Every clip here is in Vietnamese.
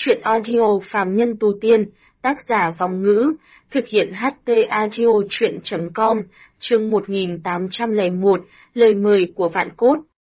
Truyện audio phàm nhân tu tiên, tác giả Vòng Ngữ, thực hiện HT audio truyện.com, chương 1801, lời mời của Vạn Cốt.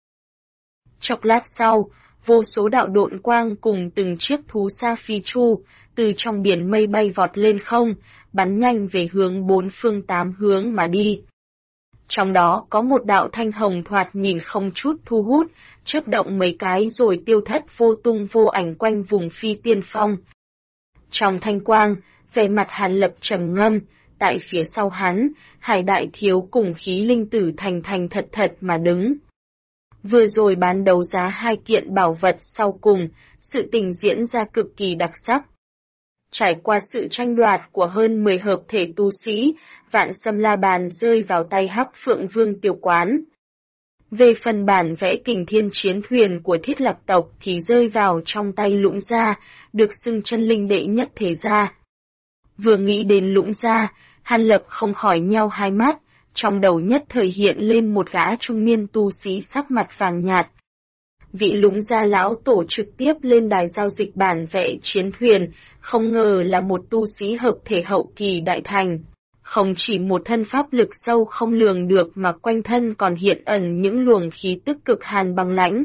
Chốc lát sau, vô số đạo độn quang cùng từng chiếc thú sa phi chu, từ trong biển mây bay vọt lên không, bắn nhanh về hướng bốn phương tám hướng mà đi. Trong đó có một đạo thanh hồng thoạt nhìn không chút thu hút, chớp động mấy cái rồi tiêu thất vô tung vô ảnh quanh vùng phi tiên phong. Trong thanh quang, vẻ mặt Hàn Lập trầm ngâm, tại phía sau hắn, Hải Đại Thiếu cùng Khí Linh Tử thành thành thật thật mà đứng. Vừa rồi bán đấu giá hai kiện bảo vật sau cùng, sự tình diễn ra cực kỳ đặc sắc. Trải qua sự tranh đoạt của hơn 10 hợp thể tu sĩ, Vạn Sâm La Bàn rơi vào tay Hắc Phượng Vương Tiểu Quán. Về phần bản vẽ Kình Thiên Chiến Thuyền của Thiết Lạc tộc thì rơi vào trong tay Lũng Gia, được xưng chân linh đệ nhất thế gia. Vừa nghĩ đến Lũng Gia, Hàn Lập không khỏi nheo hai mắt, trong đầu nhất thời hiện lên một gã trung niên tu sĩ sắc mặt vàng nhạt. Vị Lũng Gia lão tổ trực tiếp lên đài giao dịch bản vẽ chiến thuyền, không ngờ là một tu sĩ hợp thể hậu kỳ đại thành. Không chỉ một thân pháp lực sâu không lường được mà quanh thân còn hiện ẩn những luồng khí tức cực hàn băng lãnh.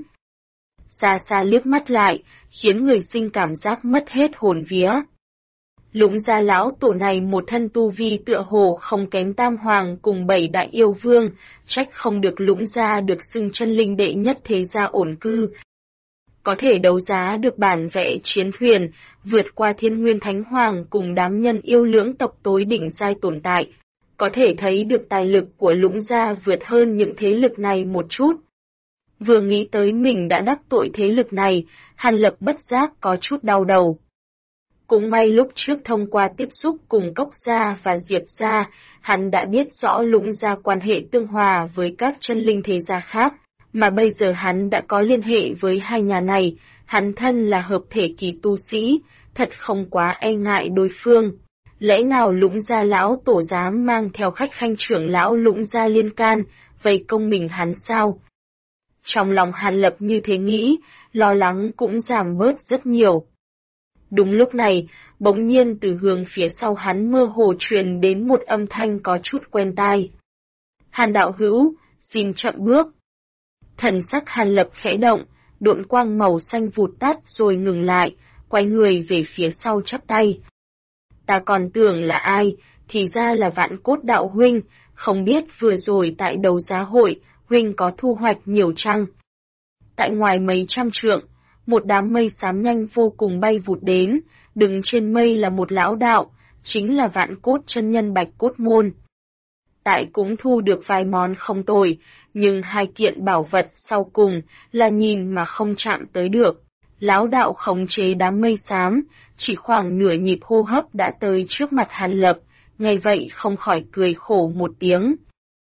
Xa xa liếc mắt lại, khiến người sinh cảm giác mất hết hồn vía. Lũng Gia lão tổ này một thân tu vi tựa hồ không kém Tam Hoàng cùng 7 đại yêu vương, trách không được Lũng Gia được xưng chân linh đệ nhất thế gia ổn cư. Có thể đấu giá được bản vẽ chiến thuyền, vượt qua Thiên Nguyên Thánh Hoàng cùng đám nhân yêu lưỡng tộc tối đỉnh giai tồn tại. Có thể thấy được tài lực của Lũng Gia vượt hơn những thế lực này một chút. Vừa nghĩ tới mình đã đắc tội thế lực này, Hàn Lập bất giác có chút đau đầu. Cũng may lúc trước thông qua tiếp xúc cùng Cốc Gia và Diệp Gia, hắn đã biết rõ Lũng Gia quan hệ tương hòa với các chân linh thế gia khác, mà bây giờ hắn đã có liên hệ với hai nhà này, hắn thân là hợp thể kỳ tu sĩ, thật không quá e ngại đối phương. Lẽ nào Lũng Gia lão tổ dám mang theo khách khanh trưởng lão Lũng Gia liên can, vây công mình hắn sao? Trong lòng Hàn Lập như thế nghĩ, lo lắng cũng giảm bớt rất nhiều. Đúng lúc này, bỗng nhiên từ hướng phía sau hắn mơ hồ truyền đến một âm thanh có chút quen tai. Hàn đạo hữu, xin chậm bước. Thần sắc Hàn Lập khẽ động, độn quang màu xanh vụt tắt rồi ngừng lại, quay người về phía sau chắp tay. Ta còn tưởng là ai, thì ra là Vạn Cốt đạo huynh, không biết vừa rồi tại đấu giá hội, huynh có thu hoạch nhiều chăng? Tại ngoài mấy trăm trượng, một đám mây xám nhanh vô cùng bay vụt đến, đứng trên mây là một lão đạo, chính là Vạn Cốt chân nhân Bạch Cốt Môn. Tại cũng thu được vài món không tồi, nhưng hai kiện bảo vật sau cùng là nhìn mà không chạm tới được. Lão đạo khống chế đám mây xám, chỉ khoảng nửa nhịp hô hấp đã tới trước mặt Hàn Lập, nghe vậy không khỏi cười khổ một tiếng.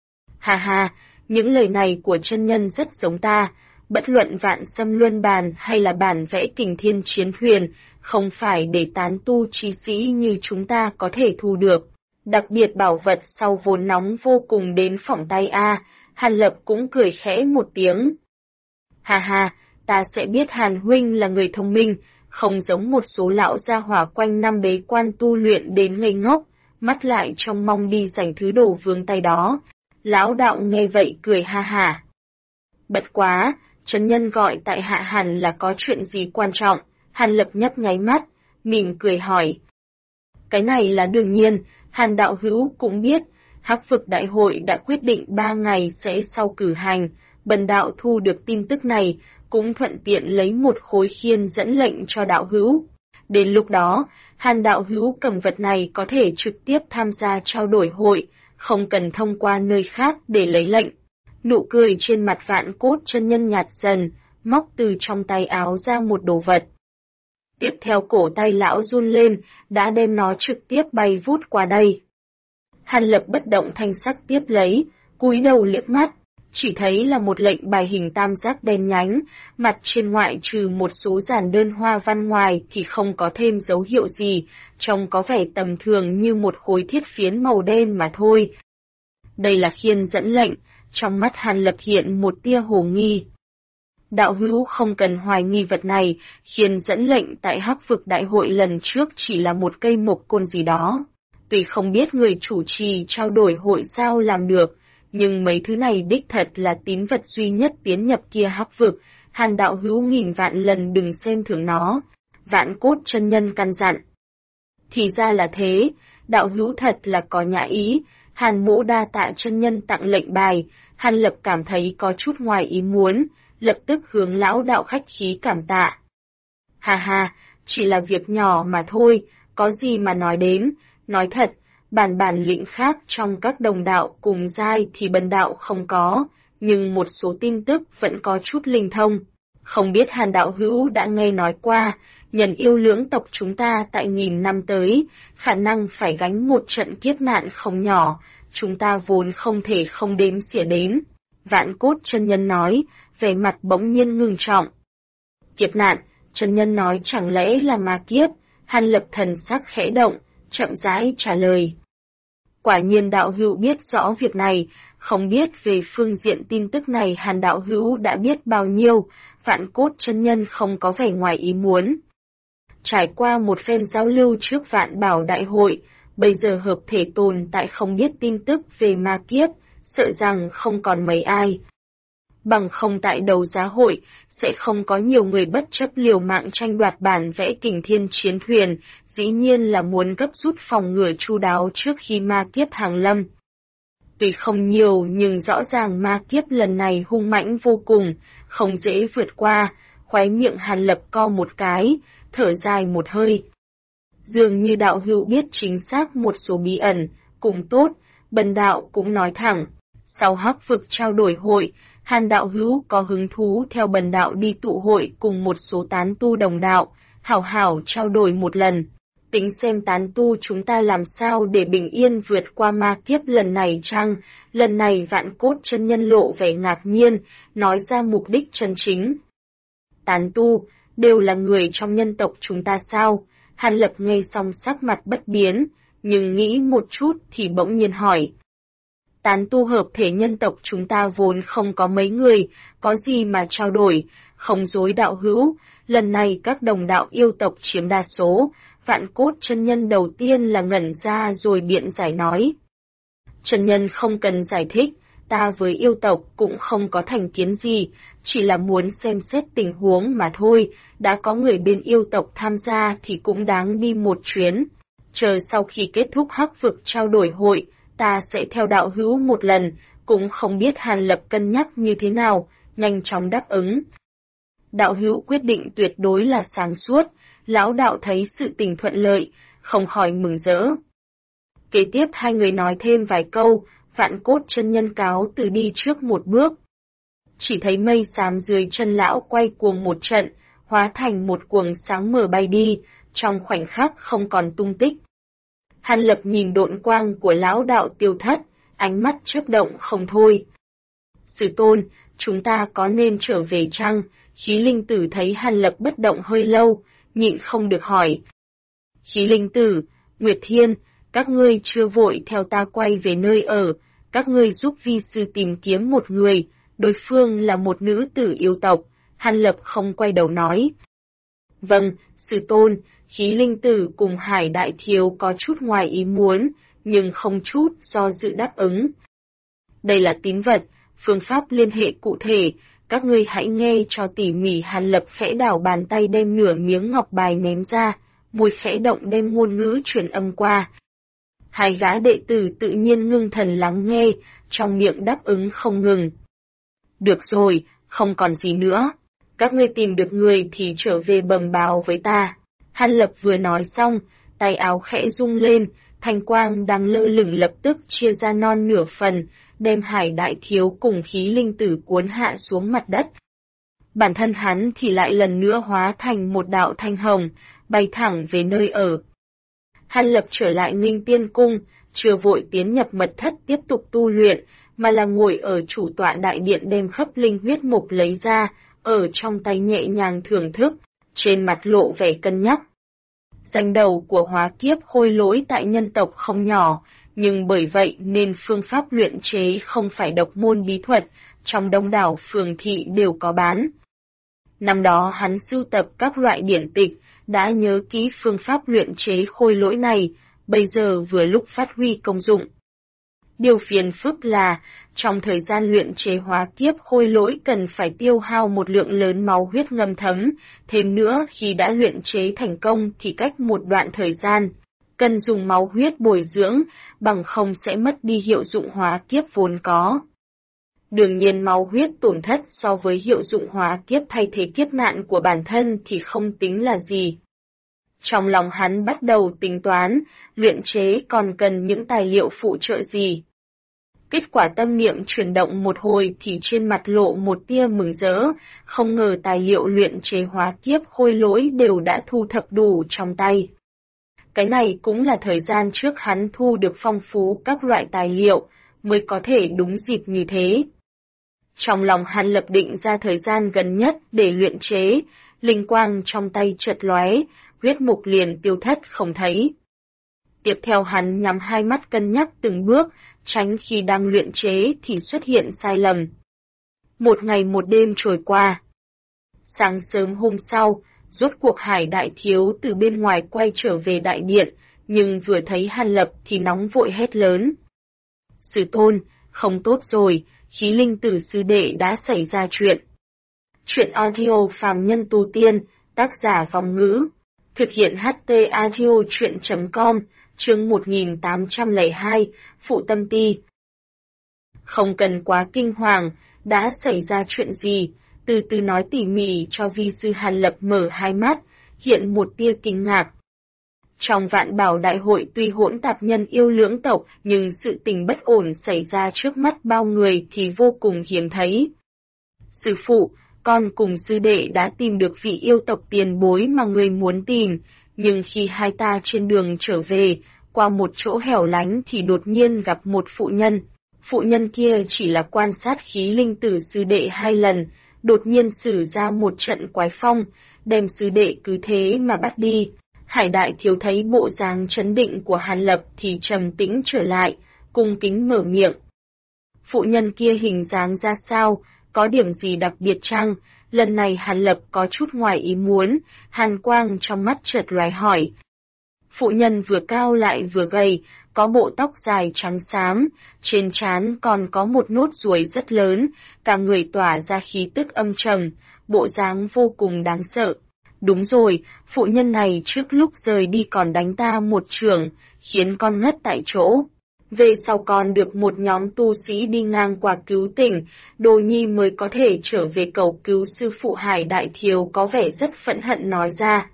Ha ha, những lời này của chân nhân rất giống ta. Bất luận Vạn Sâm Luân Bàn hay là bản vẽ Kình Thiên Chiến Thuyền, không phải để tán tu trí sĩ như chúng ta có thể thu được. Đặc biệt bảo vật sau vốn nóng vô cùng đến phỏng tay a. Hàn Lập cũng cười khẽ một tiếng. Ha ha, ta sẽ biết Hàn huynh là người thông minh, không giống một số lão gia hỏa quanh năm bế quan tu luyện đến ngây ngốc, mắt lại trông mong đi giành thứ đồ vương tay đó. Lão đạo nghe vậy cười ha ha. Bất quá, chân nhân gọi tại hạ hẳn là có chuyện gì quan trọng, Hàn Lập nhấp nháy mắt, mỉm cười hỏi. Cái này là đương nhiên, Hàn đạo hữu cũng biết, Hắc Vực Đại hội đã quyết định 3 ngày sẽ sau cử hành, bần đạo thu được tin tức này, cũng thuận tiện lấy một khối khiên dẫn lệnh cho đạo hữu. Đến lúc đó, Hàn đạo hữu cầm vật này có thể trực tiếp tham gia trao đổi hội, không cần thông qua nơi khác để lấy lệnh. Nụ cười trên mặt Vạn Cốt chân nhân nhạt dần, móc từ trong tay áo ra một đồ vật. Tiếp theo cổ tay lão run lên, đã đem nó trực tiếp bay vút qua đây. Hàn Lập bất động thanh sắc tiếp lấy, cúi đầu liếc mắt, chỉ thấy là một lệnh bài hình tam giác đen nhánh, mặt trên ngoại trừ một số dàn đơn hoa văn ngoài thì không có thêm dấu hiệu gì, trông có vẻ tầm thường như một khối thiết phiến màu đen mà thôi. Đây là khiên dẫn lệnh. Trong mắt Hàn Lập hiện một tia hồ nghi. Đạo hữu không cần hoài nghi vật này, khiến dẫn lệnh tại Hắc Vực Đại hội lần trước chỉ là một cây mộc côn gì đó. Tuy không biết người chủ trì trao đổi hội sao làm được, nhưng mấy thứ này đích thật là tín vật duy nhất tiến nhập kia Hắc Vực, Hàn đạo hữu nghìn vạn lần đừng xem thường nó. Vạn Cốt chân nhân căn dặn. Thì ra là thế, đạo hữu thật là có nhã ý. Hàn Mỗ đa tạ chân nhân tặng lệnh bài. Hàn Lập cảm thấy có chút ngoài ý muốn, lập tức hướng lão đạo khách khí cảm tạ. Ha ha, chỉ là việc nhỏ mà thôi, có gì mà nói đến. Nói thật, bản lĩnh khác trong các đồng đạo cùng giai thì bần đạo không có, nhưng một số tin tức vẫn có chút linh thông. Không biết Hàn đạo hữu đã nghe nói qua, nhân yêu lưỡng tộc chúng ta tại nghìn năm tới, khả năng phải gánh một trận kiếp nạn không nhỏ, chúng ta vốn không thể không đếm xỉa đến. Vạn Cốt chân nhân nói, vẻ mặt bỗng nhiên ngưng trọng. Kiếp nạn, chân nhân nói chẳng lẽ là ma kiếp? Hàn Lập thần sắc khẽ động, chậm rãi trả lời. Quả nhiên đạo hữu biết rõ việc này, không biết về phương diện tin tức này Hàn đạo hữu đã biết bao nhiêu. Vạn Cốt chân nhân không có vẻ ngoài ý muốn. Trải qua một phen giao lưu trước Vạn Bảo Đại hội, bây giờ hợp thể tồn tại không biết tin tức về ma kiếp, sợ rằng không còn mấy ai. Bằng không tại đấu giá hội, sẽ không có nhiều người bất chấp liều mạng tranh đoạt bản vẽ Kình Thiên chiến thuyền, dĩ nhiên là muốn gấp rút phòng ngừa chu đáo trước khi ma kiếp hàng lâm. Tuy không nhiều nhưng rõ ràng ma kiếp lần này hung mãnh vô cùng, không dễ vượt qua, khóe miệng Hàn Lập co một cái, thở dài một hơi. Dường như đạo hữu biết chính xác một số bí ẩn, cũng tốt, bần đạo cũng nói thẳng. Sau Hắc Vực trao đổi hội, Hàn đạo hữu có hứng thú theo bần đạo đi tụ hội cùng một số tán tu đồng đạo, hảo hảo trao đổi một lần. Tính xem tán tu chúng ta làm sao để bình yên vượt qua ma kiếp lần này chăng? Lần này Vạn Cốt chân nhân lộ vẻ ngạc nhiên, nói ra mục đích chân chính. Tán tu, đều là người trong nhân tộc chúng ta sao? Hàn Lập nghe xong sắc mặt bất biến, nhưng nghĩ một chút thì bỗng nhiên hỏi. Tán tu hợp thể nhân tộc chúng ta vốn không có mấy người, có gì mà trao đổi, không dối đạo hữu, lần này các đồng đạo yêu tộc chiếm đa số. Vạn Cốt chân nhân đầu tiên là ngẩn ra rồi biện giải nói. Chân nhân không cần giải thích, ta với yêu tộc cũng không có thành kiến gì, chỉ là muốn xem xét tình huống mà thôi, đã có người bên yêu tộc tham gia thì cũng đáng đi một chuyến. Chờ sau khi kết thúc Hắc Vực trao đổi hội, ta sẽ theo đạo hữu một lần, cũng không biết Hàn Lập cân nhắc như thế nào, nhanh chóng đáp ứng. Đạo hữu quyết định tuyệt đối là sáng suốt, lão đạo thấy sự tình thuận lợi, không khỏi mừng rỡ. Kế tiếp hai người nói thêm vài câu, Vạn Cốt chân nhân cáo từ đi trước một bước. Chỉ thấy mây xám dưới chân lão quay cuồng một trận, hóa thành một cuồng sáng mờ bay đi, trong khoảnh khắc không còn tung tích. Hàn Lập nhìn độn quang của lão đạo tiêu thất, ánh mắt chớp động không thôi. Sư tôn, chúng ta có nên trở về chăng? Khí linh tử thấy Hàn Lập bất động hơi lâu, nhịn không được hỏi. Khí linh tử, Nguyệt Thiên, các ngươi chưa vội theo ta quay về nơi ở, các ngươi giúp vi sư tìm kiếm một người, đối phương là một nữ tử yêu tộc. Hàn Lập không quay đầu nói. Vâng, sư tôn. Khí linh tử cùng Hải Đại Thiếu có chút ngoài ý muốn, nhưng không chút do dự đáp ứng. Đây là tín vật, phương pháp liên hệ cụ thể, các ngươi hãy nghe cho tỉ mỉ. Hàn Lập khẽ đảo bàn tay đem nửa miếng ngọc bài ném ra, môi khẽ động đem ngôn ngữ truyền âm qua. Hai gã đệ tử tự nhiên ngưng thần lắng nghe, trong miệng đáp ứng không ngừng. Được rồi, không còn gì nữa. Các ngươi tìm được người thì trở về bẩm báo với ta. Hàn Lập vừa nói xong, tay áo khẽ rung lên, thanh quang đang lơ lửng lập tức chia ra non nửa phần, đem Hải Đại Thiếu cùng khí linh tử cuốn hạ xuống mặt đất. Bản thân hắn thì lại lần nữa hóa thành một đạo thanh hồng, bay thẳng về nơi ở. Hàn Lập trở lại Nghinh Tiên Cung, chưa vội tiến nhập mật thất tiếp tục tu luyện, mà là ngồi ở chủ tọa đại điện đem khắp linh huyết mục lấy ra, ở trong tay nhẹ nhàng thưởng thức, trên mặt lộ vẻ cân nhắc. Danh đầu của hóa kiếp khôi lỗi tại nhân tộc không nhỏ, nhưng bởi vậy nên phương pháp luyện chế không phải độc môn bí thuật, trong đông đảo phường thị đều có bán. Năm đó hắn sưu tập các loại điển tịch, đã nhớ kỹ phương pháp luyện chế khôi lỗi này, bây giờ vừa lúc phát huy công dụng. Điều phiền phức là, trong thời gian luyện chế hóa kiếp khôi lỗi cần phải tiêu hao một lượng lớn máu huyết ngâm thấm, thêm nữa khi đã luyện chế thành công thì cách một đoạn thời gian, cần dùng máu huyết bồi dưỡng, bằng không sẽ mất đi hiệu dụng hóa kiếp vốn có. Đương nhiên máu huyết tổn thất so với hiệu dụng hóa kiếp thay thế kiếp nạn của bản thân thì không tính là gì. Trong lòng hắn bắt đầu tính toán, luyện chế còn cần những tài liệu phụ trợ gì. Kết quả tâm niệm chuyển động một hồi thì trên mặt lộ một tia mừng rỡ, không ngờ tài liệu luyện chế hóa kiếp khôi lỗi đều đã thu thập đủ trong tay. Cái này cũng là thời gian trước hắn thu được phong phú các loại tài liệu, mới có thể đúng dịp như thế. Trong lòng hắn lập định ra thời gian gần nhất để luyện chế, linh quang trong tay chợt lóe, huyết mục liền tiêu thất không thấy. Tiếp theo hắn nhắm hai mắt cân nhắc từng bước, tránh khi đang luyện chế thì xuất hiện sai lầm. Một ngày một đêm trôi qua. Sáng sớm hôm sau, rốt cuộc Hải Đại Thiếu từ bên ngoài quay trở về đại điện, nhưng vừa thấy Hàn Lập thì nóng vội hét lớn. Sư tôn, không tốt rồi, khí linh tử sư đệ đã xảy ra chuyện. Chuyện audio phàm nhân tu tiên, tác giả Vong Ngữ. Thực hiện HT audio chuyện.com, chương 1802, Phụ Tâm Ti. Không cần quá kinh hoàng, đã xảy ra chuyện gì, từ từ nói tỉ mỉ cho vi sư Hàn Lập mở hai mắt, hiện một tia kinh ngạc. Trong vạn bảo đại hội tuy hỗn tạp nhân yêu lưỡng tộc nhưng sự tình bất ổn xảy ra trước mắt bao người thì vô cùng hiếm thấy. Sư phụ, con cùng sư đệ đã tìm được vị yêu tộc tiền bối mà người muốn tìm, nhưng khi hai ta trên đường trở về, qua một chỗ hẻo lánh thì đột nhiên gặp một phụ nhân. Phụ nhân kia chỉ là quan sát khí linh tử sư đệ 2 lần, đột nhiên sử ra một trận quái phong, đem sư đệ cứ thế mà bắt đi. Hải Đại Thiếu thấy bộ dáng trấn định của Hàn Lập thì trầm tĩnh trở lại, cung kính mở miệng. Phụ nhân kia hình dáng ra sao, có điểm gì đặc biệt chăng? Lần này Hàn Lập có chút ngoài ý muốn, hàn quang trong mắt chợt lóe hỏi. Phụ nhân vừa cao lại vừa gầy, có bộ tóc dài trắng xám, trên trán còn có một nốt ruồi rất lớn, cả người tỏa ra khí tức âm trầm, bộ dáng vô cùng đáng sợ. Đúng rồi, phụ nhân này trước lúc rời đi còn đánh ta một chưởng, khiến con ngất tại chỗ. Về sau còn được một nhóm tu sĩ đi ngang qua cứu tỉnh, Đồ Nhi mới có thể trở về cầu cứu sư phụ. Hải Đại Thiếu có vẻ rất phẫn hận nói ra.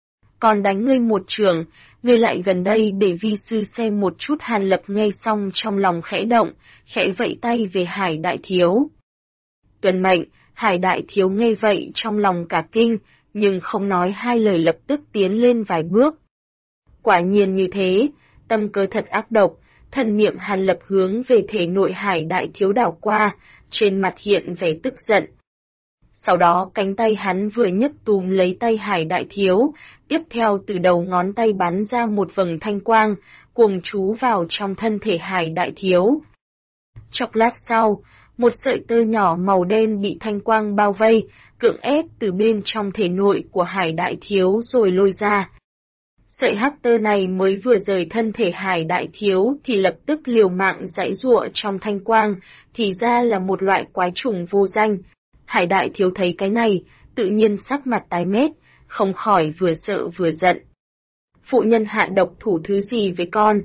Còn đánh ngươi một chưởng, ngươi lại gần đây để vi sư xem một chút. Hàn Lập nghe xong trong lòng khẽ động, khẽ vẫy tay về Hải Đại Thiếu. Tuân mệnh. Hải Đại Thiếu nghe vậy trong lòng cả kinh, nhưng không nói hai lời lập tức tiến lên vài bước. Quả nhiên như thế, tâm cơ thật ác độc, thần niệm Hàn Lập hướng về thể nội Hải Đại Thiếu đảo qua, trên mặt hiện vẻ tức giận. Sau đó cánh tay hắn vừa nhấc túm lấy tay Hải Đại Thiếu, tiếp theo từ đầu ngón tay bắn ra một vầng thanh quang, cuồng trú vào trong thân thể Hải Đại Thiếu. Chốc lát sau, một sợi tơ nhỏ màu đen bị thanh quang bao vây, cưỡng ép từ bên trong thể nội của Hải Đại Thiếu rồi lôi ra. Sợi hắc tơ này mới vừa rời thân thể Hải Đại Thiếu thì lập tức liều mạng giãy giụa trong thanh quang, thì ra là một loại quái trùng vô danh. Hải Đại Thiếu thấy cái này, tự nhiên sắc mặt tái mét, không khỏi vừa sợ vừa giận. Phụ nhân hạ độc thủ thứ gì với con?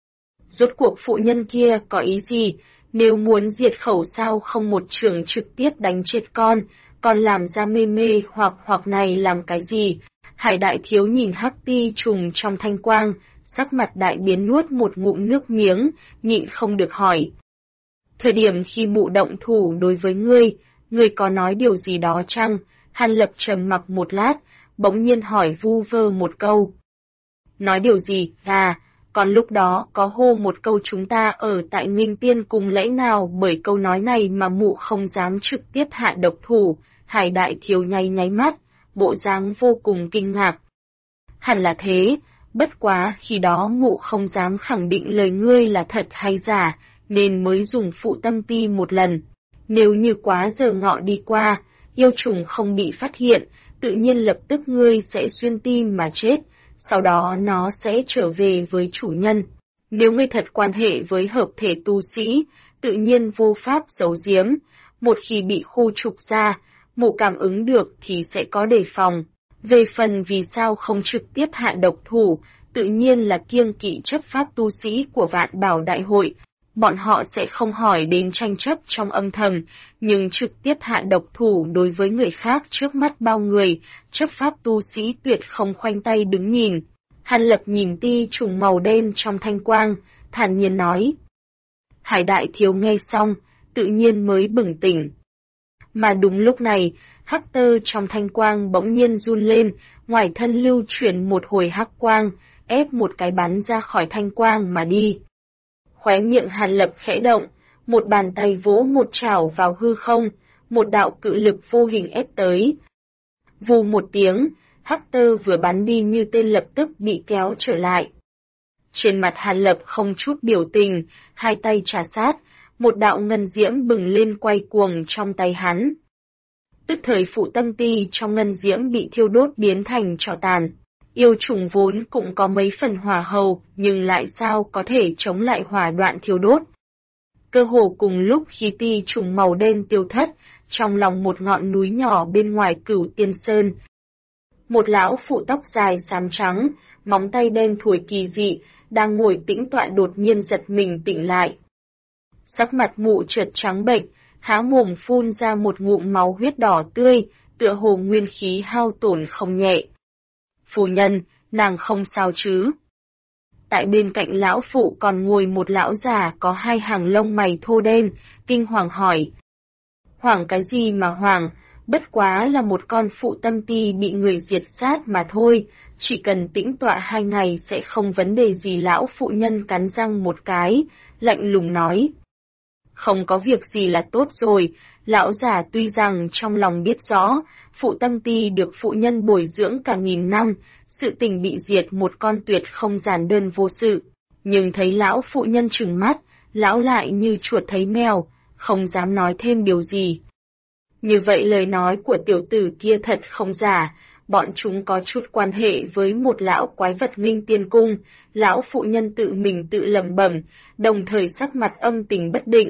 Rốt cuộc phụ nhân kia có ý gì? Nếu muốn diệt khẩu sao không một chưởng trực tiếp đánh chết con làm ra mê mê hoặc này làm cái gì? Hải Đại Thiếu nhìn hắc ti trùng trong thanh quang, sắc mặt đại biến nuốt một ngụm nước miếng, nhịn không được hỏi. Thời điểm khi mụ động thủ đối với ngươi có nói điều gì đó chăng? Hàn Lập trầm mặc một lát, bỗng nhiên hỏi vu vơ một câu. Nói điều gì, còn lúc đó có hô một câu chúng ta ở tại Nghinh Tiên Cung lẽ nào bởi câu nói này mà mụ không dám trực tiếp hạ độc thủ. Hải Đại Thiếu nháy mắt, bộ dáng vô cùng kinh ngạc. Hẳn là thế, bất quá khi đó mụ không dám khẳng định lời ngươi là thật hay giả, nên mới dùng phụ tâm ti một lần. Nếu như quá giờ ngọ đi qua, yêu trùng không bị phát hiện, tự nhiên lập tức ngươi sẽ xuyên tim mà chết, sau đó nó sẽ trở về với chủ nhân. Nếu ngươi thật quan hệ với hợp thể tu sĩ, tự nhiên vô pháp giấu giếm, một khi bị khu trục ra, mụ cảm ứng được thì sẽ có đề phòng. Về phần vì sao không trực tiếp hạ độc thủ, tự nhiên là kiêng kỵ chấp pháp tu sĩ của Vạn Bảo Đại hội. Bọn họ sẽ không hỏi đến tranh chấp trong âm thầm, nhưng trực tiếp hạ độc thủ đối với người khác trước mắt bao người, chấp pháp tu sĩ tuyệt không khoanh tay đứng nhìn. Hàn Lập nhìn ti trùng màu đen trong thanh quang, thản nhiên nói. Hải Đại Thiếu nghe xong, tự nhiên mới bừng tỉnh. Mà đúng lúc này, hắc tơ trong thanh quang bỗng nhiên run lên, ngoài thân lưu chuyển một hồi hắc quang, ép một cái bắn ra khỏi thanh quang mà đi. Khóe miệng Hàn Lập khẽ động, một bàn tay vỗ một chảo vào hư không, một đạo cự lực vô hình ép tới. Vù một tiếng, hắc tơ vừa bắn đi như tên lập tức bị kéo trở lại. Trên mặt Hàn Lập không chút biểu tình, hai tay trà sát, một đạo ngân diễm bừng lên quay cuồng trong tay hắn. Tức thời phụ tâm ti trong ngân diễm bị thiêu đốt biến thành tro tàn. Yêu trùng vốn cũng có mấy phần hỏa hầu, nhưng lại sao có thể chống lại hỏa đoạn thiêu đốt. Cơ hồ cùng lúc khi ti trùng màu đen tiêu thất, trong lòng một ngọn núi nhỏ bên ngoài Cửu Tiên Sơn. Một lão phụ tóc dài xám trắng, móng tay đen thùi kỳ dị, đang ngồi tĩnh tọa đột nhiên giật mình tỉnh lại. Sắc mặt mụ chợt trắng bệch, há mồm phun ra một ngụm máu huyết đỏ tươi, tựa hồ nguyên khí hao tổn không nhẹ. Phu nhân, nàng không sao chứ? Tại bên cạnh lão phụ còn ngồi một lão già có hai hàng lông mày thô đen, kinh hoàng hỏi. Hoảng cái gì mà hoảng, bất quá là một con phụ tâm ti bị người diệt sát mà thôi, chỉ cần tĩnh tọa 2 ngày sẽ không vấn đề gì. Lão phụ nhân cắn răng một cái, lạnh lùng nói. Không có việc gì là tốt rồi, lão già tuy rằng trong lòng biết rõ, phụ tâm ti được phụ nhân bồi dưỡng cả nghìn năm, sự tình bị diệt một con tuyệt không giản đơn vô sự, nhưng thấy lão phụ nhân trừng mắt, lão lại như chuột thấy mèo, không dám nói thêm điều gì. Như vậy lời nói của tiểu tử kia thật không giả, bọn chúng có chút quan hệ với một lão quái vật Nghinh Tiên Cung, lão phụ nhân tự mình tự lẩm bẩm, đồng thời sắc mặt âm tình bất định.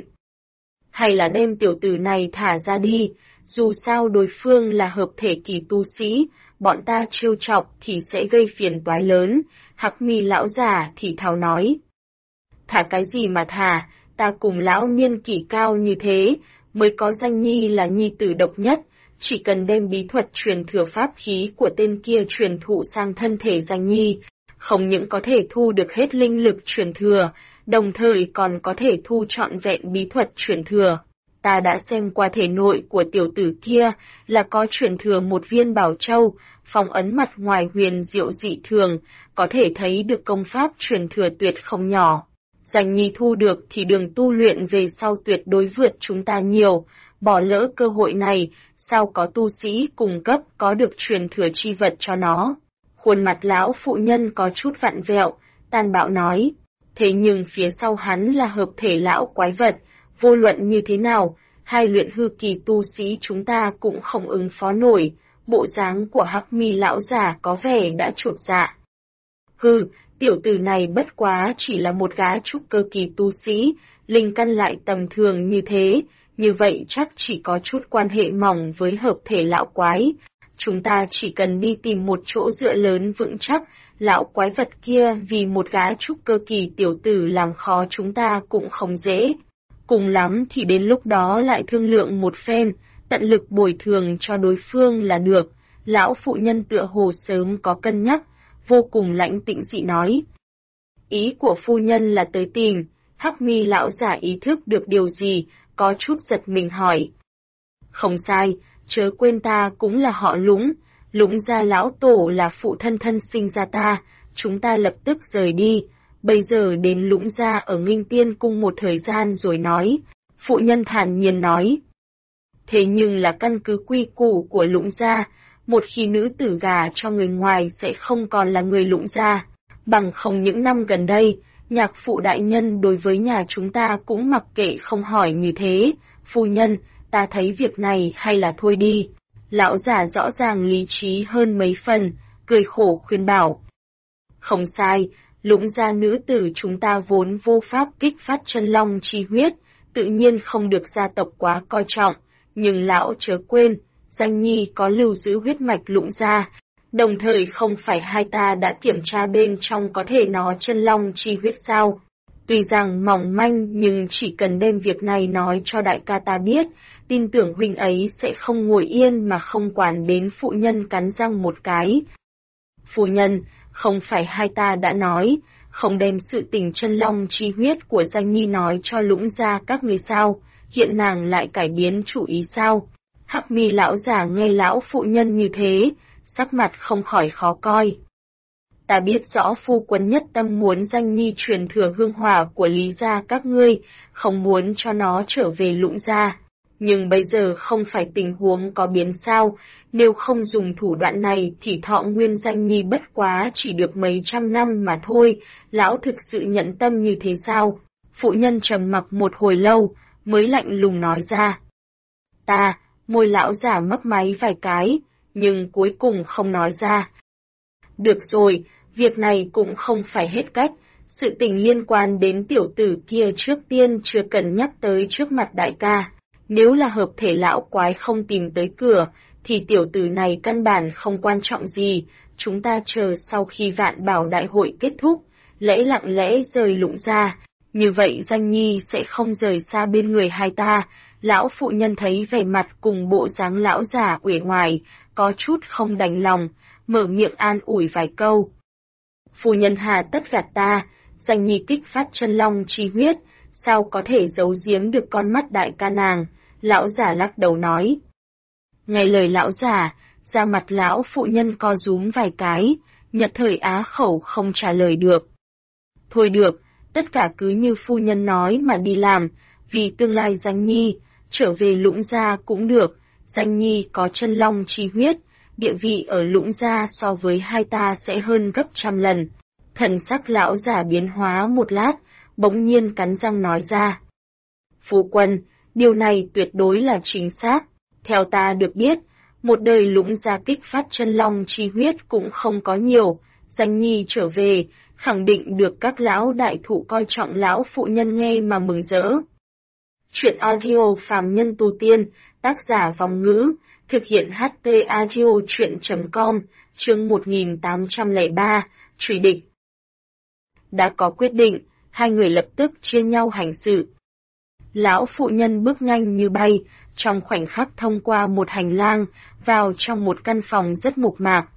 Hay là đem tiểu tử này thả ra đi, dù sao đối phương là hợp thể kỳ tu sĩ, bọn ta trêu chọc thì sẽ gây phiền toái lớn, Hắc Mi lão già thì thào nói. Thả cái gì mà thả, ta cùng lão niên kỷ cao như thế, mới có danh nhi là nhi tử độc nhất, chỉ cần đem bí thuật truyền thừa pháp khí của tên kia truyền thụ sang thân thể danh nhi, không những có thể thu được hết linh lực truyền thừa, đồng thời còn có thể thu trọn vẹn bí thuật truyền thừa. Ta đã xem qua thể nội của tiểu tử kia là có truyền thừa một viên bảo châu, phong ấn mặt ngoài huyền diệu dị thường, có thể thấy được công pháp truyền thừa tuyệt không nhỏ. Danh nhi thu được thì đường tu luyện về sau tuyệt đối vượt chúng ta nhiều, bỏ lỡ cơ hội này, sao có tu sĩ cùng cấp có được truyền thừa chi vật cho nó. Khuôn mặt lão phụ nhân có chút vặn vẹo, tàn bạo nói, thế nhưng phía sau hắn là hợp thể lão quái vật, vô luận như thế nào, hai luyện hư kỳ tu sĩ chúng ta cũng không ứng phó nổi, bộ dáng của Hắc Mi lão già có vẻ đã chột dạ. Hừ, tiểu tử này bất quá chỉ là một gã trúc cơ kỳ tu sĩ, linh căn lại tầm thường như thế, như vậy chắc chỉ có chút quan hệ mỏng với hợp thể lão quái. Chúng ta chỉ cần đi tìm một chỗ dựa lớn vững chắc, lão quái vật kia vì một gã trúc cơ kỳ tiểu tử làm khó chúng ta cũng không dễ. Cùng lắm thì đến lúc đó lại thương lượng một phen, tận lực bồi thường cho đối phương là được. Lão phụ nhân tựa hồ sớm có cân nhắc, vô cùng lãnh tĩnh dị nói. Ý của phu nhân là tới tìm, Hắc Mi lão giả ý thức được điều gì, có chút giật mình hỏi. Không sai, chớ quên ta cũng là họ Lũng, Lũng gia lão tổ là phụ thân thân sinh ra ta, chúng ta lập tức rời đi, bây giờ đến Lũng gia ở Nghinh Tiên Cung một thời gian rồi nói, phụ nhân thản nhiên nói. Thế nhưng là căn cứ quy củ của Lũng gia, một khi nữ tử gả cho người ngoài sẽ không còn là người Lũng gia, bằng không những năm gần đây, nhạc phụ đại nhân đối với nhà chúng ta cũng mặc kệ không hỏi như thế, phu nhân, ta thấy việc này hay là thôi đi, Lão già rõ ràng lý trí hơn mấy phần, cười khổ khuyên bảo. Không sai, Lũng gia nữ tử chúng ta vốn vô pháp kích phát chân long chi huyết, tự nhiên không được gia tộc quá coi trọng, nhưng lão chớ quên, Danh Nhi có lưu giữ huyết mạch Lũng gia, đồng thời không phải hai ta đã kiểm tra bên trong có thể nó chân long chi huyết sao. Tuy rằng mỏng manh nhưng chỉ cần đem việc này nói cho đại ca ta biết, tin tưởng huynh ấy sẽ không ngồi yên mà không quản đến phụ nhân cắn răng một cái. Phu nhân, không phải hai ta đã nói, không đem sự tình chân long chi huyết của Danh Nhi nói cho Lũng gia các người sao, hiện nàng lại cải biến chủ ý sao. Hắc mi lão già nghe lão phụ nhân như thế, sắc mặt không khỏi khó coi. Ta biết rõ phu quân nhất tâm muốn Danh Nhi truyền thừa hương hỏa của Lý gia các ngươi, không muốn cho nó trở về Lũng gia. Nhưng bây giờ không phải tình huống có biến sao, nếu không dùng thủ đoạn này thì thọ nguyên Danh Nhi bất quá chỉ được mấy trăm năm mà thôi, lão thực sự nhẫn tâm như thế sao? Phụ nhân trầm mặc một hồi lâu, mới lạnh lùng nói ra. Môi lão giả mấp máy vài cái, nhưng cuối cùng không nói ra. Được rồi, việc này cũng không phải hết cách, sự tình liên quan đến tiểu tử kia trước tiên chưa cần nhắc tới trước mặt đại ca. Nếu là hợp thể lão quái không tìm tới cửa, thì tiểu tử này căn bản không quan trọng gì, chúng ta chờ sau khi Vạn Bảo đại hội kết thúc, lặng lẽ rời Lũng gia, như vậy Danh Nhi sẽ không rời xa bên người hai ta. Lão phụ nhân thấy vẻ mặt cùng bộ dáng lão già uể oải, có chút không đành lòng, mở miệng an ủi vài câu. Phu nhân hà tất gạt ta, Danh Nhi kích phát chân long chi huyết, sao có thể giấu giếm được con mắt đại ca nàng, lão già lắc đầu nói. Nghe lời lão già, da mặt lão phụ nhân co rúm vài cái, nhất thời á khẩu không trả lời được. Thôi được, tất cả cứ như phu nhân nói mà đi làm, vì tương lai Danh Nhi, trở về Lũng gia cũng được, Danh Nhi có chân long chi huyết, địa vị ở Lũng gia so với hai ta sẽ hơn gấp trăm lần. Thần sắc lão già biến hóa một lát, bỗng nhiên cắn răng nói ra. Phu quân, điều này tuyệt đối là chính xác. Theo ta được biết, một đời Lũng gia kích phát chân long chi huyết cũng không có nhiều, Danh Nhi trở về, khẳng định được các lão đại thụ coi trọng. Lão phụ nhân nghe mà mừng rỡ. Chuyện audio phàm nhân tu tiên, tác giả Vòng Ngữ, thực hiện HT audio chuyện.com, chương 1803, truy địch. Đã có quyết định, hai người lập tức chia nhau hành sự. Lão phụ nhân bước nhanh như bay, trong khoảnh khắc thông qua một hành lang, vào trong một căn phòng rất mộc mạc.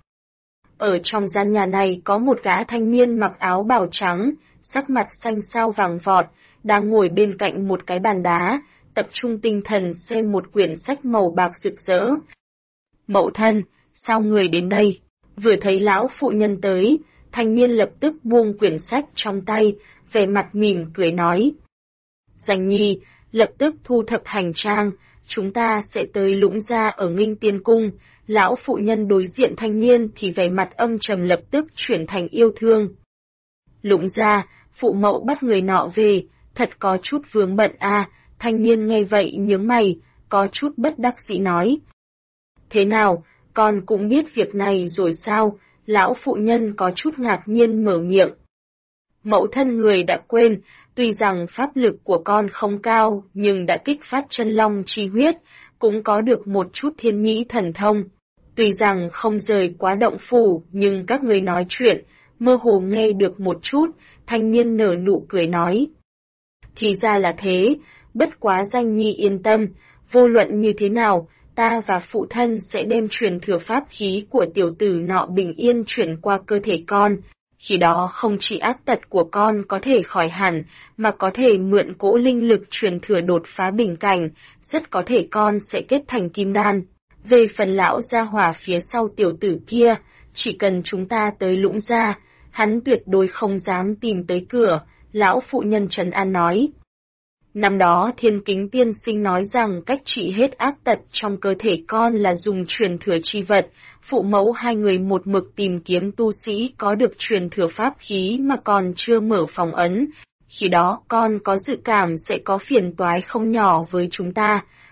Ở trong gian nhà này có một gã thanh niên mặc áo bào trắng, sắc mặt xanh xao vàng vọt, đang ngồi bên cạnh một cái bàn đá, tập trung tinh thần xem một quyển sách màu bạc rực rỡ. Mậu thân, sao người đến đây? Vừa thấy lão phụ nhân tới, thanh niên lập tức buông quyển sách trong tay, vẻ mặt mỉm cười nói. Danh Nhi, lập tức thu thập hành trang, chúng ta sẽ tới Lũng gia ở Nghinh Tiên Cung. Lão phụ nhân đối diện thanh niên thì vẻ mặt âm trầm lập tức chuyển thành yêu thương. Lũng gia, phụ mẫu bắt người nọ về, thật có chút vướng bận à, thanh niên nghe vậy nhướng mày, có chút bất đắc dĩ nói. Thế nào, con cũng biết việc này rồi sao? Lão phụ nhân có chút ngạc nhiên mở miệng. Mẫu thân người đã quên, tuy rằng pháp lực của con không cao nhưng đã kích phát chân long chi huyết, cũng có được một chút thiên nhĩ thần thông. Tuy rằng không rời quá động phủ nhưng các người nói chuyện, mơ hồ nghe được một chút, thanh niên nở nụ cười nói. Thì ra là thế, bất quá Danh Nhi yên tâm, vô luận như thế nào, ta và phụ thân sẽ đem truyền thừa pháp khí của tiểu tử nọ bình yên chuyển qua cơ thể con. Khi đó không chỉ ác tật của con có thể khỏi hẳn, mà có thể mượn cỗ linh lực truyền thừa đột phá bình cảnh, rất có thể con sẽ kết thành kim đan. Về phần lão gia hỏa phía sau tiểu tử kia, chỉ cần chúng ta tới Lũng gia, hắn tuyệt đối không dám tìm tới cửa, lão phụ nhân trấn an nói. Năm đó Thiên Kính tiên sinh nói rằng cách trị hết ác tật trong cơ thể con là dùng truyền thừa chi vật, phụ mẫu hai người một mực tìm kiếm tu sĩ có được truyền thừa pháp khí mà còn chưa mở phòng ấn. Khi đó con có dự cảm sẽ có phiền toái không nhỏ với chúng ta,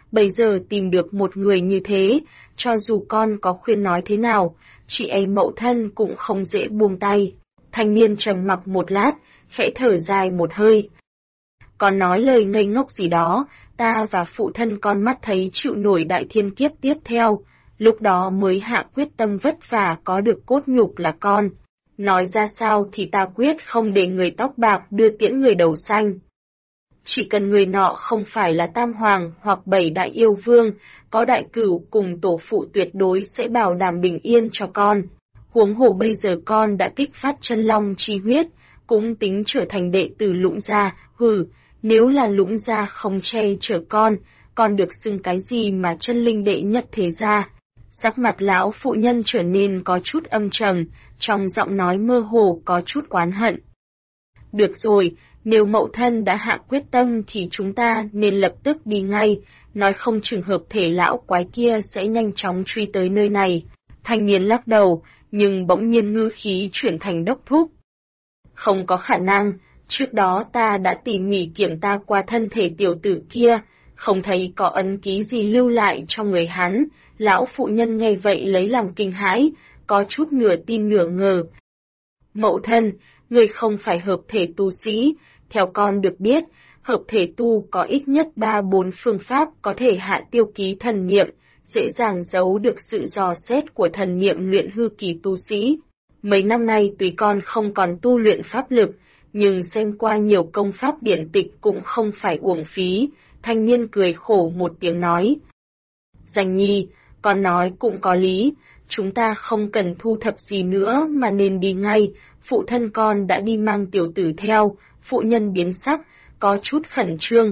bây giờ tìm được một người như thế, cho dù con có khuyên nói thế nào, chị ấy mẫu thân cũng không dễ buông tay. Thanh niên trầm mặc một lát, khẽ thở dài một hơi. Con nói lời ngây ngốc gì đó, ta và phụ thân con mắt thấy chịu nổi đại thiên kiếp tiếp theo, lúc đó mới hạ quyết tâm vất vả có được cốt nhục là con. Nói ra sao thì ta quyết không để người tóc bạc đưa tiễn người đầu xanh. Chỉ cần người nọ không phải là tam hoàng hoặc bảy đại yêu vương, có đại cửu cùng tổ phụ tuyệt đối sẽ bảo đảm bình yên cho con. Huống hồ bây giờ con đã kích phát chân long chi huyết, cũng tính trở thành đệ tử Lũng gia, nếu là Lũng gia không che chở con được xưng cái gì mà chân linh đệ nhất thế gia. Sắc mặt lão phụ nhân trở nên có chút âm trầm, trong giọng nói mơ hồ có chút oán hận. Được rồi, nếu mẫu thân đã hạ quyết tâm thì chúng ta nên lập tức đi ngay, nói không chừng hợp thể lão quái kia sẽ nhanh chóng truy tới nơi này. Thanh niên lắc đầu, nhưng bỗng nhiên ngữ khí chuyển thành đốc thúc. Không có khả năng, trước đó ta đã tỉ mỉ kiểm tra qua thân thể tiểu tử kia, không thấy có ấn ký gì lưu lại trong người hắn. Lão phụ nhân nghe vậy lấy làm kinh hãi, có chút nửa tin nửa ngờ. Mẫu thân, người không phải hợp thể tu sĩ, theo con được biết, hợp thể tu có ít nhất 3-4 phương pháp có thể hạ tiêu ký thần niệm, dễ dàng giấu được sự dò xét của thần niệm luyện hư kỳ tu sĩ. Mấy năm nay tùy con không còn tu luyện pháp lực, nhưng xem qua nhiều công pháp điển tịch cũng không phải uổng phí. Thanh niên cười khổ một tiếng nói. Danh nhi, con nói cũng có lý, chúng ta không cần thu thập gì nữa mà nên đi ngay, phụ thân con đã đi mang tiểu tử theo. Phụ nhân biến sắc, có chút khẩn trương.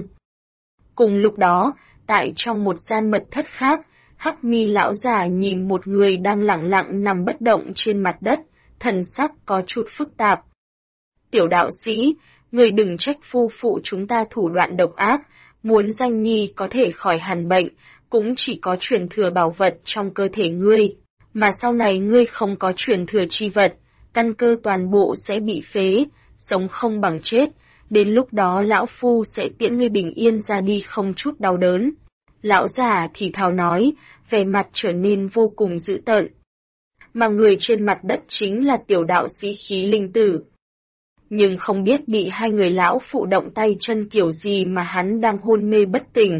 Cùng lúc đó, tại trong một gian mật thất khác, Hắc Mi lão già nhìn một người đang lẳng lặng nằm bất động trên mặt đất, thần sắc có chút phức tạp. Tiểu đạo sĩ, người đừng trách phu phụ chúng ta thủ đoạn độc ác, muốn danh nhi có thể khỏi hẳn bệnh, cũng chỉ có truyền thừa bảo vật trong cơ thể ngươi, mà sau này ngươi không có truyền thừa chi vật, căn cơ toàn bộ sẽ bị phế, sống không bằng chết, đến lúc đó lão phu sẽ tiễn ngươi bình yên ra đi không chút đau đớn. Lão già thì thào nói, vẻ mặt trở nên vô cùng dữ tợn. Mà người trên mặt đất chính là tiểu đạo sĩ Khí Linh Tử. Nhưng không biết bị hai người lão phụ động tay chân kiểu gì mà hắn đang hôn mê bất tỉnh.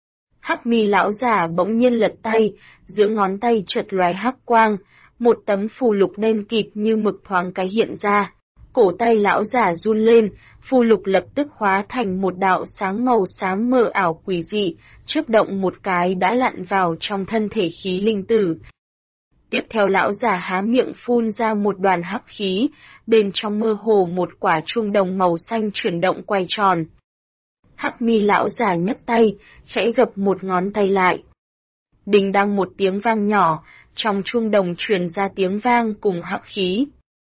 Hắc Mi lão già bỗng nhiên lật tay, giữa ngón tay chợt lóe hắc quang, một tấm phù lục đen kịt như mực thoáng cái hiện ra. Cổ tay lão già run lên, phù lục lập tức hóa thành một đạo sáng màu xám mờ ảo quỷ dị, chớp động một cái đã lặn vào trong thân thể Khí Linh Tử. Tiếp theo lão già há miệng phun ra một đoàn hắc khí, bên trong mơ hồ một quả chuông đồng màu xanh chuyển động quay tròn. Hắc Mi lão già nhấc tay, khẽ gập một ngón tay lại. Đinh đăng một tiếng vang nhỏ, trong chuông đồng truyền ra tiếng vang cùng hắc khí.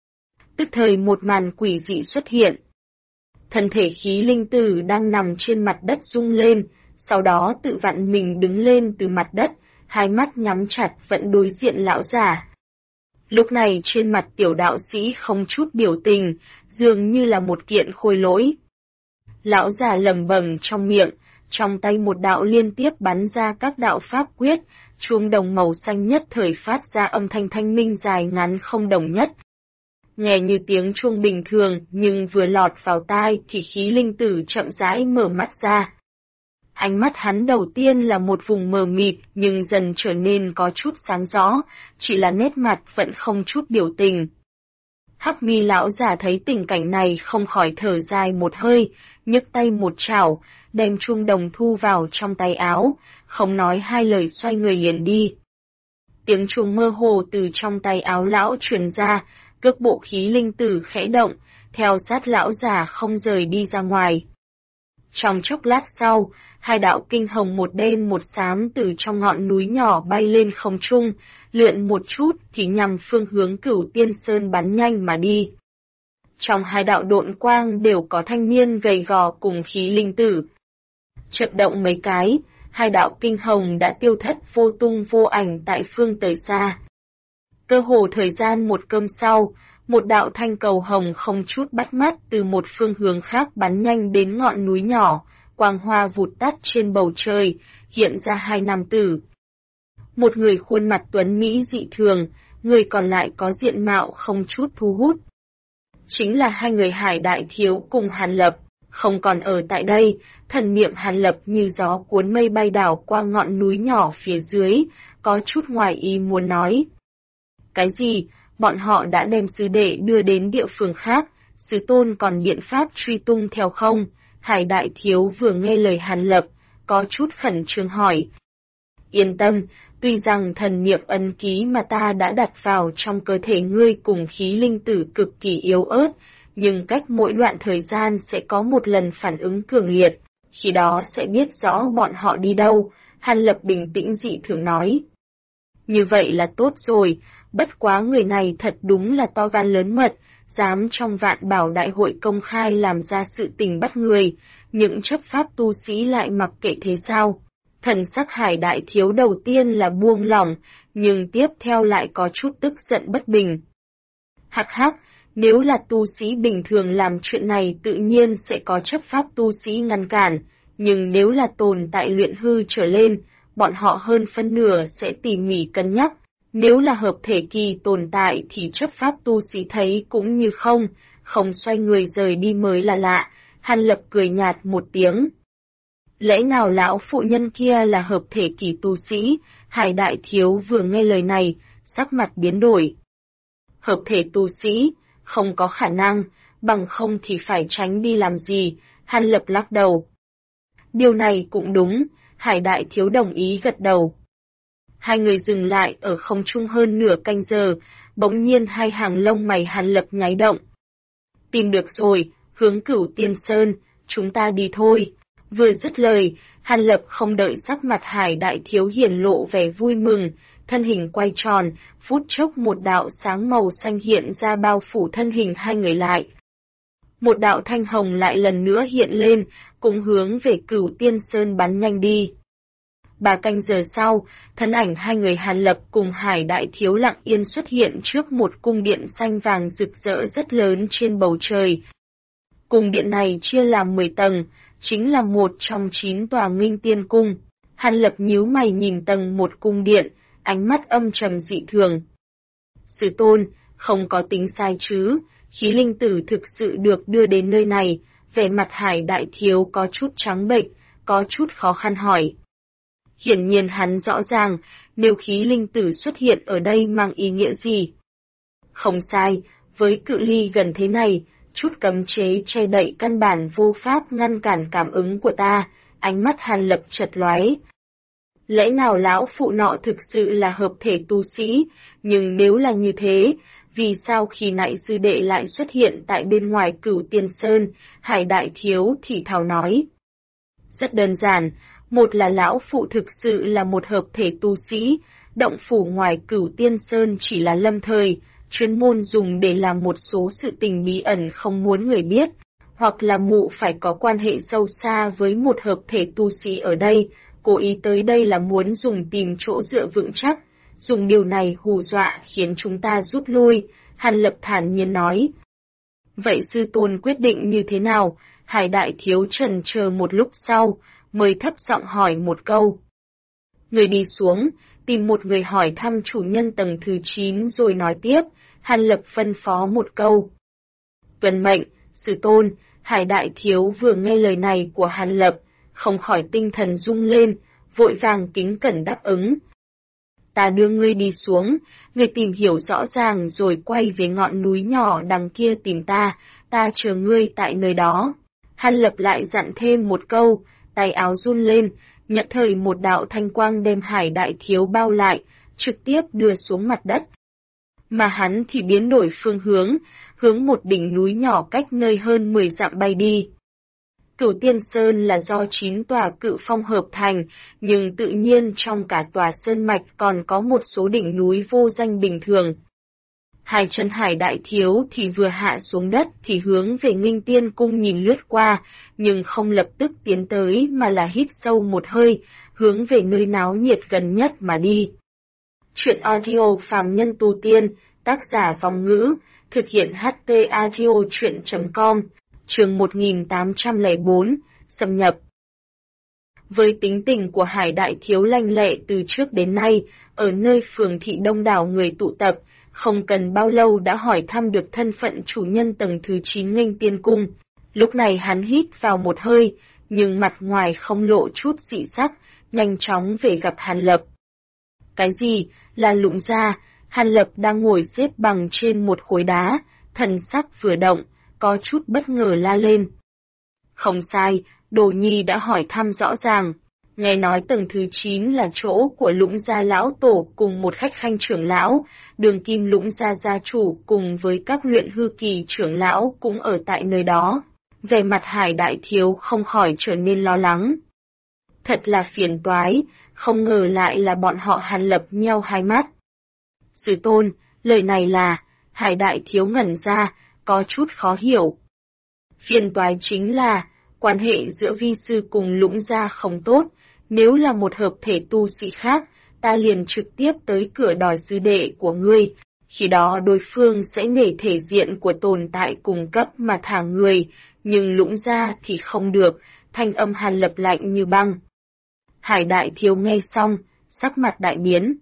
Tức thời một màn quỷ dị xuất hiện. Thân thể Khí Linh Tử đang nằm trên mặt đất rung lên, sau đó tự vặn mình đứng lên từ mặt đất, hai mắt nhắm chặt vẫn đối diện lão già. Lúc này trên mặt tiểu đạo sĩ không chút biểu tình, dường như là một kiện khôi lỗi. Lão già lẩm bẩm trong miệng, trong tay một đạo liên tiếp bắn ra các đạo pháp quyết, chuông đồng màu xanh nhất thời phát ra âm thanh thanh minh dài ngắn không đồng nhất. Nghe như tiếng chuông bình thường, nhưng vừa lọt vào tai thì Khí Linh Tử chậm rãi mở mắt ra. Ánh mắt hắn đầu tiên là một vùng mờ mịt nhưng dần trở nên có chút sáng rõ, chỉ là nét mặt vẫn không chút biểu tình. Hắc Mi lão già thấy tình cảnh này không khỏi thở dài một hơi, nhấc tay một chảo, đem chuông đồng thu vào trong tay áo, không nói hai lời xoay người liền đi. Tiếng chuông mơ hồ từ trong tay áo lão truyền ra, cước bộ Khí Linh Tử khẽ động, theo sát lão già không rời đi ra ngoài. Trong chốc lát sau, hai đạo kinh hồng một đen một xám từ trong ngọn núi nhỏ bay lên không trung, lượn một chút thì nhằm phương hướng Cửu Tiên Sơn bắn nhanh mà đi. Trong hai đạo độn quang đều có thanh niên gầy gò cùng Khí Linh Tử. Chợt động mấy cái, hai đạo kinh hồng đã tiêu thất vô tung vô ảnh tại phương tời xa. Cơ hồ thời gian một cơm sau, một đạo thanh cầu hồng không chút bắt mắt từ một phương hướng khác bắn nhanh đến ngọn núi nhỏ, quang hoa vụt tắt trên bầu trời, hiện ra hai nam tử. Một người khuôn mặt tuấn mỹ dị thường, người còn lại có diện mạo không chút thu hút. Chính là hai người Hải Đại Thiếu cùng Hàn Lập, không còn ở tại đây, thần niệm Hàn Lập như gió cuốn mây bay đảo qua ngọn núi nhỏ phía dưới, có chút ngoài ý muốn nói. Cái gì, bọn họ đã đem sư đệ đưa đến địa phương khác, sư tôn còn biện pháp truy tung theo không? Hải Đại Thiếu vừa nghe lời Hàn Lập, có chút khẩn trương hỏi. Yên tâm, tuy rằng thần niệm ấn ký mà ta đã đặt vào trong cơ thể ngươi cùng khí linh tử cực kỳ yếu ớt, nhưng cách mỗi đoạn thời gian sẽ có một lần phản ứng cường liệt, khi đó sẽ biết rõ bọn họ đi đâu, Hàn Lập bình tĩnh dị thường nói. Như vậy là tốt rồi, bất quá người này thật đúng là to gan lớn mật, dám trong Vạn Bảo Đại hội công khai làm ra sự tình bắt người, những chấp pháp tu sĩ lại mặc kệ thế sao? Thần sắc Hải Đại Thiếu đầu tiên là buông lỏng, nhưng tiếp theo lại có chút tức giận bất bình. Hắc hắc, nếu là tu sĩ bình thường làm chuyện này tự nhiên sẽ có chấp pháp tu sĩ ngăn cản, nhưng nếu là tồn tại luyện hư trở lên, bọn họ hơn phân nửa sẽ tỉ mỉ cân nhắc. Nếu là hợp thể kỳ tồn tại thì chấp pháp tu sĩ thấy cũng như không xoay người rời đi mới là lạ. Hàn Lập cười nhạt một tiếng. Lẽ nào lão phụ nhân kia là hợp thể kỳ tu sĩ? Hải Đại Thiếu vừa nghe lời này, sắc mặt biến đổi. Hợp thể tu sĩ, không có khả năng, bằng không thì phải tránh đi làm gì, Hàn Lập lắc đầu. Điều này cũng đúng, Hải Đại Thiếu đồng ý gật đầu. Hai người dừng lại ở không trung hơn nửa canh giờ, bỗng nhiên hai hàng lông mày Hàn Lập nháy động. Tìm được rồi, hướng Cửu Tiên Sơn, chúng ta đi thôi. Vừa dứt lời, Hàn Lập không đợi sắc mặt Hải Đại Thiếu hiển lộ vẻ vui mừng, thân hình quay tròn, phút chốc một đạo sáng màu xanh hiện ra bao phủ thân hình hai người lại. Một đạo thanh hồng lại lần nữa hiện lên, cùng hướng về Cửu Tiên Sơn bắn nhanh đi. 3 canh giờ sau, thân ảnh hai người Hàn Lập cùng Hải Đại Thiếu lặng yên xuất hiện trước một cung điện xanh vàng rực rỡ rất lớn trên bầu trời. Cung điện này chia làm 10 tầng, chính là một trong 9 tòa Nghinh Tiên Cung. Hàn Lập nhíu mày nhìn tầng một cung điện, ánh mắt âm trầm dị thường. Sư tôn, không có tính sai chứ, khí linh tử thực sự được đưa đến nơi này, vẻ mặt Hải Đại Thiếu có chút trắng bệch, có chút khó khăn hỏi. Hiển nhiên hắn rõ ràng, nếu khí linh tử xuất hiện ở đây mang ý nghĩa gì. Không sai, với cự ly gần thế này, chút cấm chế che đậy căn bản vô pháp ngăn cản cảm ứng của ta, ánh mắt Hàn Lập chật lóe. Lẽ nào lão phụ nọ thực sự là hợp thể tu sĩ, nhưng nếu là như thế, vì sao khi nãy sư đệ lại xuất hiện tại bên ngoài Cửu Tiên Sơn, Hải Đại Thiếu thì thào nói. Rất đơn giản, một là lão phụ thực sự là một hợp thể tu sĩ, động phủ ngoài Cửu Tiên Sơn chỉ là lâm thời, chuyên môn dùng để làm một số sự tình bí ẩn không muốn người biết, hoặc là mụ phải có quan hệ sâu xa với một hợp thể tu sĩ ở đây, cố ý tới đây là muốn dùng tìm chỗ dựa vững chắc, dùng điều này hù dọa khiến chúng ta rút lui, Hàn Lập thản nhiên nói. Vậy sư tôn quyết định như thế nào? Hải Đại Thiếu chần chờ một lúc sau, mới thấp giọng hỏi một câu. Người đi xuống, tìm một người hỏi thăm chủ nhân tầng thứ 9 rồi nói tiếp, Hàn Lập phân phó một câu. Tuân mệnh, sư tôn, Hải Đại Thiếu vừa nghe lời này của Hàn Lập, không khỏi tinh thần rung lên, vội vàng kính cẩn đáp ứng. Ta đưa ngươi đi xuống, ngươi tìm hiểu rõ ràng rồi quay về ngọn núi nhỏ đằng kia tìm ta chờ ngươi tại nơi đó. Hàn Lập lại dặn thêm một câu, tay áo run lên, nhận thời một đạo thanh quang đem Hải Đại Thiếu bao lại, trực tiếp đưa xuống mặt đất. Mà hắn thì biến đổi phương hướng một đỉnh núi nhỏ cách nơi hơn 10 dặm bay đi. Cửu Tiên Sơn là do 9 tòa cự phong hợp thành, nhưng tự nhiên trong cả tòa sơn mạch còn có một số đỉnh núi vô danh bình thường. Hai chân Hải Đại Thiếu thì vừa hạ xuống đất thì hướng về Nghinh Tiên Cung nhìn lướt qua, nhưng không lập tức tiến tới mà là hít sâu một hơi, hướng về nơi náo nhiệt gần nhất mà đi. Chuyện audio phàm nhân tu tiên, tác giả Vong Ngữ, thực hiện HT audio truyện.com, chương 1804, xâm nhập. Với tính tình của Hải đại thiếu lanh lẹ từ trước đến nay, ở nơi phường thị đông đảo người tụ tập, không cần bao lâu đã hỏi thăm được thân phận chủ nhân tầng thứ 9 Nghênh Tiên Cung. Lúc này hắn hít vào một hơi, nhưng mặt ngoài không lộ chút dị sắc, nhanh chóng về gặp Hàn Lập. Cái gì? Là Lũng gia? Hàn Lập đang ngồi xếp bằng trên một khối đá, thần sắc vừa động, có chút bất ngờ la lên. Không sai, Đồ Nhi đã hỏi thăm rõ ràng. Nghe nói tầng thứ 9 là chỗ của Lũng gia lão tổ cùng một khách khanh trưởng lão, Đường Kim Lũng gia gia chủ cùng với các luyện hư kỳ trưởng lão cũng ở tại nơi đó. Về mặt Hải đại thiếu không khỏi trở nên lo lắng. Thật là phiền toái, không ngờ lại là bọn họ Hàn Lập nheo hai mắt. Sư tôn, lời này là, Hải đại thiếu ngẩn ra, có chút khó hiểu. Phiền toái chính là, quan hệ giữa vi sư cùng Lũng gia không tốt, nếu là một hợp thể tu sĩ khác, ta liền trực tiếp tới cửa đòi sư đệ của ngươi, khi đó đối phương sẽ nể thể diện của tồn tại cùng cấp mà thả người, nhưng Lũng gia thì không được, thanh âm Hàn Lập lạnh như băng. Hải đại thiếu nghe xong, sắc mặt đại biến.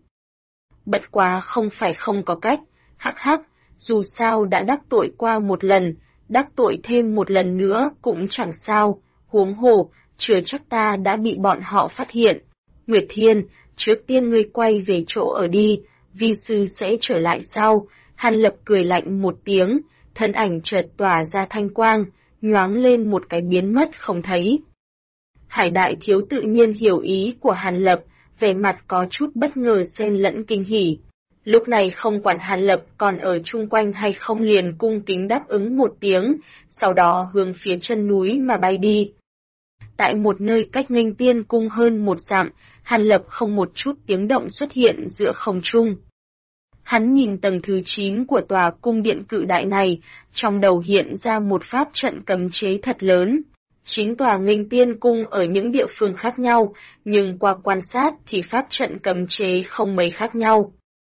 Bất quá không phải không có cách, hắc hắc, dù sao đã đắc tội qua một lần, đắc tội thêm một lần nữa cũng chẳng sao, huống hồ, chưa chắc ta đã bị bọn họ phát hiện. Nguyệt Thiên, trước tiên ngươi quay về chỗ ở đi, vi sư sẽ trở lại sau. Hàn Lập cười lạnh một tiếng, thân ảnh chợt tỏa ra thanh quang, nhoáng lên một cái biến mất không thấy. Hải đại thiếu tự nhiên hiểu ý của Hàn Lập, vẻ mặt có chút bất ngờ xen lẫn kinh hỉ. Lúc này không quản Hàn Lập còn ở chung quanh hay không liền cung kính đáp ứng một tiếng, sau đó hướng phía chân núi mà bay đi. Tại một nơi cách Nghênh Tiên Cung hơn một dặm, Hàn Lập không một chút tiếng động xuất hiện giữa không trung. Hắn nhìn tầng thứ 9 của tòa cung điện cự đại này, trong đầu hiện ra một pháp trận cấm chế thật lớn. Chính tòa Nghênh Tiên Cung ở những địa phương khác nhau, nhưng qua quan sát thì pháp trận cấm chế không mấy khác nhau.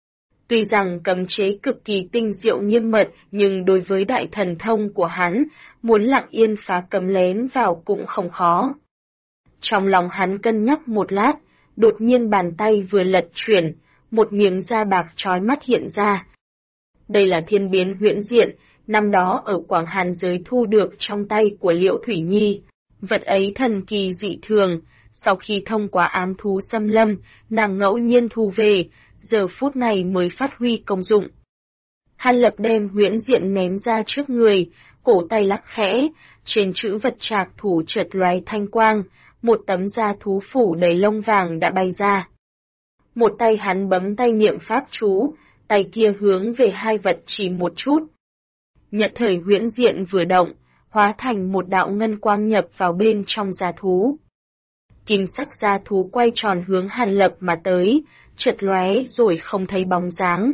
Tuy rằng cấm chế cực kỳ tinh diệu nghiêm mật, nhưng đối với đại thần thông của hắn, muốn lặng yên phá cấm lén vào cũng không khó. Trong lòng hắn cân nhắc một lát, đột nhiên bàn tay vừa lật chuyển, một miếng da bạc chói mắt hiện ra. Đây là thiên biến huyễn diện, năm đó ở Quảng Hàn giới thu được trong tay của Liễu Thủy Nhi. Vật ấy thần kỳ dị thường, sau khi thông qua ám thú xâm lâm, nàng ngẫu nhiên thu về, giờ phút này mới phát huy công dụng. Hàn Lập đem huyễn diện ném ra trước người, cổ tay lắc khẽ, trên chữ vật trạc thủ chợt lóe thanh quang, một tấm da thú phủ đầy lông vàng đã bay ra. Một tay hắn bấm tay niệm pháp chú, tay kia hướng về hai vật chỉ một chút. Nhất thời huyễn diện vừa động, hóa thành một đạo ngân quang nhập vào bên trong da thú. Kim sắc da thú quay tròn hướng Hàn Lập mà tới, chợt lóe rồi không thấy bóng dáng.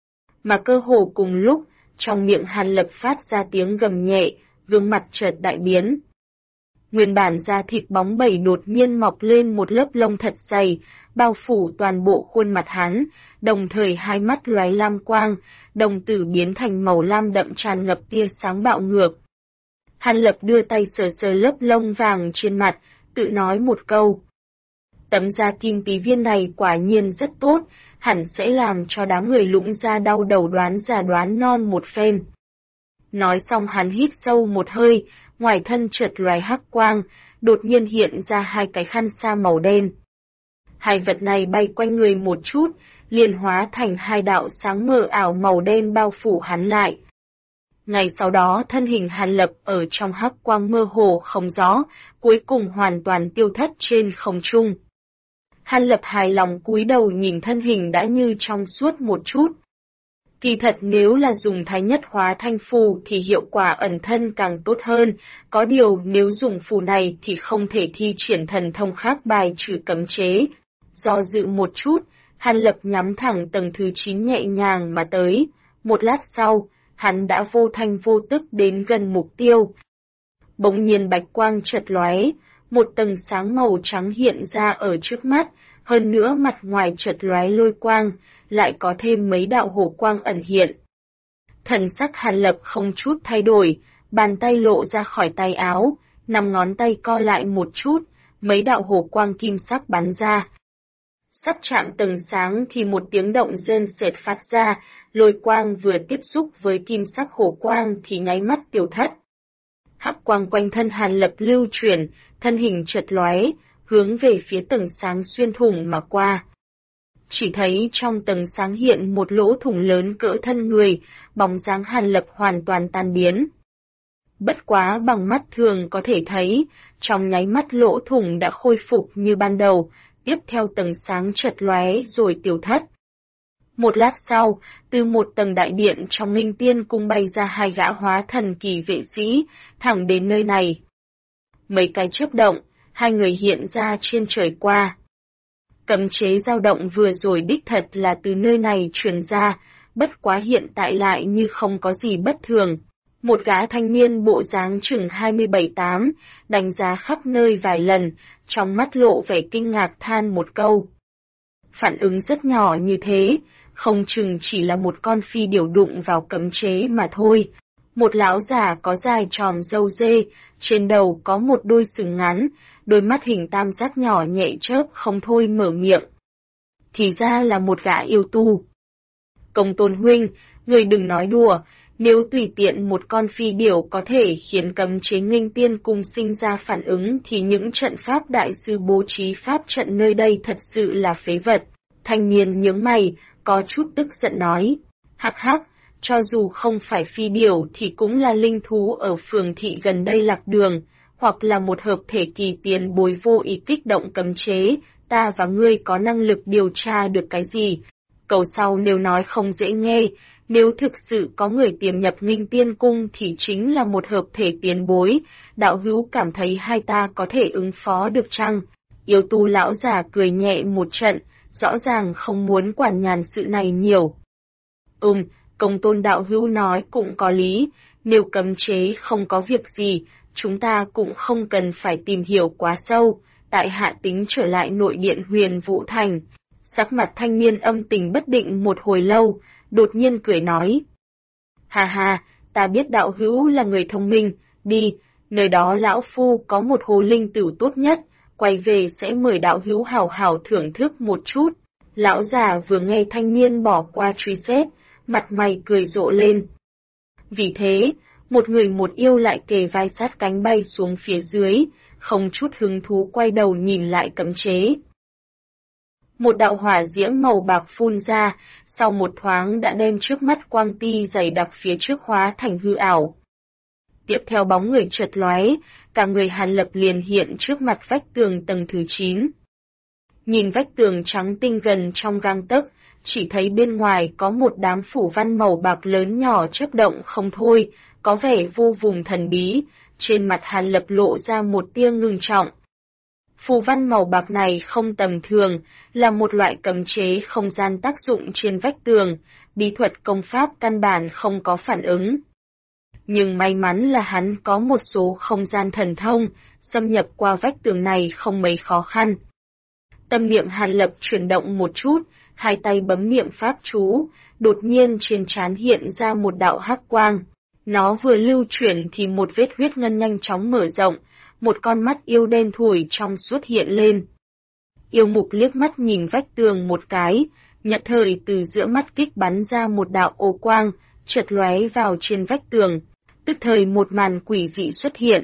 Mà cơ hồ cùng lúc, trong miệng Hàn Lập phát ra tiếng gầm nhẹ, gương mặt chợt đại biến. Nguyên bản da thịt bóng bẩy đột nhiên mọc lên một lớp lông thật dày, bao phủ toàn bộ khuôn mặt hắn, đồng thời hai mắt lóe lam quang, đồng tử biến thành màu lam đậm tràn ngập tia sáng bạo ngược. Hàn Lập đưa tay sờ sờ lớp lông vàng trên mặt, tự nói một câu. Tấm da kim tí viên này quả nhiên rất tốt, hẳn sẽ làm cho đám người Lũng gia đau đầu đoán già đoán non một phen. Nói xong hắn hít sâu một hơi, ngoài thân chợt lóe hắc quang, đột nhiên hiện ra hai cái khăn sa màu đen. Hai vật này bay quanh người một chút, liền hóa thành hai đạo sáng mờ ảo màu đen bao phủ hắn lại. Ngày sau đó thân hình Hàn Lập ở trong hắc quang mơ hồ không rõ, cuối cùng hoàn toàn tiêu thất trên không trung. Hàn Lập hài lòng cúi đầu nhìn thân hình đã như trong suốt một chút. Kỳ thật nếu là dùng thái nhất hóa thanh phù thì hiệu quả ẩn thân càng tốt hơn, có điều nếu dùng phù này thì không thể thi triển thần thông khác bài trừ cấm chế. Do dự một chút, Hàn Lập nhắm thẳng tầng thứ 9 nhẹ nhàng mà tới, một lát sau, hắn đã vô thanh vô tức đến gần mục tiêu. Bỗng nhiên bạch quang chợt lóe, một tầng sáng màu trắng hiện ra ở trước mắt, hơn nữa mặt ngoài chợt lóe lôi quang, lại có thêm mấy đạo hổ quang ẩn hiện. Thần sắc Hàn Lập không chút thay đổi, bàn tay lộ ra khỏi tay áo, 5 ngón tay co lại một chút, mấy đạo hồ quang kim sắc bắn ra. Sắp chạm tầng sáng thì một tiếng động rên rệt phát ra, lôi quang vừa tiếp xúc với kim sắc hồ quang thì nháy mắt tiêu thất. Hắc quang quanh thân Hàn Lập lưu chuyển, thân hình chợt lóe, hướng về phía tầng sáng xuyên thủng mà qua. Chỉ thấy trong tầng sáng hiện một lỗ thủng lớn cỡ thân người, bóng dáng Hàn Lập hoàn toàn tan biến. Bất quá bằng mắt thường có thể thấy, trong nháy mắt lỗ thủng đã khôi phục như ban đầu, tiếp theo tầng sáng chợt lóe rồi tiêu thất. Một lát sau, từ một tầng đại điện trong Nghinh Tiên Cung bay ra hai gã hóa thần kỳ vệ sĩ, thẳng đến nơi này. Mấy cái chớp động, hai người hiện ra trên trời qua. Cấm chế dao động vừa rồi đích thật là từ nơi này truyền ra, bất quá hiện tại lại như không có gì bất thường. Một gã thanh niên bộ dáng chừng 27-8, đánh giá khắp nơi vài lần, trong mắt lộ vẻ kinh ngạc than một câu. Phản ứng rất nhỏ như thế, không chừng chỉ là một con phi điểu đụng vào cấm chế mà thôi. Một lão già có dài tròm râu dê, trên đầu có một đôi sừng ngắn, đôi mắt hình tam giác nhỏ nhẹ chớp không thôi mở miệng. Thì ra là một gã yêu tu. Công Tôn huynh, người đừng nói đùa, nếu tùy tiện một con phi điểu có thể khiến cấm chế Nghinh Tiên Cung sinh ra phản ứng thì những trận pháp đại sư bố trí pháp trận nơi đây thật sự là phế vật. Thanh niên nhướng mày, có chút tức giận nói. Hắc hắc, cho dù không phải phi điểu thì cũng là linh thú ở phường thị gần đây lạc đường, hoặc là một hợp thể kỳ tiền bối vô ý kích động cấm chế, ta và ngươi có năng lực điều tra được cái gì? Câu sau nếu nói không dễ nghe, nếu thực sự có người tiềm nhập Nghinh Tiên Cung thì chính là một hợp thể tiền bối, đạo hữu cảm thấy hai ta có thể ứng phó được chăng? Yêu tu lão già cười nhẹ một trận, rõ ràng không muốn quản nhàn sự này nhiều. Công Tôn đạo hữu nói cũng có lý, nếu cấm chế không có việc gì, chúng ta cũng không cần phải tìm hiểu quá sâu, tại hạ tính trở lại nội điện Huyền Vũ Thành. Sắc mặt thanh niên âm tình bất định một hồi lâu, đột nhiên cười nói. Hà hà, ta biết đạo hữu là người thông minh, đi, nơi đó lão phu có một hồ linh tử tốt nhất, quay về sẽ mời đạo hữu hào hào thưởng thức một chút. Lão già vừa nghe thanh niên bỏ qua truy xét, mặt mày cười rộ lên. Vì thế, một người một yêu lại kề vai sát cánh bay xuống phía dưới, không chút hứng thú quay đầu nhìn lại cấm chế. Một đạo hỏa diễm màu bạc phun ra, sau một thoáng đã đem trước mắt quang ti dày đặc phía trước hóa thành hư ảo. Tiếp theo bóng người chợt lóe, cả người Hàn Lập liền hiện trước mặt vách tường tầng thứ 9. Nhìn vách tường trắng tinh gần trong gang tấc, chỉ thấy bên ngoài có một đám phủ văn màu bạc lớn nhỏ chớp động không thôi, có vẻ vô cùng thần bí, trên mặt Hàn Lập lộ ra một tia ngưng trọng. Phù văn màu bạc này không tầm thường, là một loại cấm chế không gian tác dụng trên vách tường, bí thuật công pháp căn bản không có phản ứng. Nhưng may mắn là hắn có một số không gian thần thông, xâm nhập qua vách tường này không mấy khó khăn. Tâm niệm Hàn Lập chuyển động một chút, hai tay bấm niệm pháp chú, đột nhiên trên trán hiện ra một đạo hắc quang. Nó vừa lưu chuyển thì một vết huyết ngân nhanh chóng mở rộng, một con mắt yêu đen thủi trong suốt hiện lên. Yêu mục liếc mắt nhìn vách tường một cái, nhận thời từ giữa mắt kích bắn ra một đạo ô quang, chợt lóe vào trên vách tường, tức thời một màn quỷ dị xuất hiện.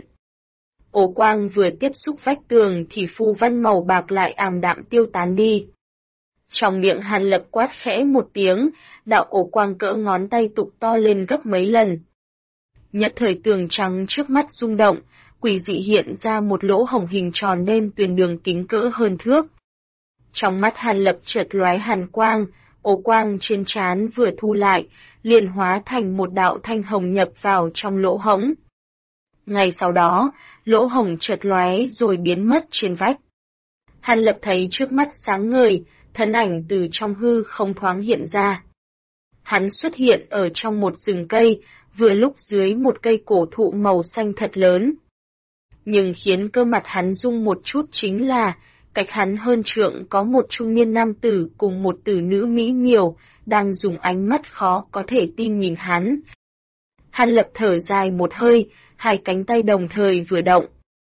Ô quang vừa tiếp xúc vách tường thì phù văn màu bạc lại ảm đạm tiêu tán đi. Trong miệng Hàn Lập quát khẽ một tiếng, đạo ổ quang cỡ ngón tay tụ to lên gấp mấy lần. Nhất thời tường trắng trước mắt rung động, quỷ dị hiện ra một lỗ hổng hình tròn nên tuyền đường kính cỡ hơn thước. Trong mắt Hàn Lập chợt lóe hàn quang, ổ quang trên trán vừa thu lại, liền hóa thành một đạo thanh hồng nhập vào trong lỗ hổng. Ngay sau đó, lỗ hổng chợt lóe rồi biến mất trên vách. Hàn Lập thấy trước mắt sáng ngời, thân ảnh từ trong hư không thoáng hiện ra. Hắn xuất hiện ở trong một rừng cây, vừa lúc dưới một cây cổ thụ màu xanh thật lớn. Nhưng khiến cơ mặt hắn rung một chút chính là, cách hắn hơn trượng có một trung niên nam tử cùng một tử nữ mỹ miều, đang dùng ánh mắt khó có thể tin nhìn hắn. Hàn Lập thở dài một hơi, hai cánh tay đồng thời vừa động.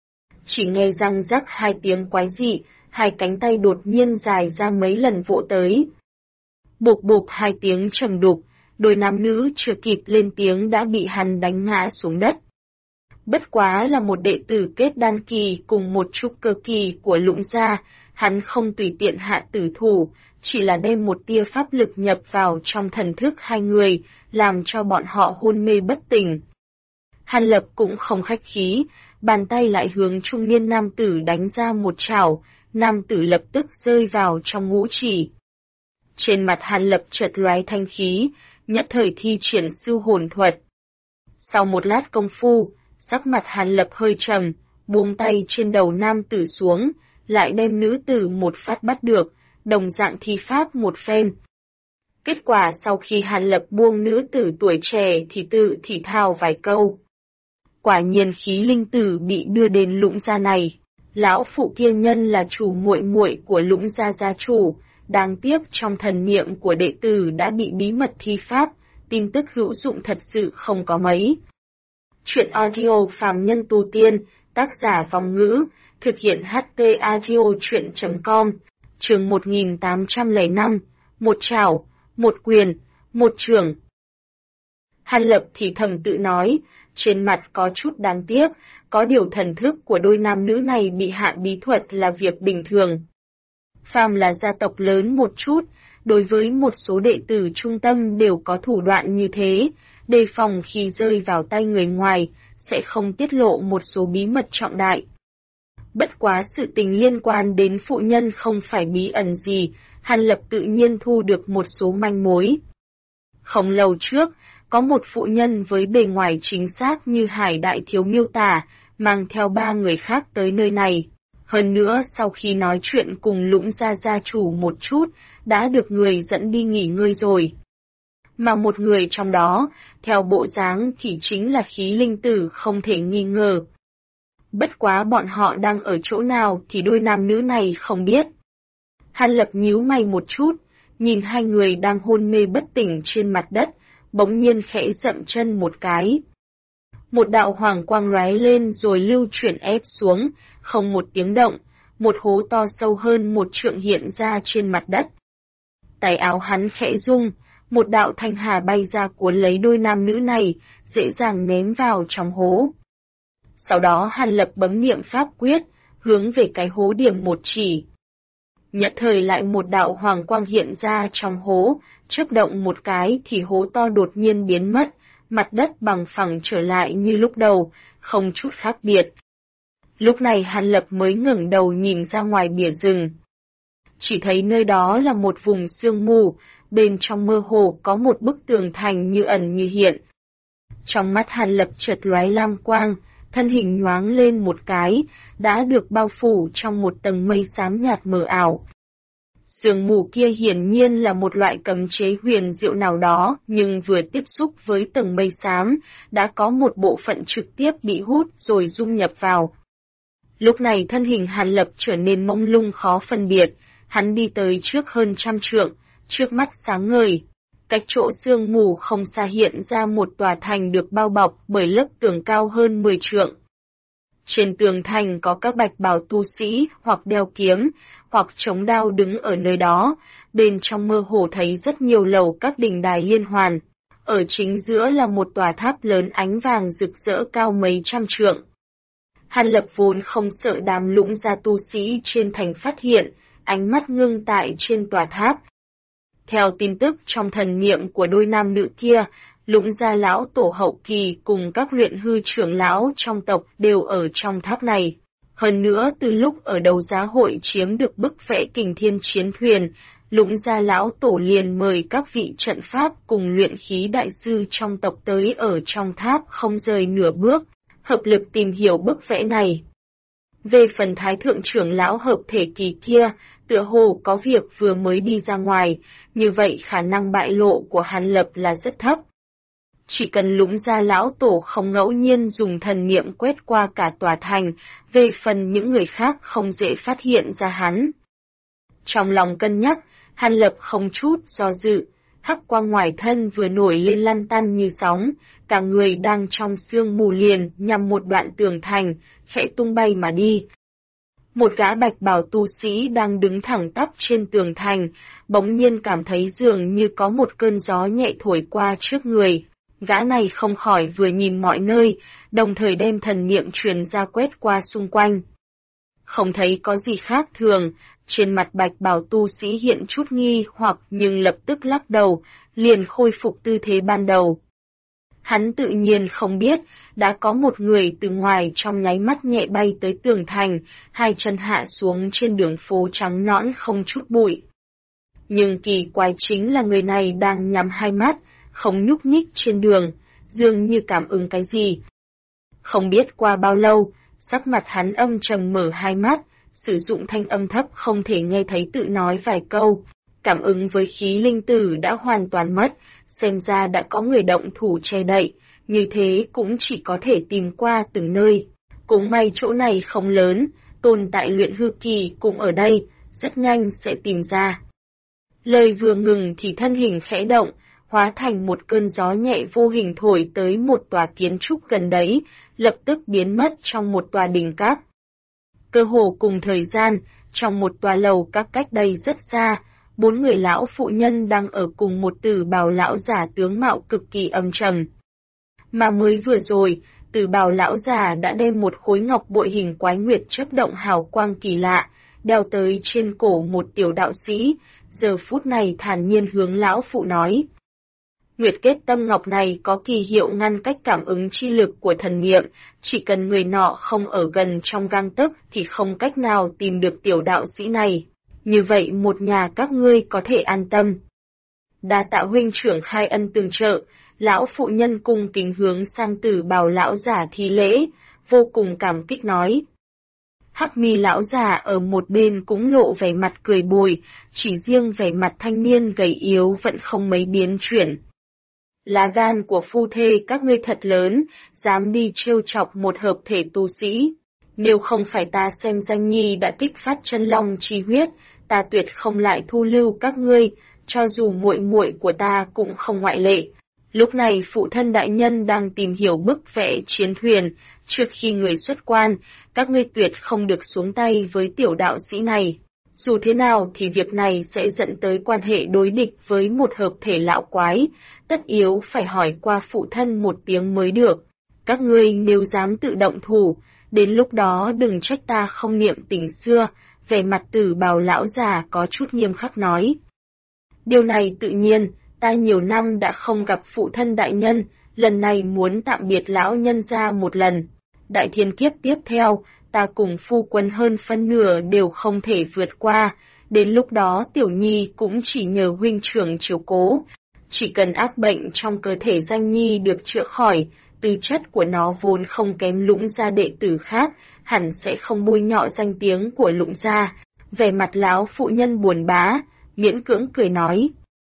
Chỉ nghe răng rắc hai tiếng quái dị, hai cánh tay đột nhiên dài ra mấy lần vỗ tới. Bộp bộp hai tiếng trầm đục, đôi nam nữ chưa kịp lên tiếng đã bị hắn đánh ngã xuống đất. Bất quá là một đệ tử kết đan kỳ cùng một trúc cơ kỳ của Lũng gia, hắn không tùy tiện hạ tử thủ, chỉ là đem một tia pháp lực nhập vào trong thần thức hai người, làm cho bọn họ hôn mê bất tỉnh. Hàn Lập cũng không khách khí, bàn tay lại hướng trung niên nam tử đánh ra một chảo, nam tử lập tức rơi vào trong ngũ chỉ. Trên mặt Hàn Lập chợt lóe thanh khí, nhất thời thi triển sư hồn thuật. Sau một lát công phu, sắc mặt Hàn Lập hơi trầm, buông tay trên đầu nam tử xuống, lại đem nữ tử một phát bắt được, đồng dạng thi pháp một phen. Kết quả sau khi Hàn Lập buông nữ tử tuổi trẻ thì tự thì thào vài câu. Quả nhiên khí linh tử bị đưa đến Lũng gia này. Lão phụ kia nhân là chủ muội muội của Lũng gia gia chủ, đáng tiếc trong thần niệm của đệ tử đã bị bí mật thi pháp, tin tức hữu dụng thật sự không có mấy. Chuyện audio phàm nhân tu tiên, tác giả Vong Ngữ, thực hiện HT audio chuyện.com, chương 1805, một chảo, một quyền, một chưởng. Hàn Lập thì thầm tự nói, trên mặt có chút đáng tiếc, có điều thần thức của đôi nam nữ này bị hạ bí thuật là việc bình thường. Phàm là gia tộc lớn một chút, đối với một số đệ tử trung tâm đều có thủ đoạn như thế, đề phòng khi rơi vào tay người ngoài, sẽ không tiết lộ một số bí mật trọng đại. Bất quá sự tình liên quan đến phụ nhân không phải bí ẩn gì, Hàn Lập tự nhiên thu được một số manh mối. Không lâu trước, có một phụ nhân với bề ngoài chính xác như Hải Đại Thiếu miêu tả, mang theo 3 người khác tới nơi này. Hơn nữa sau khi nói chuyện cùng Lũng gia gia chủ một chút, đã được người dẫn đi nghỉ ngơi rồi. Mà một người trong đó, theo bộ dáng thì chính là khí linh tử không thể nghi ngờ. Bất quá bọn họ đang ở chỗ nào thì đôi nam nữ này không biết. Hàn Lập nhíu mày một chút, nhìn hai người đang hôn mê bất tỉnh trên mặt đất, bỗng nhiên khẽ dậm chân một cái. Một đạo hoàng quang lóe lên rồi lưu chuyển ép xuống, không một tiếng động, một hố to sâu hơn 1 trượng hiện ra trên mặt đất. Tay áo hắn khẽ rung, một đạo thanh hà bay ra cuốn lấy đôi nam nữ này, dễ dàng ném vào trong hố. Sau đó Hàn Lập bấm niệm pháp quyết, hướng về cái hố điểm một chỉ. Nhất thời lại một đạo hoàng quang hiện ra trong hố, chớp động một cái thì hố to đột nhiên biến mất, mặt đất bằng phẳng trở lại như lúc đầu, không chút khác biệt. Lúc này Hàn Lập mới ngẩng đầu nhìn ra ngoài bìa rừng. Chỉ thấy nơi đó là một vùng sương mù, bên trong mơ hồ có một bức tường thành như ẩn như hiện. Trong mắt Hàn Lập chợt lóe lam quang, thân hình nhoáng lên một cái, đã được bao phủ trong một tầng mây xám nhạt mờ ảo. Sương mù kia hiển nhiên là một loại cấm chế huyền diệu nào đó, nhưng vừa tiếp xúc với tầng mây xám, đã có một bộ phận trực tiếp bị hút rồi dung nhập vào. Lúc này thân hình Hàn Lập trở nên mông lung khó phân biệt, hắn đi tới trước hơn 100 trượng, trước mắt sáng ngời. Cách chỗ sương mù không xa hiện ra một tòa thành được bao bọc bởi lớp tường cao hơn 10 trượng. Trên tường thành có các bạch bào tu sĩ hoặc đeo kiếm, hoặc chống đao đứng ở nơi đó, bên trong mơ hồ thấy rất nhiều lầu các đình đài liên hoàn. Ở chính giữa là một tòa tháp lớn ánh vàng rực rỡ cao mấy trăm trượng. Hàn Lập vốn không sợ đám Lũng gia tu sĩ trên thành phát hiện, ánh mắt ngưng tại trên tòa tháp. Theo tin tức trong thần niệm của đôi nam nữ kia, Lũng gia lão tổ hậu kỳ cùng các luyện hư trưởng lão trong tộc đều ở trong tháp này. Hơn nữa từ lúc ở đấu giá hội chiếm được bức vẽ kình thiên chiến thuyền, Lũng gia lão tổ liền mời các vị trận pháp cùng luyện khí đại sư trong tộc tới ở trong tháp không rời nửa bước, hợp lực tìm hiểu bức vẽ này. Về phần thái thượng trưởng lão hợp thể kỳ kia, tựa hồ có việc vừa mới đi ra ngoài, như vậy khả năng bại lộ của Hàn Lập là rất thấp. Chỉ cần Lũng gia lão tổ không ngẫu nhiên dùng thần niệm quét qua cả tòa thành, về phần những người khác không dễ phát hiện ra hắn. Trong lòng cân nhắc, Hàn Lập không chút do dự, hắc quang ngoài thân vừa nổi lên lăn tăn như sóng, cả người đang trong sương mù liền nhằm một đoạn tường thành, khẽ tung bay mà đi. Một gã bạch bào tu sĩ đang đứng thẳng tắp trên tường thành, bỗng nhiên cảm thấy dường như có một cơn gió nhẹ thổi qua trước người. Gã này không khỏi vừa nhìn mọi nơi, đồng thời đem thần niệm truyền ra quét qua xung quanh. Không thấy có gì khác thường, trên mặt bạch bào tu sĩ hiện chút nghi hoặc nhưng lập tức lắc đầu, liền khôi phục tư thế ban đầu. Hắn tự nhiên không biết, đã có một người từ ngoài trong nháy mắt nhẹ bay tới tường thành, hai chân hạ xuống trên đường phố trắng nõn không chút bụi. Nhưng kỳ quái chính là người này đang nhắm hai mắt, không nhúc nhích trên đường, dường như cảm ứng cái gì. Không biết qua bao lâu, sắc mặt hắn âm trầm mở hai mắt, sử dụng thanh âm thấp không thể nghe thấy tự nói vài câu. Cảm ứng với khí linh tử đã hoàn toàn mất, xem ra đã có người động thủ che đậy, như thế cũng chỉ có thể tìm qua từng nơi. Cũng may chỗ này không lớn, tồn tại luyện hư kỳ cũng ở đây, rất nhanh sẽ tìm ra. Lời vừa ngừng thì thân hình khẽ động, hóa thành một cơn gió nhẹ vô hình thổi tới một tòa kiến trúc gần đấy, lập tức biến mất trong một tòa đình các. Cơ hồ cùng thời gian, trong một tòa lầu các cách đây rất xa, 4 người lão phụ nhân đang ở cùng một tử bào lão giả tướng mạo cực kỳ âm trầm. Mà mới vừa rồi, tử bào lão giả đã đem một khối ngọc bội hình quái nguyệt chớp động hào quang kỳ lạ, đeo tới trên cổ một tiểu đạo sĩ, giờ phút này thản nhiên hướng lão phụ nói. Nguyệt kết tâm ngọc này có kỳ hiệu ngăn cách cảm ứng chi lực của thần niệm, chỉ cần người nọ không ở gần trong gang tấc thì không cách nào tìm được tiểu đạo sĩ này. Như vậy một nhà các ngươi có thể an tâm. Đa tạ huynh trưởng khai ân tương trợ, lão phụ nhân cung kính hướng sang tử bào lão giả thi lễ, vô cùng cảm kích nói. Hắc mi lão già ở một bên cũng lộ vẻ mặt cười bồi, chỉ riêng vẻ mặt thanh niên gầy yếu vẫn không mấy biến chuyển. Lá gan của phu thê các ngươi thật lớn, dám đi trêu chọc một hợp thể tu sĩ. Nếu không phải ta xem danh nhi đã kích phát chân long chi huyết, ta tuyệt không lại thu lưu các ngươi, cho dù muội muội của ta cũng không ngoại lệ. Lúc này phụ thân đại nhân đang tìm hiểu bức vẽ chiến thuyền, trước khi người xuất quan, các ngươi tuyệt không được xuống tay với tiểu đạo sĩ này. Dù thế nào thì việc này sẽ dẫn tới quan hệ đối địch với một hợp thể lão quái, tất yếu phải hỏi qua phụ thân một tiếng mới được. Các ngươi nếu dám tự động thủ, đến lúc đó đừng trách ta không niệm tình xưa, vẻ mặt tử bào lão già có chút nghiêm khắc nói. Điều này tự nhiên, ta nhiều năm đã không gặp phụ thân đại nhân, lần này muốn tạm biệt lão nhân ra một lần. Đại thiên kiếp tiếp theo, ta cùng phu quân hơn phân nửa đều không thể vượt qua, đến lúc đó tiểu nhi cũng chỉ nhờ huynh trưởng chiếu cố. Chỉ cần ác bệnh trong cơ thể danh nhi được chữa khỏi, tư chất của nó vốn không kém Lũng gia đệ tử khác, hẳn sẽ không bôi nhọ danh tiếng của Lũng gia. Vẻ mặt lão phụ nhân buồn bã, miễn cưỡng cười nói.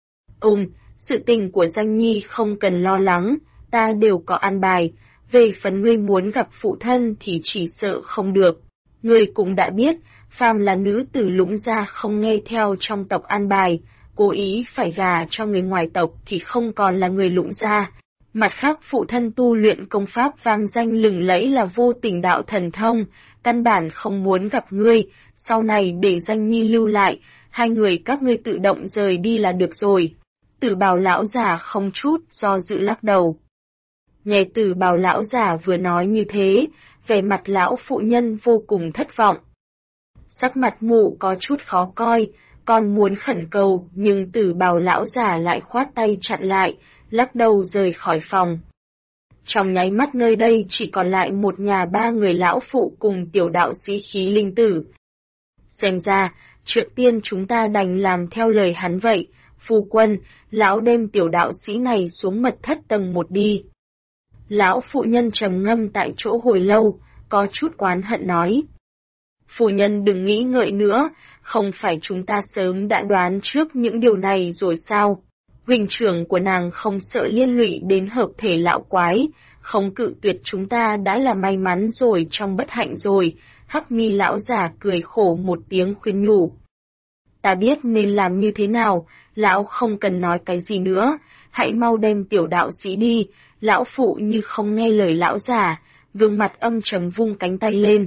Sự tình của danh nhi không cần lo lắng, ta đều có an bài. Về phần ngươi muốn gặp phụ thân thì chỉ sợ không được. Ngươi cũng đã biết, phàm là nữ tử Lũng gia không nghe theo trong tộc an bài, cố ý phải gả cho người ngoài tộc thì không còn là người Lũng gia. Mặt khác phụ thân tu luyện công pháp vang danh lừng lẫy là vô tình đạo thần thông, căn bản không muốn gặp ngươi, sau này để danh nhi lưu lại, hai người các ngươi tự động rời đi là được rồi. Tử bào lão già không chút do dự lắc đầu. Nghe tử bào lão già vừa nói như thế, vẻ mặt lão phụ nhân vô cùng thất vọng. Sắc mặt mụ có chút khó coi, còn muốn khẩn cầu nhưng tử bào lão già lại khoát tay chặn lại, lắc đầu rời khỏi phòng. Trong nháy mắt nơi đây chỉ còn lại một nhà ba người lão phụ cùng tiểu đạo sĩ khí linh tử. Xem ra, trước tiên chúng ta đành làm theo lời hắn vậy, phu quân, lão đem tiểu đạo sĩ này xuống mật thất tầng 1 đi. Lão phụ nhân trầm ngâm tại chỗ hồi lâu, có chút oán hận nói. Phu nhân đừng nghĩ ngợi nữa, không phải chúng ta sớm đã đoán trước những điều này rồi sao? Huynh trưởng của nàng không sợ liên lụy đến hợp thể lão quái, không cự tuyệt chúng ta đã là may mắn rồi trong bất hạnh rồi. Hắc mi lão già cười khổ một tiếng khuyên nhủ. Ta biết nên làm như thế nào, lão không cần nói cái gì nữa, hãy mau đem tiểu đạo sĩ đi. Lão phụ như không nghe lời lão già, gương mặt âm trầm vung cánh tay lên.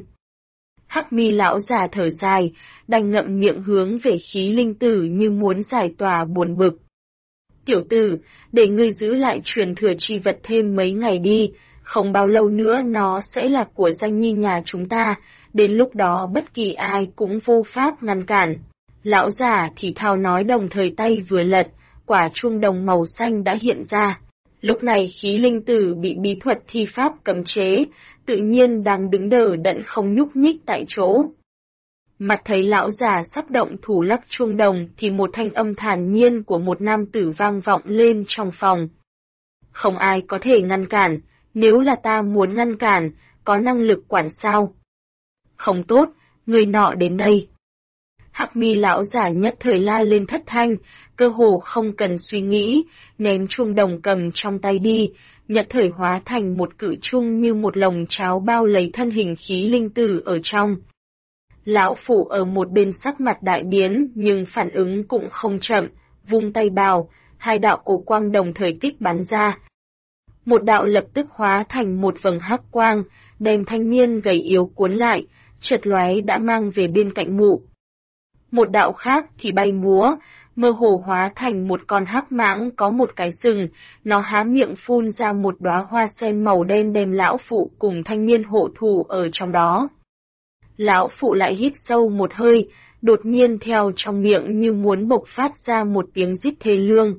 Hắc mi lão già thở dài, đành ngậm miệng hướng về khí linh tử như muốn giải tỏa buồn bực. Tiểu tử, để ngươi giữ lại truyền thừa chi vật thêm mấy ngày đi, không bao lâu nữa nó sẽ là của danh nhi nhà chúng ta, đến lúc đó bất kỳ ai cũng vô pháp ngăn cản. Lão già thì thào nói đồng thời tay vừa lật, quả chuông đồng màu xanh đã hiện ra. Lúc này khí linh tử bị bí thuật thi pháp cấm chế, tự nhiên đang đứng đờ đẫn không nhúc nhích tại chỗ. Mặt thấy lão già sắp động thủ lắc chuông đồng thì một thanh âm thản nhiên của một nam tử vang vọng lên trong phòng. Không ai có thể ngăn cản, nếu là ta muốn ngăn cản, có năng lực quản sao? Không tốt, người nọ đến đây. Hắc mi lão giả nhất thời la lên thất thanh, cơ hồ không cần suy nghĩ, ném chuông đồng cầm trong tay đi, nhất thời hóa thành một cự chuông như một lồng cháo bao lấy thân hình khí linh tử ở trong. Lão phụ ở một bên sắc mặt đại biến nhưng phản ứng cũng không chậm, vung tay bào, hai đạo cổ quang đồng thời kích bắn ra. Một đạo lập tức hóa thành một vầng hắc quang, đem thanh niên gầy yếu cuốn lại, chợt lóe đã mang về bên cạnh mụ. Một đạo khác thì bay múa, mơ hồ hóa thành một con hắc mãng có một cái sừng, nó há miệng phun ra một đóa hoa sen màu đen đem lão phụ cùng thanh niên hộ thủ ở trong đó. Lão phụ lại hít sâu một hơi, đột nhiên theo trong miệng như muốn bộc phát ra một tiếng rít thê lương.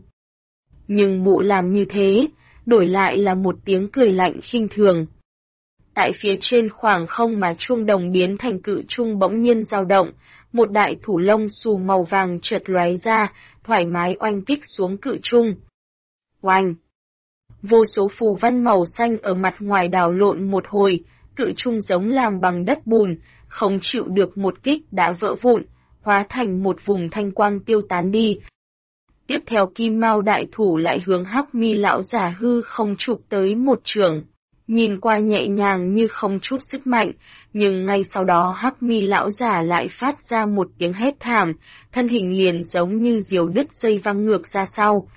Nhưng mụ làm như thế, đổi lại là một tiếng cười lạnh khinh thường. Tại phía trên khoảng không mà chuông đồng biến thành cự chuông bỗng nhiên dao động, một đại thủ lông xù màu vàng chợt lóe ra, thoải mái oanh kích xuống cự chuông. Oanh! Vô số phù văn màu xanh ở mặt ngoài đảo lộn một hồi, cự chuông giống làm bằng đất bùn, không chịu được một kích đã vỡ vụn, hóa thành một vùng thanh quang tiêu tán đi. Tiếp theo kim mao đại thủ lại hướng hắc mi lão giả hư không chụp tới một chưởng. Nhìn qua nhẹ nhàng như không chút sức mạnh, nhưng ngay sau đó hắc mi lão giả lại phát ra một tiếng hét thảm, thân hình liền giống như diều đứt dây văng ngược ra sau.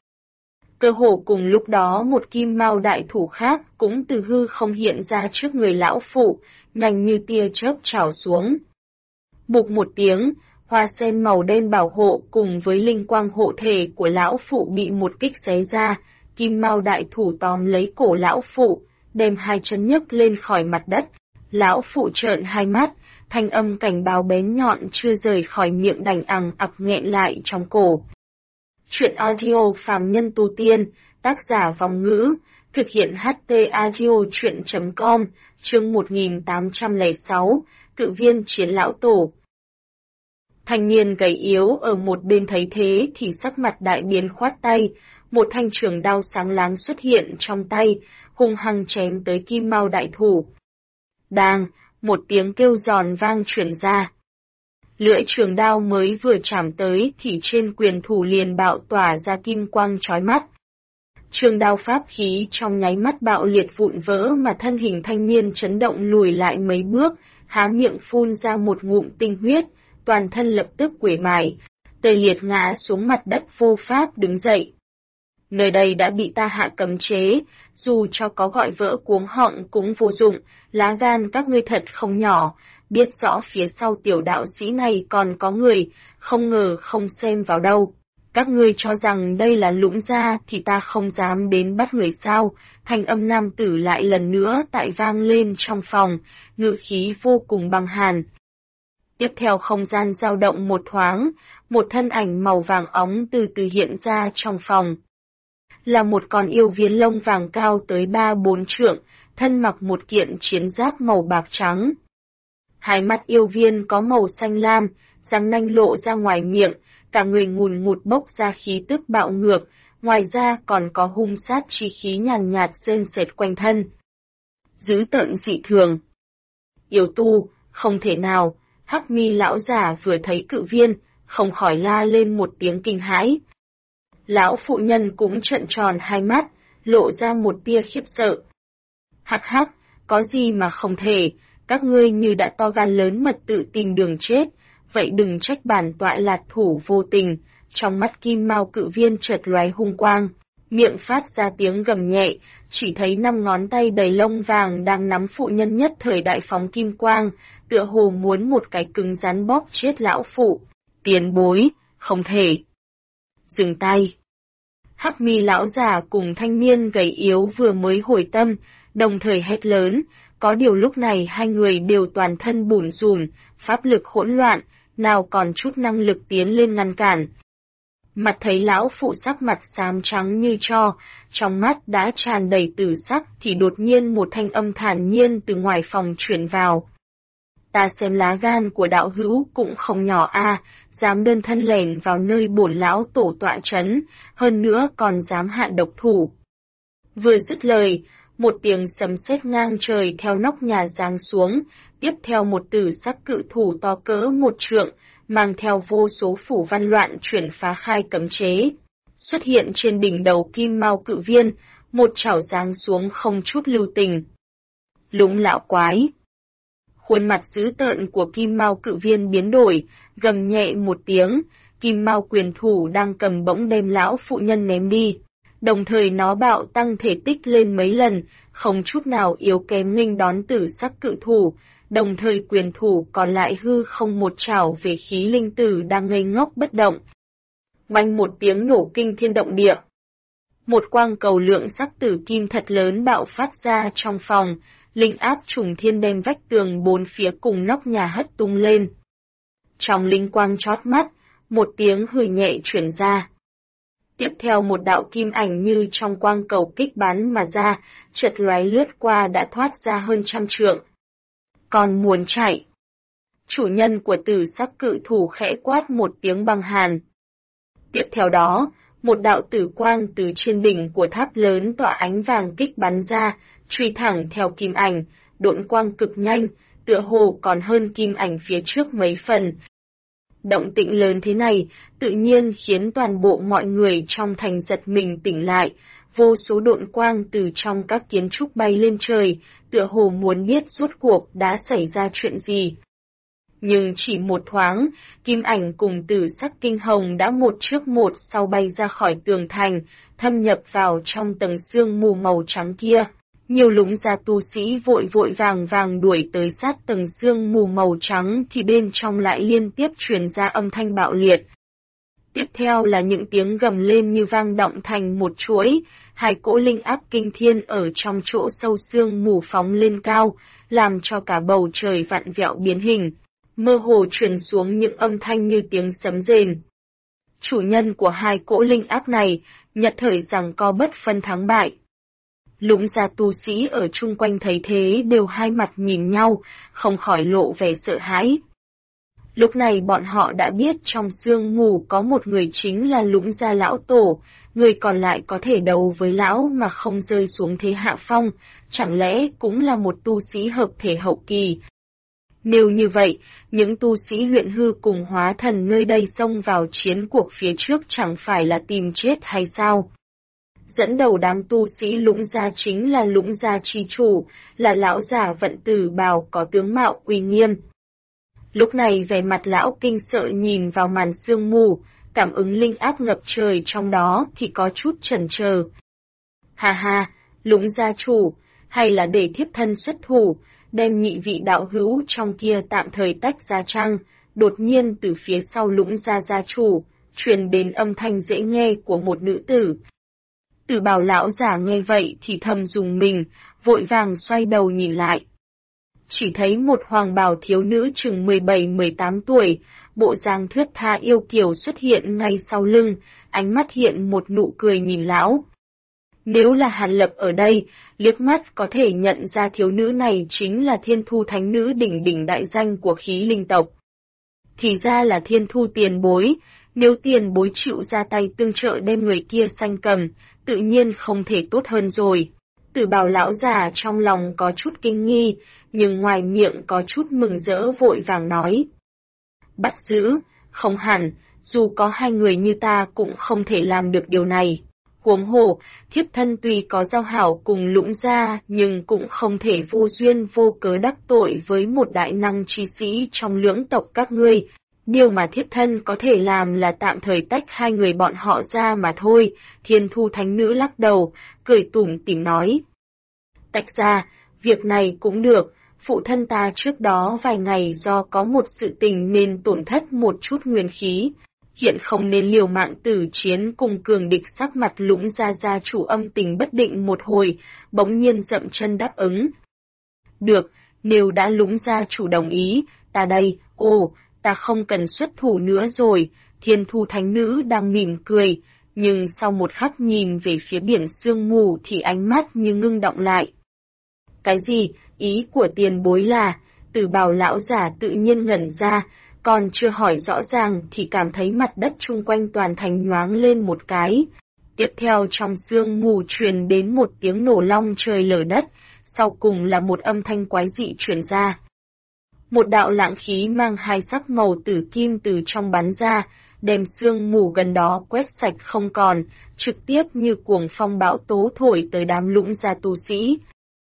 Cơ hồ cùng lúc đó một kim mao đại thủ khác cũng từ hư không hiện ra trước người lão phụ, nhanh như tia chớp chảo xuống. Bụp một tiếng, hoa sen màu đen bảo hộ cùng với linh quang hộ thể của lão phụ bị một kích xé ra, kim mao đại thủ tóm lấy cổ lão phụ, đem hai chân nhấc lên khỏi mặt đất. Lão phụ trợn hai mắt, thanh âm cảnh báo bén nhọn chưa rời khỏi miệng đành ằng ặc nghẹn lại trong cổ. Chuyện audio phàm nhân tu tiên, tác giả Vòng Ngữ, thực hiện HT audio chuyện.com, chương 1806, cự viên chiến lão tổ. Thanh niên gầy yếu ở một bên thấy thế thì sắc mặt đại biến khoát tay, một thanh trường đao sáng láng xuất hiện trong tay, hung hăng chém tới kim mao đại thủ. Đang, một tiếng kêu giòn vang truyền ra. Lưỡi trường đao mới vừa chạm tới thì trên quyền thủ liền bạo tỏa ra kim quang chói mắt. Trường đao pháp khí trong nháy mắt bạo liệt vụn vỡ mà thân hình thanh niên chấn động lùi lại mấy bước, há miệng phun ra một ngụm tinh huyết, toàn thân lập tức quể mải, tê liệt ngã xuống mặt đất vô pháp đứng dậy. Nơi đây đã bị ta hạ cấm chế, dù cho có gọi vỡ cuống họng cũng vô dụng, lá gan các ngươi thật không nhỏ, biết rõ phía sau tiểu đạo sĩ này còn có người, không ngờ không xem vào đâu. Các ngươi cho rằng đây là Lũng gia thì ta không dám đến bắt người sao, thanh âm nam tử lại lần nữa tại vang lên trong phòng, ngữ khí vô cùng băng hàn. Tiếp theo không gian dao động một thoáng, một thân ảnh màu vàng óng từ từ hiện ra trong phòng. Là một con yêu viên lông vàng cao tới 3-4 trượng, thân mặc một kiện chiến giáp màu bạc trắng. Hai mắt yêu viên có màu xanh lam, răng nanh lộ ra ngoài miệng, cả người ngùn ngụt bốc ra khí tức bạo ngược, ngoài ra còn có hung sát chi khí nhàn nhạt rên rệt quanh thân. Dữ tợn dị thường. Yêu tu, không thể nào, hắc mi lão giả vừa thấy cự viên, không khỏi la lên một tiếng kinh hãi. Lão phụ nhân cũng trợn tròn hai mắt, lộ ra một tia khiếp sợ. Hắc hắc, có gì mà không thể, các ngươi như đã to gan lớn mật tự tìm đường chết, vậy đừng trách bản tọa lạt thủ vô tình. Trong mắt Kim Mao cự viên chợt lóe hung quang, miệng phát ra tiếng gầm nhẹ, chỉ thấy 5 ngón tay đầy lông vàng đang nắm phụ nhân nhất thời đại phóng kim quang, tựa hồ muốn một cái cứng rắn bóp chết lão phụ. Tiền bối, không thể. Dừng tay. Hắc mi lão già cùng thanh niên gầy yếu vừa mới hồi tâm, đồng thời hét lớn, có điều lúc này hai người đều toàn thân bủn rủn, pháp lực hỗn loạn, nào còn chút năng lực tiến lên ngăn cản. Mặt thấy lão phụ sắc mặt xám trắng như tro, trong mắt đã tràn đầy tử sắc thì đột nhiên một thanh âm thản nhiên từ ngoài phòng truyền vào. Ta xem lá gan của đạo hữu cũng không nhỏ a, dám đơn thân lẻn vào nơi bổn lão tổ tọa trấn, hơn nữa còn dám hạ độc thủ. Vừa dứt lời, một tiếng sấm sét ngang trời theo nóc nhà giáng xuống, tiếp theo một tử sắc cự thủ to cỡ 1 trượng, mang theo vô số phủ văn loạn chuyển phá khai cấm chế. Xuất hiện trên đỉnh đầu Kim Mao cự viên, một chảo giáng xuống không chút lưu tình. Lúng lão quái. Khuôn mặt dữ tợn của Kim Mao cự viên biến đổi, gầm nhẹ một tiếng, Kim Mao quyền thủ đang cầm bỗng đem lão phụ nhân ném đi. Đồng thời nó bạo tăng thể tích lên mấy lần, không chút nào yếu kém nghênh đón tử sắc cự thủ, đồng thời quyền thủ còn lại hư không một chảo về khí linh tử đang ngây ngốc bất động. Bành một tiếng nổ kinh thiên động địa. Một quang cầu lượng sắc tử kim thật lớn bạo phát ra trong phòng, linh áp trùng thiên đem vách tường 4 phía cùng nóc nhà hất tung lên. Trong linh quang chót mắt, một tiếng hừ nhẹ chuyển ra. Tiếp theo một đạo kim ảnh như trong quang cầu kích bắn mà ra, chợt lóe lướt qua đã thoát ra hơn 100 trượng. Còn muốn chạy. Chủ nhân của tử sắc cự thủ khẽ quát một tiếng băng hàn. Tiếp theo đó, một đạo tử quang từ trên đỉnh của tháp lớn tỏa ánh vàng kích bắn ra, truy thẳng theo kim ảnh, độn quang cực nhanh, tựa hồ còn hơn kim ảnh phía trước mấy phần. Động tĩnh lớn thế này, tự nhiên khiến toàn bộ mọi người trong thành giật mình tỉnh lại, vô số độn quang từ trong các kiến trúc bay lên trời, tựa hồ muốn biết rốt cuộc đã xảy ra chuyện gì. Nhưng chỉ một thoáng, kim ảnh cùng tử sắc kinh hồng đã một trước một sau bay ra khỏi tường thành, thâm nhập vào trong tầng sương mù màu trắng kia. Nhiều lũng gia tu sĩ vội vội vàng vàng đuổi tới sát tầng sương mù màu trắng thì bên trong lại liên tiếp truyền ra âm thanh bạo liệt. Tiếp theo là những tiếng gầm lên như vang động thành một chuỗi, hai cỗ linh áp kinh thiên ở trong chỗ sâu sương mù phóng lên cao, làm cho cả bầu trời vặn vẹo biến hình, mơ hồ truyền xuống những âm thanh như tiếng sấm rền. Chủ nhân của hai cỗ linh áp này, nhất thời giằng co bất phân thắng bại. Lũng gia tu sĩ ở chung quanh thấy thế đều hai mặt nhìn nhau, không khỏi lộ vẻ sợ hãi. Lúc này bọn họ đã biết trong sương mù có một người chính là Lũng gia lão tổ, người còn lại có thể đấu với lão mà không rơi xuống thế hạ phong, chẳng lẽ cũng là một tu sĩ hợp thể hậu kỳ. Nếu như vậy, những tu sĩ luyện hư cùng hóa thần nơi đây xông vào chiến cuộc phía trước chẳng phải là tìm chết hay sao? Dẫn đầu đám tu sĩ Lũng gia chính là Lũng gia chi chủ, là lão già vận tử bào có tướng mạo uy nghiêm. Lúc này vẻ mặt lão kinh sợ nhìn vào màn sương mù, cảm ứng linh áp ngập trời trong đó thì có chút chần chờ. Ha ha, Lũng gia chủ, hay là để thiếp thân xuất thủ, đem nhị vị đạo hữu trong kia tạm thời tách ra chăng? Đột nhiên từ phía sau Lũng gia gia chủ, truyền đến âm thanh dễ nghe của một nữ tử. Tử bào lão giả nghe vậy thì thầm rùng mình, vội vàng xoay đầu nhìn lại. Chỉ thấy một hoàng bào thiếu nữ chừng 17-18 tuổi, bộ dáng thướt tha yêu kiều xuất hiện ngay sau lưng, ánh mắt hiện một nụ cười nhìn lão. Nếu là Hàn Lập ở đây, liếc mắt có thể nhận ra thiếu nữ này chính là Thiên Thu Thánh Nữ đỉnh đỉnh đại danh của khí linh tộc. Thì ra là Thiên Thu tiền bối, nếu tiền bối chịu ra tay tương trợ đem người kia sanh cầm, tự nhiên không thể tốt hơn rồi. Tử bào lão già trong lòng có chút kinh nghi, nhưng ngoài miệng có chút mừng rỡ vội vàng nói. Bắt giữ, không hẳn, dù có hai người như ta cũng không thể làm được điều này. Huống hồ, thiếp thân tuy có giao hảo cùng Lũng gia nhưng cũng không thể vô duyên vô cớ đắc tội với một đại năng chi sĩ trong lưỡng tộc các ngươi. Điều mà thiếp thân có thể làm là tạm thời tách hai người bọn họ ra mà thôi. Thiên Thu Thánh Nữ lắc đầu, cười tủm tỉm nói. Tách ra, việc này cũng được, phụ thân ta trước đó vài ngày do có một sự tình nên tổn thất một chút nguyên khí. Hiện không nên liều mạng tử chiến cùng cường địch. Sắc mặt Lũng gia chủ âm tình bất định một hồi, bỗng nhiên dậm chân đáp ứng. Được, nếu đã Lũng gia chủ đồng ý, ta đây, ta không cần xuất thủ nữa rồi. Thiên Thu Thánh Nữ đang mỉm cười, nhưng sau một khắc nhìn về phía biển sương mù thì ánh mắt như ngưng động lại. Cái gì? Ý của tiền bối là? Tử Bào lão giả tự nhiên ngẩn ra, còn chưa hỏi rõ ràng thì cảm thấy mặt đất chung quanh toàn thành nhoáng lên một cái. Tiếp theo trong sương mù truyền đến một tiếng nổ long trời lở đất, sau cùng là một âm thanh quái dị truyền ra. Một đạo lãng khí mang hai sắc màu tử kim từ trong bắn ra, đem sương mù gần đó quét sạch không còn, trực tiếp như cuồng phong bão tố thổi tới đám Lũng gia tu sĩ.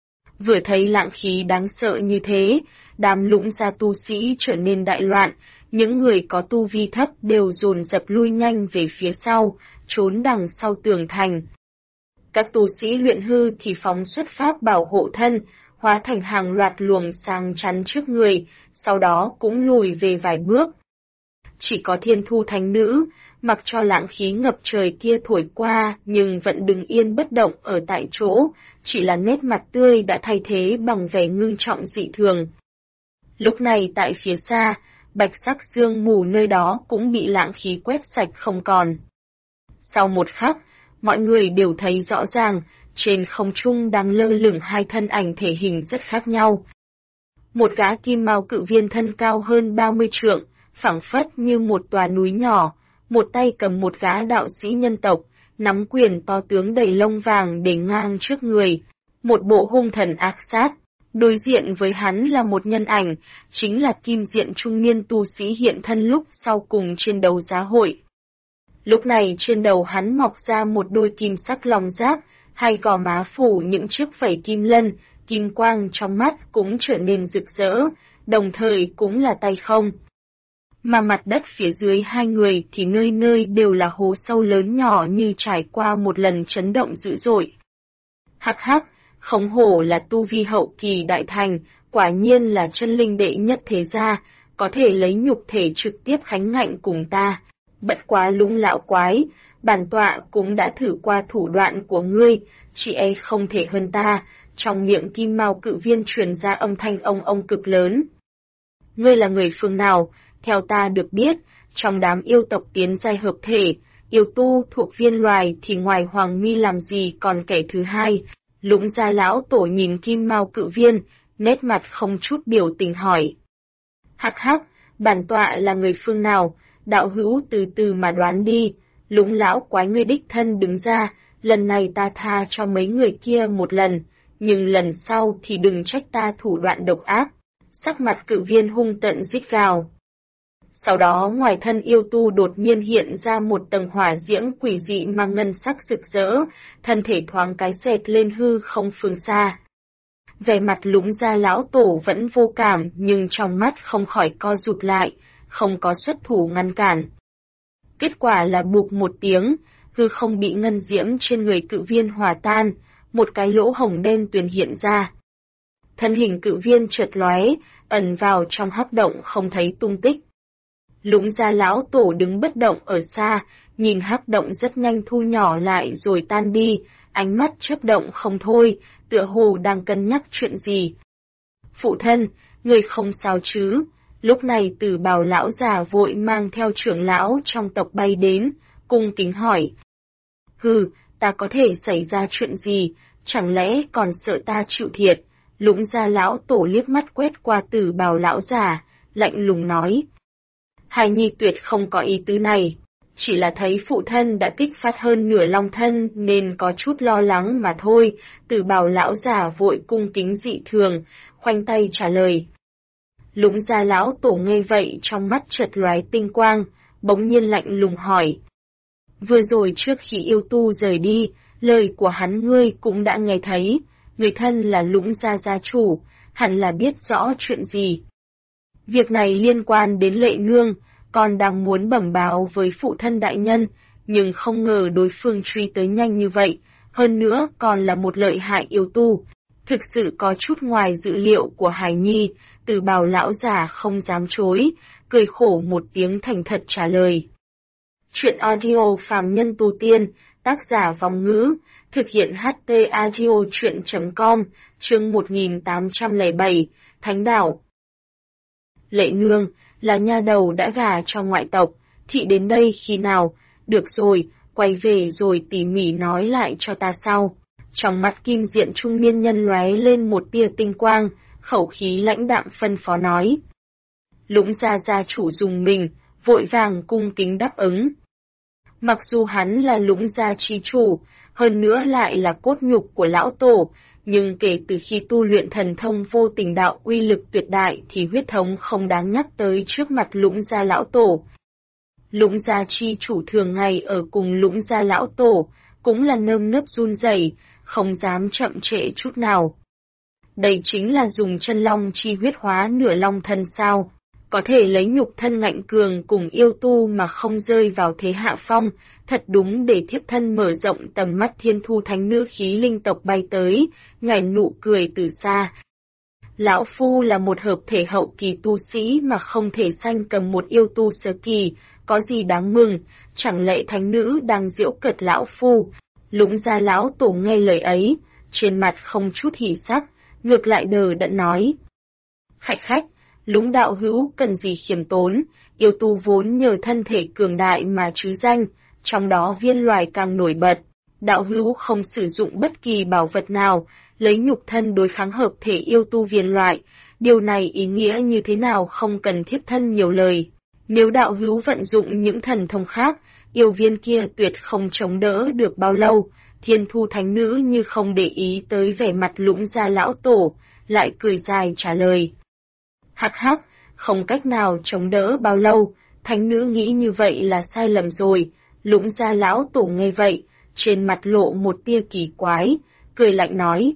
Vừa thấy lãng khí đáng sợ như thế, đám Lũng gia tu sĩ trở nên đại loạn, những người có tu vi thấp đều dồn dập lui nhanh về phía sau, trốn đằng sau tường thành. Các tu sĩ luyện hư thì phóng xuất pháp bảo hộ thân, hóa thành hàng loạt luồng sáng chắn trước người, sau đó cũng lùi về vài bước. Chỉ có Thiên Thu Thánh Nữ, mặc cho lãng khí ngập trời kia thổi qua nhưng vẫn đứng yên bất động ở tại chỗ, chỉ là nét mặt tươi đã thay thế bằng vẻ ngưng trọng dị thường. Lúc này tại phía xa, bạch sắc sương mù nơi đó cũng bị lãng khí quét sạch không còn. Sau một khắc, mọi người đều thấy rõ ràng, trên không trung đang lơ lửng hai thân ảnh thể hình rất khác nhau. Một gã kim mao cự viên thân cao hơn 30 trượng, phảng phất như một tòa núi nhỏ, một tay cầm một gã đạo sĩ nhân tộc, nắm quyền to tướng đầy lông vàng để ngang trước người, một bộ hung thần ác sát. Đối diện với hắn là một nhân ảnh, chính là kim diện trung niên tu sĩ hiện thân lúc sau cùng trên đấu giá hội. Lúc này trên đầu hắn mọc ra một đôi kim sắc long giáp, hai gò má phủ những chiếc phẩy kim lân, kim quang trong mắt cũng trở nên rực rỡ, đồng thời cũng là tay không. Mà mặt đất phía dưới hai người thì nơi nơi đều là hố sâu lớn nhỏ như trải qua một lần chấn động dữ dội. Hắc hắc, không hổ là tu vi hậu kỳ đại thành, quả nhiên là chân linh đệ nhất thế gia, có thể lấy nhục thể trực tiếp khánh ngạnh cùng ta. Bất quá Lũng lão quái, bản tọa cũng đã thử qua thủ đoạn của ngươi, chỉ e không thể hơn ta. Trong miệng kim mao cự viên truyền ra âm thanh ông ông cực lớn. Ngươi là người phương nào? Theo ta được biết, trong đám yêu tộc tiến giai hợp thể, yêu tu thuộc viên loài thì ngoài Hoàng Mi làm gì còn kẻ thứ hai. Lũng gia lão tổ nhìn kim mao cự viên, nét mặt không chút biểu tình hỏi. Hắc hắc, bản tọa là người phương nào? Đạo hữu từ từ mà đoán đi. Lũng lão quái ngươi đích thân đứng ra, lần này ta tha cho mấy người kia một lần, nhưng lần sau thì đừng trách ta thủ đoạn độc ác. Sắc mặt cự viên hung tận rít gào. Sau đó ngoài thân yêu tu đột nhiên hiện ra một tầng hỏa diễm quỷ dị mang ngân sắc rực rỡ, thân thể thoáng cái xẹt lên hư không phương xa. Vẻ mặt Lũng gia lão tổ vẫn vô cảm nhưng trong mắt không khỏi co rụt lại, không có xuất thủ ngăn cản. Kết quả là bụp một tiếng, hư không bị ngân diễm trên người cự viên hòa tan, một cái lỗ hổng đen tuyền hiện ra. Thân hình cự viên chợt lóe, ẩn vào trong hắc động không thấy tung tích. Lũng gia lão tổ đứng bất động ở xa, nhìn hắc động rất nhanh thu nhỏ lại rồi tan đi, ánh mắt chớp động không thôi, tựa hồ đang cân nhắc chuyện gì. Phụ thân, người không sao chứ? Lúc này Tử Bào lão già vội mang theo trưởng lão trong tộc bay đến, cung kính hỏi. Hừ, ta có thể xảy ra chuyện gì, chẳng lẽ còn sợ ta chịu thiệt? Lũng gia lão tổ liếc mắt quét qua Tử Bào lão già, lạnh lùng nói. Hài nhi tuyệt không có ý tứ này, chỉ là thấy phụ thân đã kích phát hơn nửa long thân nên có chút lo lắng mà thôi. Tử Bào lão già vội cung kính dị thường, khoanh tay trả lời. Lũng gia lão tổ nghe vậy trong mắt chợt lóe tinh quang, bỗng nhiên lạnh lùng hỏi. Vừa rồi trước khi yêu tu rời đi, lời của hắn ngươi cũng đã nghe thấy, người thân là Lũng gia gia chủ, hẳn là biết rõ chuyện gì. Việc này liên quan đến Lệ Nương, còn đang muốn bẩm báo với phụ thân đại nhân, nhưng không ngờ đối phương truy tới nhanh như vậy, hơn nữa còn là một lợi hại yêu tu. Thực sự có chút ngoài dự liệu của Hải Nhi, Từ Bảo lão già không dám chối, cười khổ một tiếng thành thật trả lời. Chuyện audio phàm nhân tu tiên, tác giả Vong Ngữ, thực hiện HT audio chuyện.com, chương 1807, Thánh Đảo. Lệ nương, là nha đầu đã gả cho ngoại tộc, thị đến đây khi nào? Được rồi, quay về rồi tỉ mỉ nói lại cho ta sau. Trong mắt Kim Diện trung niên nhân lóe lên một tia tinh quang, khẩu khí lãnh đạm phân phó nói. Lũng gia chủ dùng mình, vội vàng cung kính đáp ứng. Mặc dù hắn là Lũng gia chi chủ, hơn nữa lại là cốt nhục của lão tổ, nhưng kể từ khi tu luyện thần thông vô tình đạo uy lực tuyệt đại thì huyết thống không đáng nhắc tới trước mặt Lũng gia lão tổ. Lũng gia chi chủ thường ngày ở cùng Lũng gia lão tổ, cũng là nơm nớp run rẩy, không dám chậm trễ chút nào. Đây chính là dùng chân long chi huyết hóa nửa long thân sao, có thể lấy nhục thân ngạnh cường cùng yêu tu mà không rơi vào thế hạ phong, thật đúng để thiếp thân mở rộng tầm mắt. Thiên Thu thánh nữ khí linh tộc bay tới, ngài nụ cười từ xa. Lão phu là một hợp thể hậu kỳ tu sĩ mà không thể sanh cầm một yêu tu sơ kỳ, có gì đáng mừng, chẳng lẽ thánh nữ đang giễu cợt lão phu? Lũng gia lão tổ nghe lời ấy, trên mặt không chút hỉ sắc, ngược lại đờ đẫn nói. Khách, Lũng đạo hữu cần gì khiêm tốn, yêu tu vốn nhờ thân thể cường đại mà chứ danh, trong đó viên loài càng nổi bật. Đạo hữu không sử dụng bất kỳ bảo vật nào, lấy nhục thân đối kháng hợp thể yêu tu viên loại, điều này ý nghĩa như thế nào không cần thiếp thân nhiều lời. Nếu đạo hữu vận dụng những thần thông khác, yêu viên kia tuyệt không chống đỡ được bao lâu. Thiên Thu thánh nữ như không để ý tới vẻ mặt Lũng gia lão tổ, lại cười dài trả lời. Hắc, không cách nào chống đỡ bao lâu, thánh nữ nghĩ như vậy là sai lầm rồi. Lũng gia lão tổ nghe vậy, trên mặt lộ một tia kỳ quái, cười lạnh nói.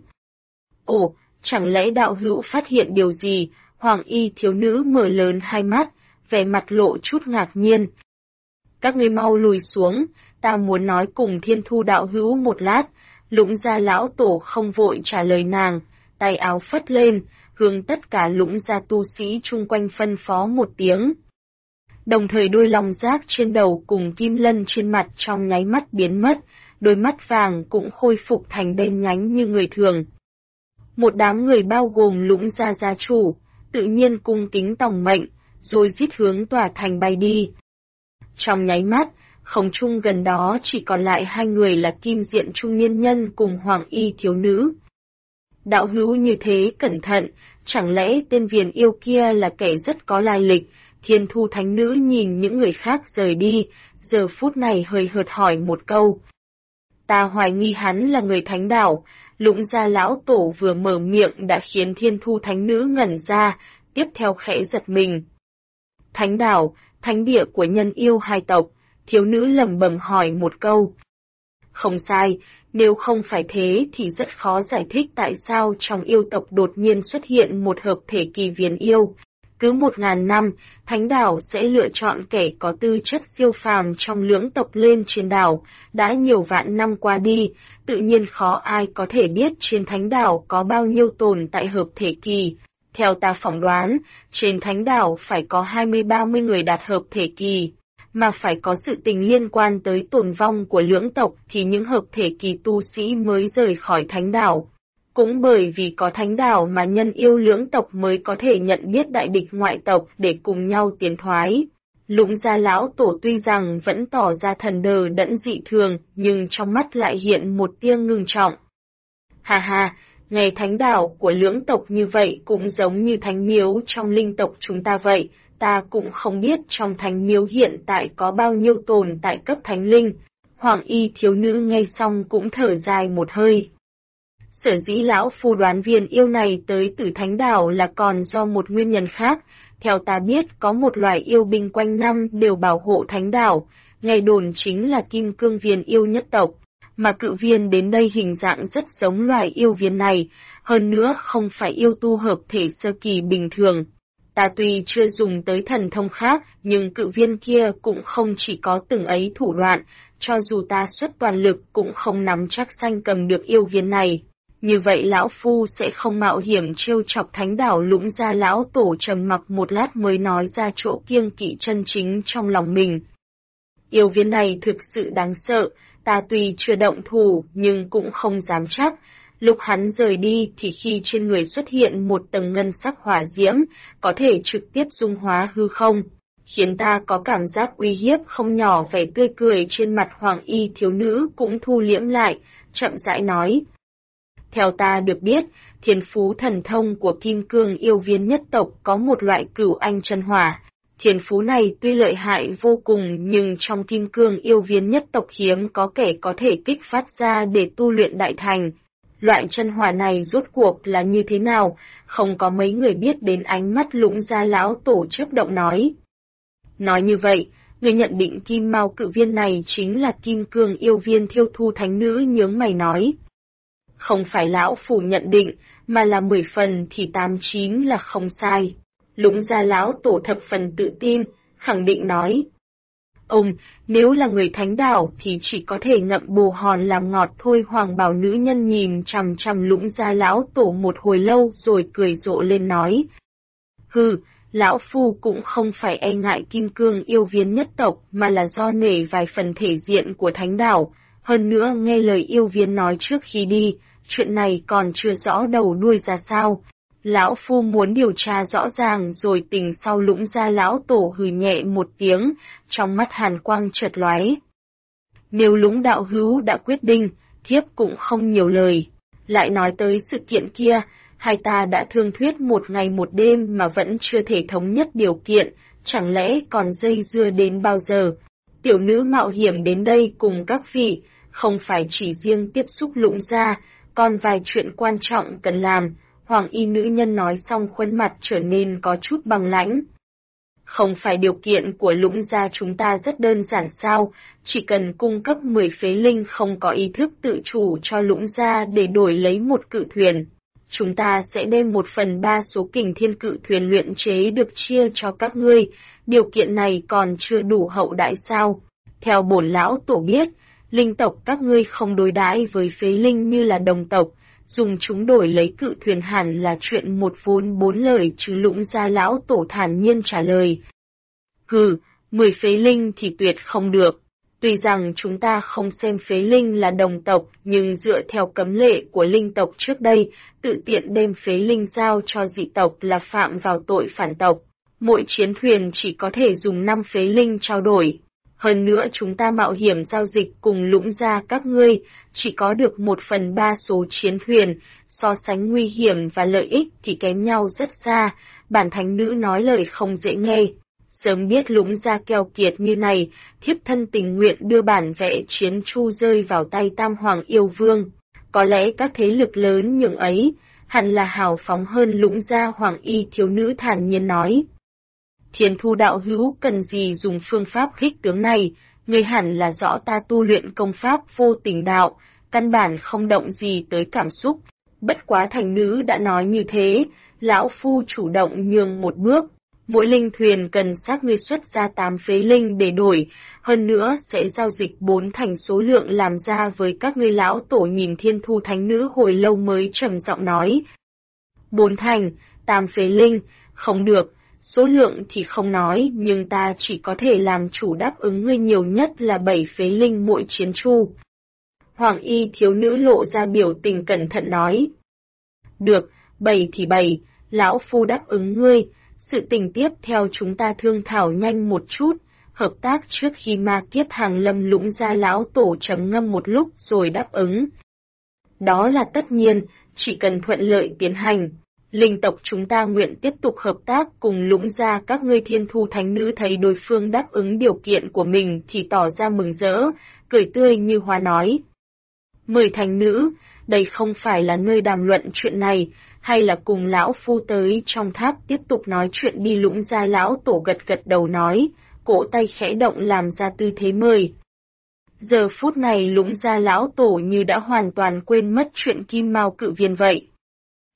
Ồ, chẳng lẽ đạo hữu phát hiện điều gì? Hoàng y thiếu nữ mở lớn hai mắt, vẻ mặt lộ chút ngạc nhiên. Các ngươi mau lùi xuống, ta muốn nói cùng Thiên Thu đạo hữu một lát. Lũng gia lão tổ không vội trả lời nàng, tay áo phất lên, hướng tất cả Lũng gia tu sĩ chung quanh phân phó một tiếng. Đồng thời đôi long giác trên đầu cùng kim lân trên mặt trong nháy mắt biến mất, đôi mắt vàng cũng khôi phục thành đen nhánh như người thường. Một đám người bao gồm Lũng gia gia chủ, tự nhiên cung kính tòng mệnh, rồi giết hướng tòa thành bay đi. Trong nháy mắt, không trung gần đó chỉ còn lại hai người là Kim Diện trung niên nhân cùng Hoàng y thiếu nữ. Đạo hữu như thế cẩn thận, chẳng lẽ tên viền yêu kia là kẻ rất có lai lịch? Thiên Thu thánh nữ nhìn những người khác rời đi, giờ phút này hơi hợt hỏi một câu. Ta hoài nghi hắn là người Thánh Đảo. Lũng gia lão tổ vừa mở miệng đã khiến Thiên Thu thánh nữ ngẩn ra, tiếp theo khẽ giật mình. Thánh Đảo, thánh địa của nhân yêu hai tộc, thiếu nữ lẩm bẩm hỏi một câu. Không sai, nếu không phải thế thì rất khó giải thích tại sao trong yêu tộc đột nhiên xuất hiện một hợp thể kỳ viền yêu. Cứ 1000 năm, Thánh Đảo sẽ lựa chọn kẻ có tư chất siêu phàm trong lưỡng tộc lên trên đảo. Đã nhiều vạn năm qua đi, tự nhiên khó ai có thể biết trên Thánh Đảo có bao nhiêu tồn tại hợp thể kỳ. Theo ta phỏng đoán, trên Thánh Đảo phải có 20-30 người đạt hợp thể kỳ, mà phải có sự tình liên quan tới tồn vong của lưỡng tộc thì những hợp thể kỳ tu sĩ mới rời khỏi Thánh Đảo. Cũng bởi vì có Thánh Đảo mà nhân yêu lưỡng tộc mới có thể nhận biết đại địch ngoại tộc để cùng nhau tiến thoái. Lũng gia lão tổ tuy rằng vẫn tỏ ra thần đờ đẫn dị thường, nhưng trong mắt lại hiện một tia ngưng trọng. Ha, nghe Thánh Đảo của lưỡng tộc như vậy cũng giống như thánh miếu trong linh tộc chúng ta vậy, ta cũng không biết trong thánh miếu hiện tại có bao nhiêu tồn tại cấp thánh linh. Hoàng y thiếu nữ nghe xong cũng thở dài một hơi. Sở dĩ lão phu đoán viên yêu này tới từ Thánh Đảo là còn do một nguyên nhân khác. Theo ta biết có một loài yêu binh quanh năm đều bảo hộ Thánh Đảo, ngày đồn chính là kim cương viên yêu nhất tộc, mà cự viên đến đây hình dạng rất giống loài yêu viên này, hơn nữa không phải yêu tu hợp thể sơ kỳ bình thường. Ta tuy chưa dùng tới thần thông khác, nhưng cự viên kia cũng không chỉ có từng ấy thủ đoạn, cho dù ta xuất toàn lực cũng không nắm chắc sanh cầm được yêu viên này. Như vậy lão phu sẽ không mạo hiểm trêu chọc thánh đảo Lũng Gia lão tổ. Trầm mặc một lát mới nói ra chỗ kiêng kỵ chân chính trong lòng mình. Yêu viên này thực sự đáng sợ, ta tuy chưa động thủ nhưng cũng không dám chắc. Lúc hắn rời đi thì khi trên người xuất hiện một tầng ngân sắc hỏa diễm, có thể trực tiếp dung hóa hư không, khiến ta có cảm giác uy hiếp không nhỏ. Vẻ tươi cười trên mặt hoàng y thiếu nữ cũng thu liễm lại, chậm rãi nói. Theo ta được biết, thiên phú thần thông của kim cương yêu viên nhất tộc có một loại cửu anh chân hỏa. Thiên phú này tuy lợi hại vô cùng nhưng trong kim cương yêu viên nhất tộc hiếm có kẻ có thể kích phát ra để tu luyện đại thành. Loại chân hỏa này rốt cuộc là như thế nào, không có mấy người biết đến. Ánh mắt Lũng Gia lão tổ chớp động nói. Nói như vậy, người nhận định kim mao cự viên này chính là kim cương yêu viên Thiêu Thu thánh nữ nhướng mày nói. Không phải lão phủ nhận định, mà là 10 phần thì 89 là không sai. Lũng Gia lão tổ thập phần tự tin, khẳng định nói. Ông, nếu là người thánh đảo thì chỉ có thể ngậm bồ hòn làm ngọt thôi. Hoàng bào nữ nhân nhìn chằm chằm Lũng Gia lão tổ một hồi lâu rồi cười rộ lên nói. Hừ, lão phu cũng không phải e ngại kim cương yêu viên nhất tộc mà là do nể vài phần thể diện của thánh đảo. Hơn nữa nghe lời yêu viên nói trước khi đi, chuyện này còn chưa rõ đầu đuôi ra sao. Lão phu muốn điều tra rõ ràng rồi tình sau. Lũng Gia lão tổ hừ nhẹ một tiếng, trong mắt hàn quang chợt lóe. Nếu Lũng đạo hữu đã quyết định, thiếp cũng không nhiều lời. Lại nói tới sự kiện kia, hai ta đã thương thuyết một ngày một đêm mà vẫn chưa thể thống nhất điều kiện, chẳng lẽ còn dây dưa đến bao giờ? Tiểu nữ mạo hiểm đến đây cùng các vị, không phải chỉ riêng tiếp xúc Lũng Gia, còn vài chuyện quan trọng cần làm. Hoàng y nữ nhân nói xong khuôn mặt trở nên có chút băng lãnh. Không phải điều kiện của Lũng Gia chúng ta rất đơn giản sao, chỉ cần cung cấp 10 phế linh không có ý thức tự chủ cho Lũng Gia để đổi lấy một cự thuyền. Chúng ta sẽ đem 1/3 số kình thiên cự thuyền luyện chế được chia cho các ngươi, điều kiện này còn chưa đủ hậu đãi sao? Theo bổn lão tổ biết, linh tộc các ngươi không đối đãi với phế linh như là đồng tộc, dùng chúng đổi lấy cự thuyền hẳn là chuyện một vốn bốn lời chứ. Lũng Gia lão tổ thản nhiên trả lời. 10 phế linh thì tuyệt không được. Tuy rằng chúng ta không xem phế linh là đồng tộc, nhưng dựa theo cấm lệ của linh tộc trước đây, tự tiện đem phế linh giao cho dị tộc là phạm vào tội phản tộc. Mỗi chiến thuyền chỉ có thể dùng 5 phế linh trao đổi. Hơn nữa chúng ta mạo hiểm giao dịch cùng Lũng Gia các ngươi, chỉ có được 1/3 số chiến thuyền, so sánh nguy hiểm và lợi ích thì kém nhau rất xa. Bản thánh nữ nói lời không dễ nghe. Sớm biết Lũng Gia keo kiệt như này, thiếp thân tình nguyện đưa bản vẽ chiến chu rơi vào tay Tam Hoàng yêu vương. Có lẽ các thế lực lớn nhường ấy, hẳn là hào phóng hơn Lũng Gia. Hoàng y thiếu nữ thản nhiên nói. Thiên Thu đạo hữu cần gì dùng phương pháp khích tướng này, người hẳn là rõ ta tu luyện công pháp vô tình đạo, căn bản không động gì tới cảm xúc. Bất quá thành nữ đã nói như thế, lão phu chủ động nhường một bước. Mỗi linh thuyền cần xác ngươi xuất ra 8 phế linh để đổi, hơn nữa sẽ giao dịch 4 thành số lượng làm ra với các ngươi. Lão tổ nhìn Thiên Thu thánh nữ hồi lâu mới trầm giọng nói. 4 thành, 8 phế linh, không được. Số lượng thì không nói, nhưng ta chỉ có thể làm chủ đáp ứng ngươi nhiều nhất là 7 phế linh mỗi chiến chu. Hoàng y thiếu nữ lộ ra biểu tình cẩn thận nói. Được, 7 thì 7, lão phu đáp ứng ngươi. Sự tình tiếp theo chúng ta thương thảo nhanh một chút, hợp tác trước khi ma kiếp hàng lâm. Lũng Gia lão tổ trầm ngâm một lúc rồi đáp ứng. Đó là tất nhiên, chỉ cần thuận lợi tiến hành. Linh tộc chúng ta nguyện tiếp tục hợp tác cùng Lũng Gia các ngươi. Thiên Thu thánh nữ thấy đối phương đáp ứng điều kiện của mình thì tỏ ra mừng rỡ, cười tươi như hoa nói. Mời thánh nữ, đây không phải là nơi đàm luận chuyện này, hay là cùng lão phu tới trong tháp tiếp tục nói chuyện đi. Lũng Gia lão tổ gật gật đầu nói, cổ tay khẽ động làm ra tư thế mời. Giờ phút này Lũng Gia lão tổ như đã hoàn toàn quên mất chuyện kim mao cự viên vậy.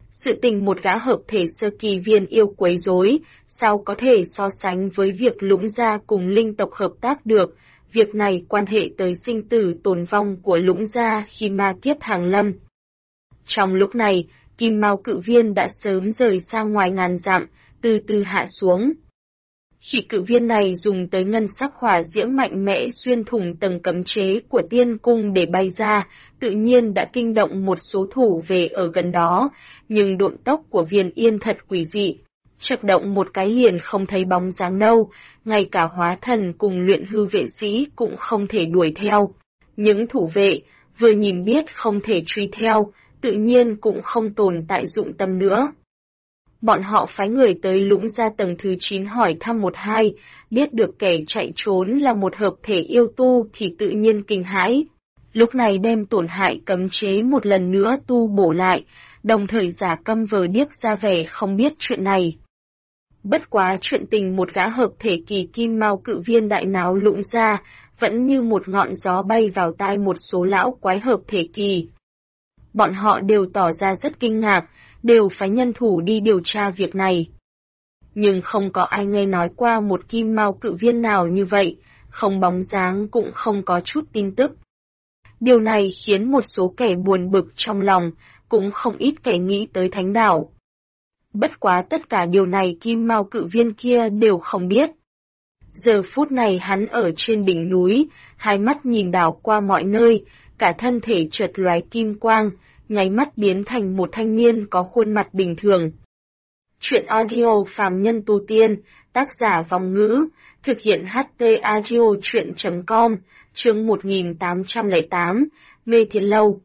Sự tình một gã hợp thể sơ kỳ viên yêu quấy rối, sao có thể so sánh với việc Lũng gia cùng linh tộc hợp tác được, việc này quan hệ tới sinh tử tồn vong của Lũng gia khi ma kiếp hàng lâm. Trong lúc này, Kim Mao cự viên đã sớm rời xa ngoài ngàn dặm, từ từ hạ xuống. Khi cự viên này dùng tới ngân sắc hỏa diễm mạnh mẽ xuyên thủng tầng cấm chế của tiên cung để bay ra, tự nhiên đã kinh động một số thủ về ở gần đó, nhưng độn tốc của viên yên thật quỷ dị. Chật động một cái liền không thấy bóng dáng đâu, ngay cả hóa thần cùng luyện hư vệ sĩ cũng không thể đuổi theo. Những thủ vệ, vừa nhìn biết không thể truy theo, tự nhiên cũng không tồn tại dụng tâm nữa. Bọn họ phái người tới Lũng gia tầng thứ 9 hỏi thăm một hai, biết được kẻ chạy trốn là một hợp thể yêu tu thì tự nhiên kinh hãi. Lúc này đem tổn hại cấm chế một lần nữa tu bổ lại, đồng thời giả câm vờ điếc ra vẻ không biết chuyện này. Bất quá chuyện tình một gã hợp thể kỳ Kim Mao cự viên đại náo Lũng gia, vẫn như một ngọn gió bay vào tai một số lão quái hợp thể kỳ. Bọn họ đều tỏ ra rất kinh ngạc, đều phái nhân thủ đi điều tra việc này. Nhưng không có ai nghe nói qua một Kim Mao cự viên nào như vậy, không bóng dáng cũng không có chút tin tức. Điều này khiến một số kẻ buồn bực trong lòng, cũng không ít kẻ nghĩ tới thánh đảo. Bất quá tất cả điều này Kim Mao cự viên kia đều không biết. Giờ phút này hắn ở trên đỉnh núi, hai mắt nhìn đảo qua mọi nơi, cả thân thể chợt lóe kim quang, nháy mắt biến thành một thanh niên có khuôn mặt bình thường. Chuyện audio phàm nhân tu tiên, tác giả Vong Ngữ, thực hiện HT audio chuyện.com, chương 1808, Mê Thiên Lâu.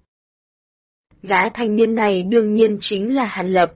Gã thanh niên này đương nhiên chính là Hàn Lập.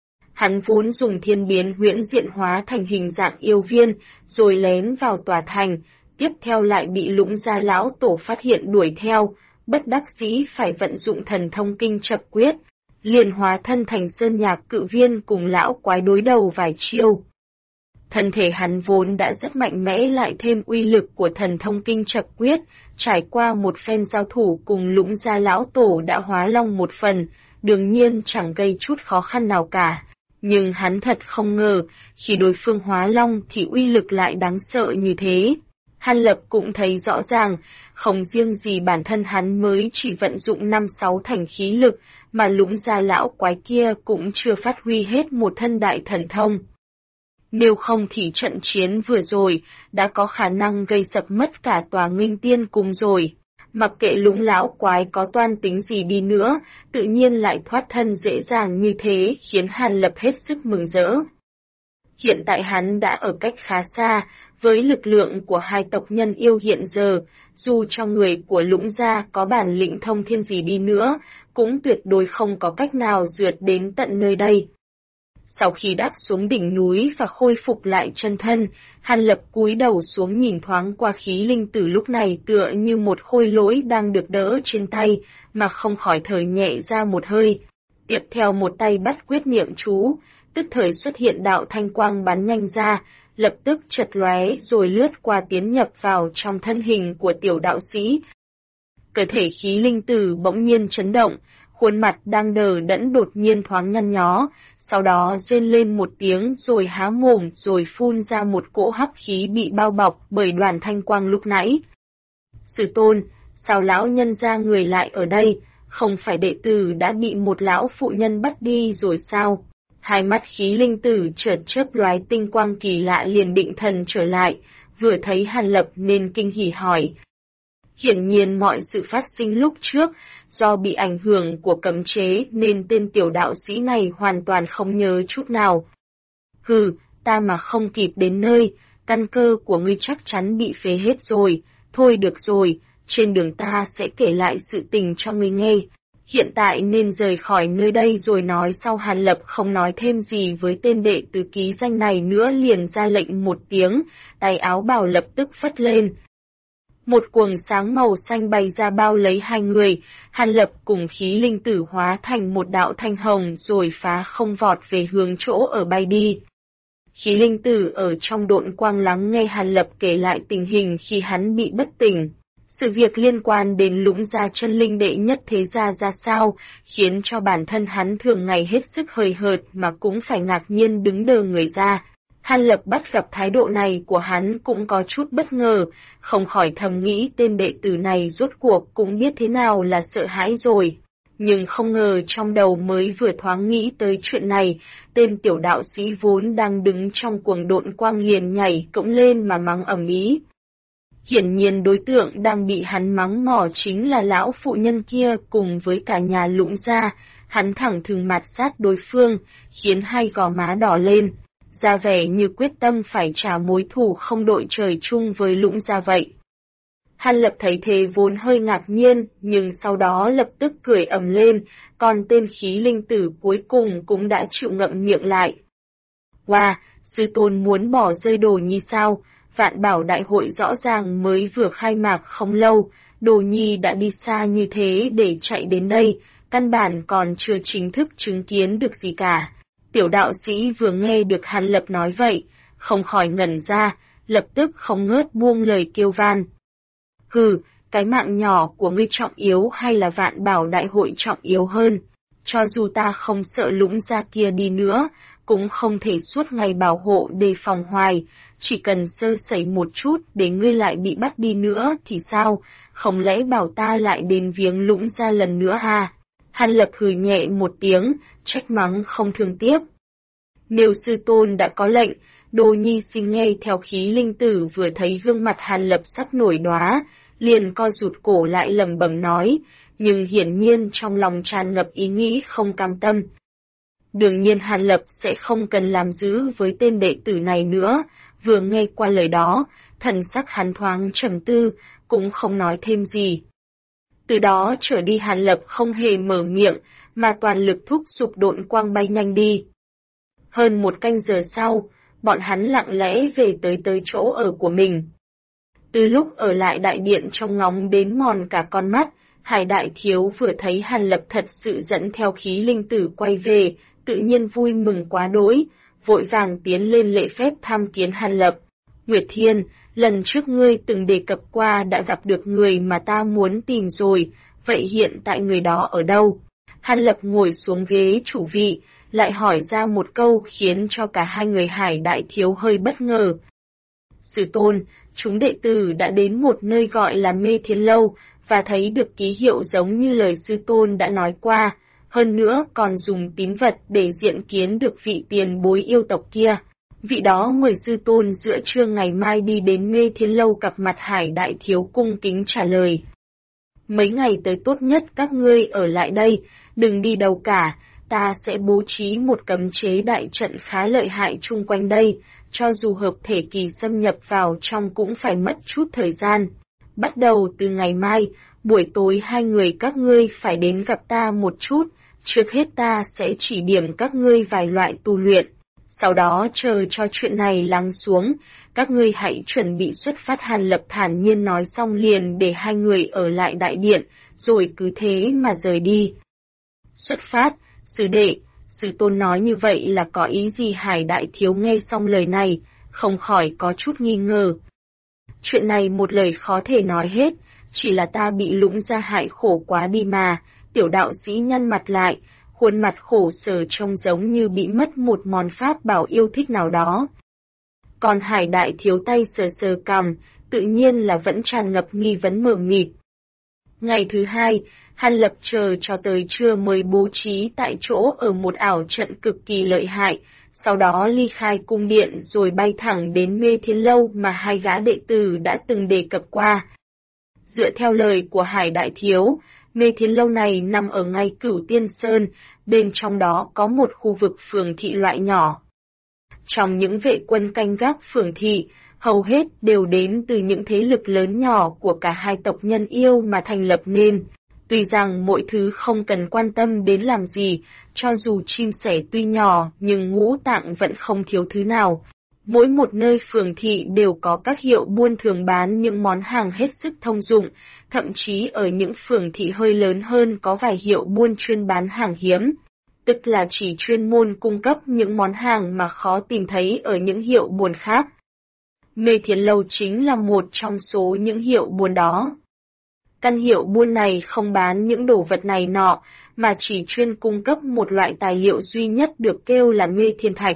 Hắn vốn dùng thiên biến huyễn diện hóa thành hình dạng yêu viên, rồi lén vào tòa thành, tiếp theo lại bị Lũng gia lão tổ phát hiện đuổi theo, bất đắc dĩ phải vận dụng thần thông kinh chập quyết, liền hóa thân thành sơn nhạc cự viên cùng lão quái đối đầu vài chiêu. Thân thể hắn vốn đã rất mạnh mẽ lại thêm uy lực của thần thông kinh chập quyết, trải qua một phen giao thủ cùng Lũng gia lão tổ đã hóa long một phần, đương nhiên chẳng gây chút khó khăn nào cả. Nhưng hắn thật không ngờ, khi đối phương hóa long thì uy lực lại đáng sợ như thế. Hàn Lập cũng thấy rõ ràng, không riêng gì bản thân hắn mới chỉ vận dụng 5-6 thành khí lực, mà Lũng gia lão quái kia cũng chưa phát huy hết một thân đại thần thông. Nếu không thì trận chiến vừa rồi, đã có khả năng gây sập mất cả tòa Nghinh Tiên Cung rồi. Mặc kệ Lũng lão quái có toan tính gì đi nữa, tự nhiên lại thoát thân dễ dàng như thế khiến Hàn Lập hết sức mừng rỡ. Hiện tại hắn đã ở cách khá xa, với lực lượng của hai tộc nhân yêu hiện giờ, dù trong người của Lũng gia có bản lĩnh thông thiên gì đi nữa, cũng tuyệt đối không có cách nào rượt đến tận nơi đây. Sau khi đáp xuống đỉnh núi và khôi phục lại chân thân, Hàn Lập cúi đầu xuống nhìn thoáng qua khí linh tử lúc này tựa như một khôi lỗi đang được đỡ trên tay, mà không khỏi thở nhẹ ra một hơi. Tiếp theo một tay bắt quyết niệm chú, tức thời xuất hiện đạo thanh quang bắn nhanh ra, lập tức chật lóe rồi lướt qua tiến nhập vào trong thân hình của tiểu đạo sĩ. Cơ thể khí linh tử bỗng nhiên chấn động, khuôn mặt đang đờ đẫn đột nhiên thoáng nhăn nhó, sau đó rên lên một tiếng rồi há mồm rồi phun ra một cỗ hắc khí bị bao bọc bởi đoàn thanh quang lúc nãy. Sư tôn, sao lão nhân ra người lại ở đây, không phải đệ tử đã bị một lão phụ nhân bắt đi rồi sao? Hai mắt khí linh tử chợt chớp lóe tinh quang kỳ lạ liền định thần trở lại, vừa thấy Hàn Lập nên kinh hỉ hỏi. Hiển nhiên mọi sự phát sinh lúc trước, do bị ảnh hưởng của cấm chế nên tên tiểu đạo sĩ này hoàn toàn không nhớ chút nào. Hừ, ta mà không kịp đến nơi, căn cơ của ngươi chắc chắn bị phế hết rồi, thôi được rồi, trên đường ta sẽ kể lại sự tình cho ngươi nghe. Hiện tại nên rời khỏi nơi đây rồi nói sau. Hàn Lập không nói thêm gì với tên đệ tử ký danh này nữa liền ra lệnh một tiếng, tay áo bào lập tức phất lên. Một cuồng sáng màu xanh bay ra bao lấy hai người, Hàn Lập cùng khí linh tử hóa thành một đạo thanh hồng rồi phá không vọt về hướng chỗ ở bay đi. Khí linh tử ở trong độn quang lắng nghe Hàn Lập kể lại tình hình khi hắn bị bất tỉnh. Sự việc liên quan đến Lũng gia chân linh đệ nhất thế gia ra sao, khiến cho bản thân hắn thường ngày hết sức hời hợt mà cũng phải ngạc nhiên đứng đờ người ra. Hàn Lập bắt gặp thái độ này của hắn cũng có chút bất ngờ, không khỏi thầm nghĩ tên đệ tử này rốt cuộc cũng biết thế nào là sợ hãi rồi. Nhưng không ngờ trong đầu mới vừa thoáng nghĩ tới chuyện này, tên tiểu đạo sĩ vốn đang đứng trong cuồng độn quang liền nhảy cỗng lên mà mắng ầm ĩ. Hiển nhiên đối tượng đang bị hắn mắng mỏ chính là lão phụ nhân kia cùng với cả nhà Lũng gia, hắn thẳng thừng mạt sát đối phương, khiến hai gò má đỏ lên, ra vẻ như quyết tâm phải trả mối thù không đội trời chung với Lũng gia vậy. Hàn Lập thấy thế vốn hơi ngạc nhiên, nhưng sau đó lập tức cười ầm lên, còn tên khí linh tử cuối cùng cũng đã chịu ngậm miệng lại. Wow, sư tôn muốn bỏ rơi Đồ Nhi sao? Vạn Bảo đại hội rõ ràng mới vừa khai mạc không lâu, Đồ Nhi đã đi xa như thế để chạy đến đây, căn bản còn chưa chính thức chứng kiến được gì cả. Tiểu đạo sĩ vừa nghe được Hàn Lập nói vậy, không khỏi ngẩn ra, lập tức không ngớt buông lời kêu van. Hừ, cái mạng nhỏ của ngươi trọng yếu hay là Vạn Bảo đại hội trọng yếu hơn? Cho dù ta không sợ Lũng gia kia đi nữa, cũng không thể suốt ngày bảo hộ đề phòng hoài, chỉ cần sơ sẩy một chút để ngươi lại bị bắt đi nữa thì sao, không lẽ bảo ta lại đến viếng Lũng gia lần nữa ha? Hàn Lập hừ nhẹ một tiếng, trách mắng không thương tiếc. Nếu sư tôn đã có lệnh, Đồ Nhi xin nghe theo. Khí linh tử vừa thấy gương mặt Hàn Lập sắp nổi đóa, liền co rụt cổ lại lẩm bẩm nói, nhưng hiển nhiên trong lòng tràn ngập ý nghĩ không cam tâm. Đương nhiên Hàn Lập sẽ không cần làm giữ với tên đệ tử này nữa, vừa nghe qua lời đó, thần sắc hắn thoáng trầm tư, cũng không nói thêm gì. Từ đó trở đi Hàn Lập không hề mở miệng, mà toàn lực thúc giục độn quang bay nhanh đi. Hơn một canh giờ sau, bọn hắn lặng lẽ về tới chỗ ở của mình. Từ lúc ở lại đại điện trông ngóng đến mòn cả con mắt, Hải đại thiếu vừa thấy Hàn Lập thật sự dẫn theo khí linh tử quay về, tự nhiên vui mừng quá đỗi, vội vàng tiến lên lễ phép tham kiến Hàn Lập. Nguyệt Thiên, lần trước ngươi từng đề cập qua đã gặp được người mà ta muốn tìm rồi, vậy hiện tại người đó ở đâu? Hàn Lập ngồi xuống ghế chủ vị, lại hỏi ra một câu khiến cho cả hai người Hải đại thiếu hơi bất ngờ. Sư tôn, chúng đệ tử đã đến một nơi gọi là Mê Thiên Lâu, và thấy được ký hiệu giống như lời sư tôn đã nói qua, hơn nữa còn dùng tín vật để diện kiến được vị tiền bối yêu tộc kia. Vị đó mời sư tôn giữa trưa ngày mai đi đến Mê Thiên Lâu gặp mặt. Hải đại thiếu cung kính trả lời. Mấy ngày tới tốt nhất các ngươi ở lại đây, đừng đi đâu cả, ta sẽ bố trí một cấm chế đại trận khá lợi hại chung quanh đây, cho dù hợp thể kỳ xâm nhập vào trong cũng phải mất chút thời gian. Bắt đầu từ ngày mai, buổi tối hai người các ngươi phải đến gặp ta một chút, trước hết ta sẽ chỉ điểm các ngươi vài loại tu luyện. Sau đó chờ cho chuyện này lắng xuống, các ngươi hãy chuẩn bị xuất phát. Hàn Lập thản nhiên nói xong liền để hai người ở lại đại điện, rồi cứ thế mà rời đi. Xuất phát, sư đệ, sư tôn nói như vậy là có ý gì? Hải đại thiếu nghe xong lời này, không khỏi có chút nghi ngờ. Chuyện này một lời khó thể nói hết, chỉ là ta bị Lũng gia hại khổ quá đi mà. Tiểu đạo sĩ nhăn mặt lại, khuôn mặt khổ sở trông giống như bị mất một món pháp bảo yêu thích nào đó. Còn Hải đại thiếu tay sờ sờ cằm, tự nhiên là vẫn tràn ngập nghi vấn mờ mịt. Ngày thứ hai, Hàn Lập chờ cho tới trưa mới bố trí tại chỗ ở một ảo trận cực kỳ lợi hại, sau đó ly khai cung điện rồi bay thẳng đến Mê Thiên Lâu mà hai gã đệ tử đã từng đề cập qua. Dựa theo lời của Hải đại thiếu, Mê Thiên Lâu này nằm ở ngay Cửu Tiên Sơn, bên trong đó có một khu vực phường thị loại nhỏ. Trong những vệ quân canh gác phường thị, hầu hết đều đến từ những thế lực lớn nhỏ của cả hai tộc nhân yêu mà thành lập nên. Tuy rằng mỗi thứ không cần quan tâm đến làm gì, cho dù chim sẻ tuy nhỏ nhưng ngũ tạng vẫn không thiếu thứ nào. Mỗi một nơi phường thị đều có các hiệu buôn thường bán những món hàng hết sức thông dụng, thậm chí ở những phường thị hơi lớn hơn có vài hiệu buôn chuyên bán hàng hiếm, tức là chỉ chuyên môn cung cấp những món hàng mà khó tìm thấy ở những hiệu buôn khác. Mê Thiên Lâu chính là một trong số những hiệu buôn đó. Căn hiệu buôn này không bán những đồ vật này nọ, mà chỉ chuyên cung cấp một loại tài liệu duy nhất được kêu là mê thiên thạch.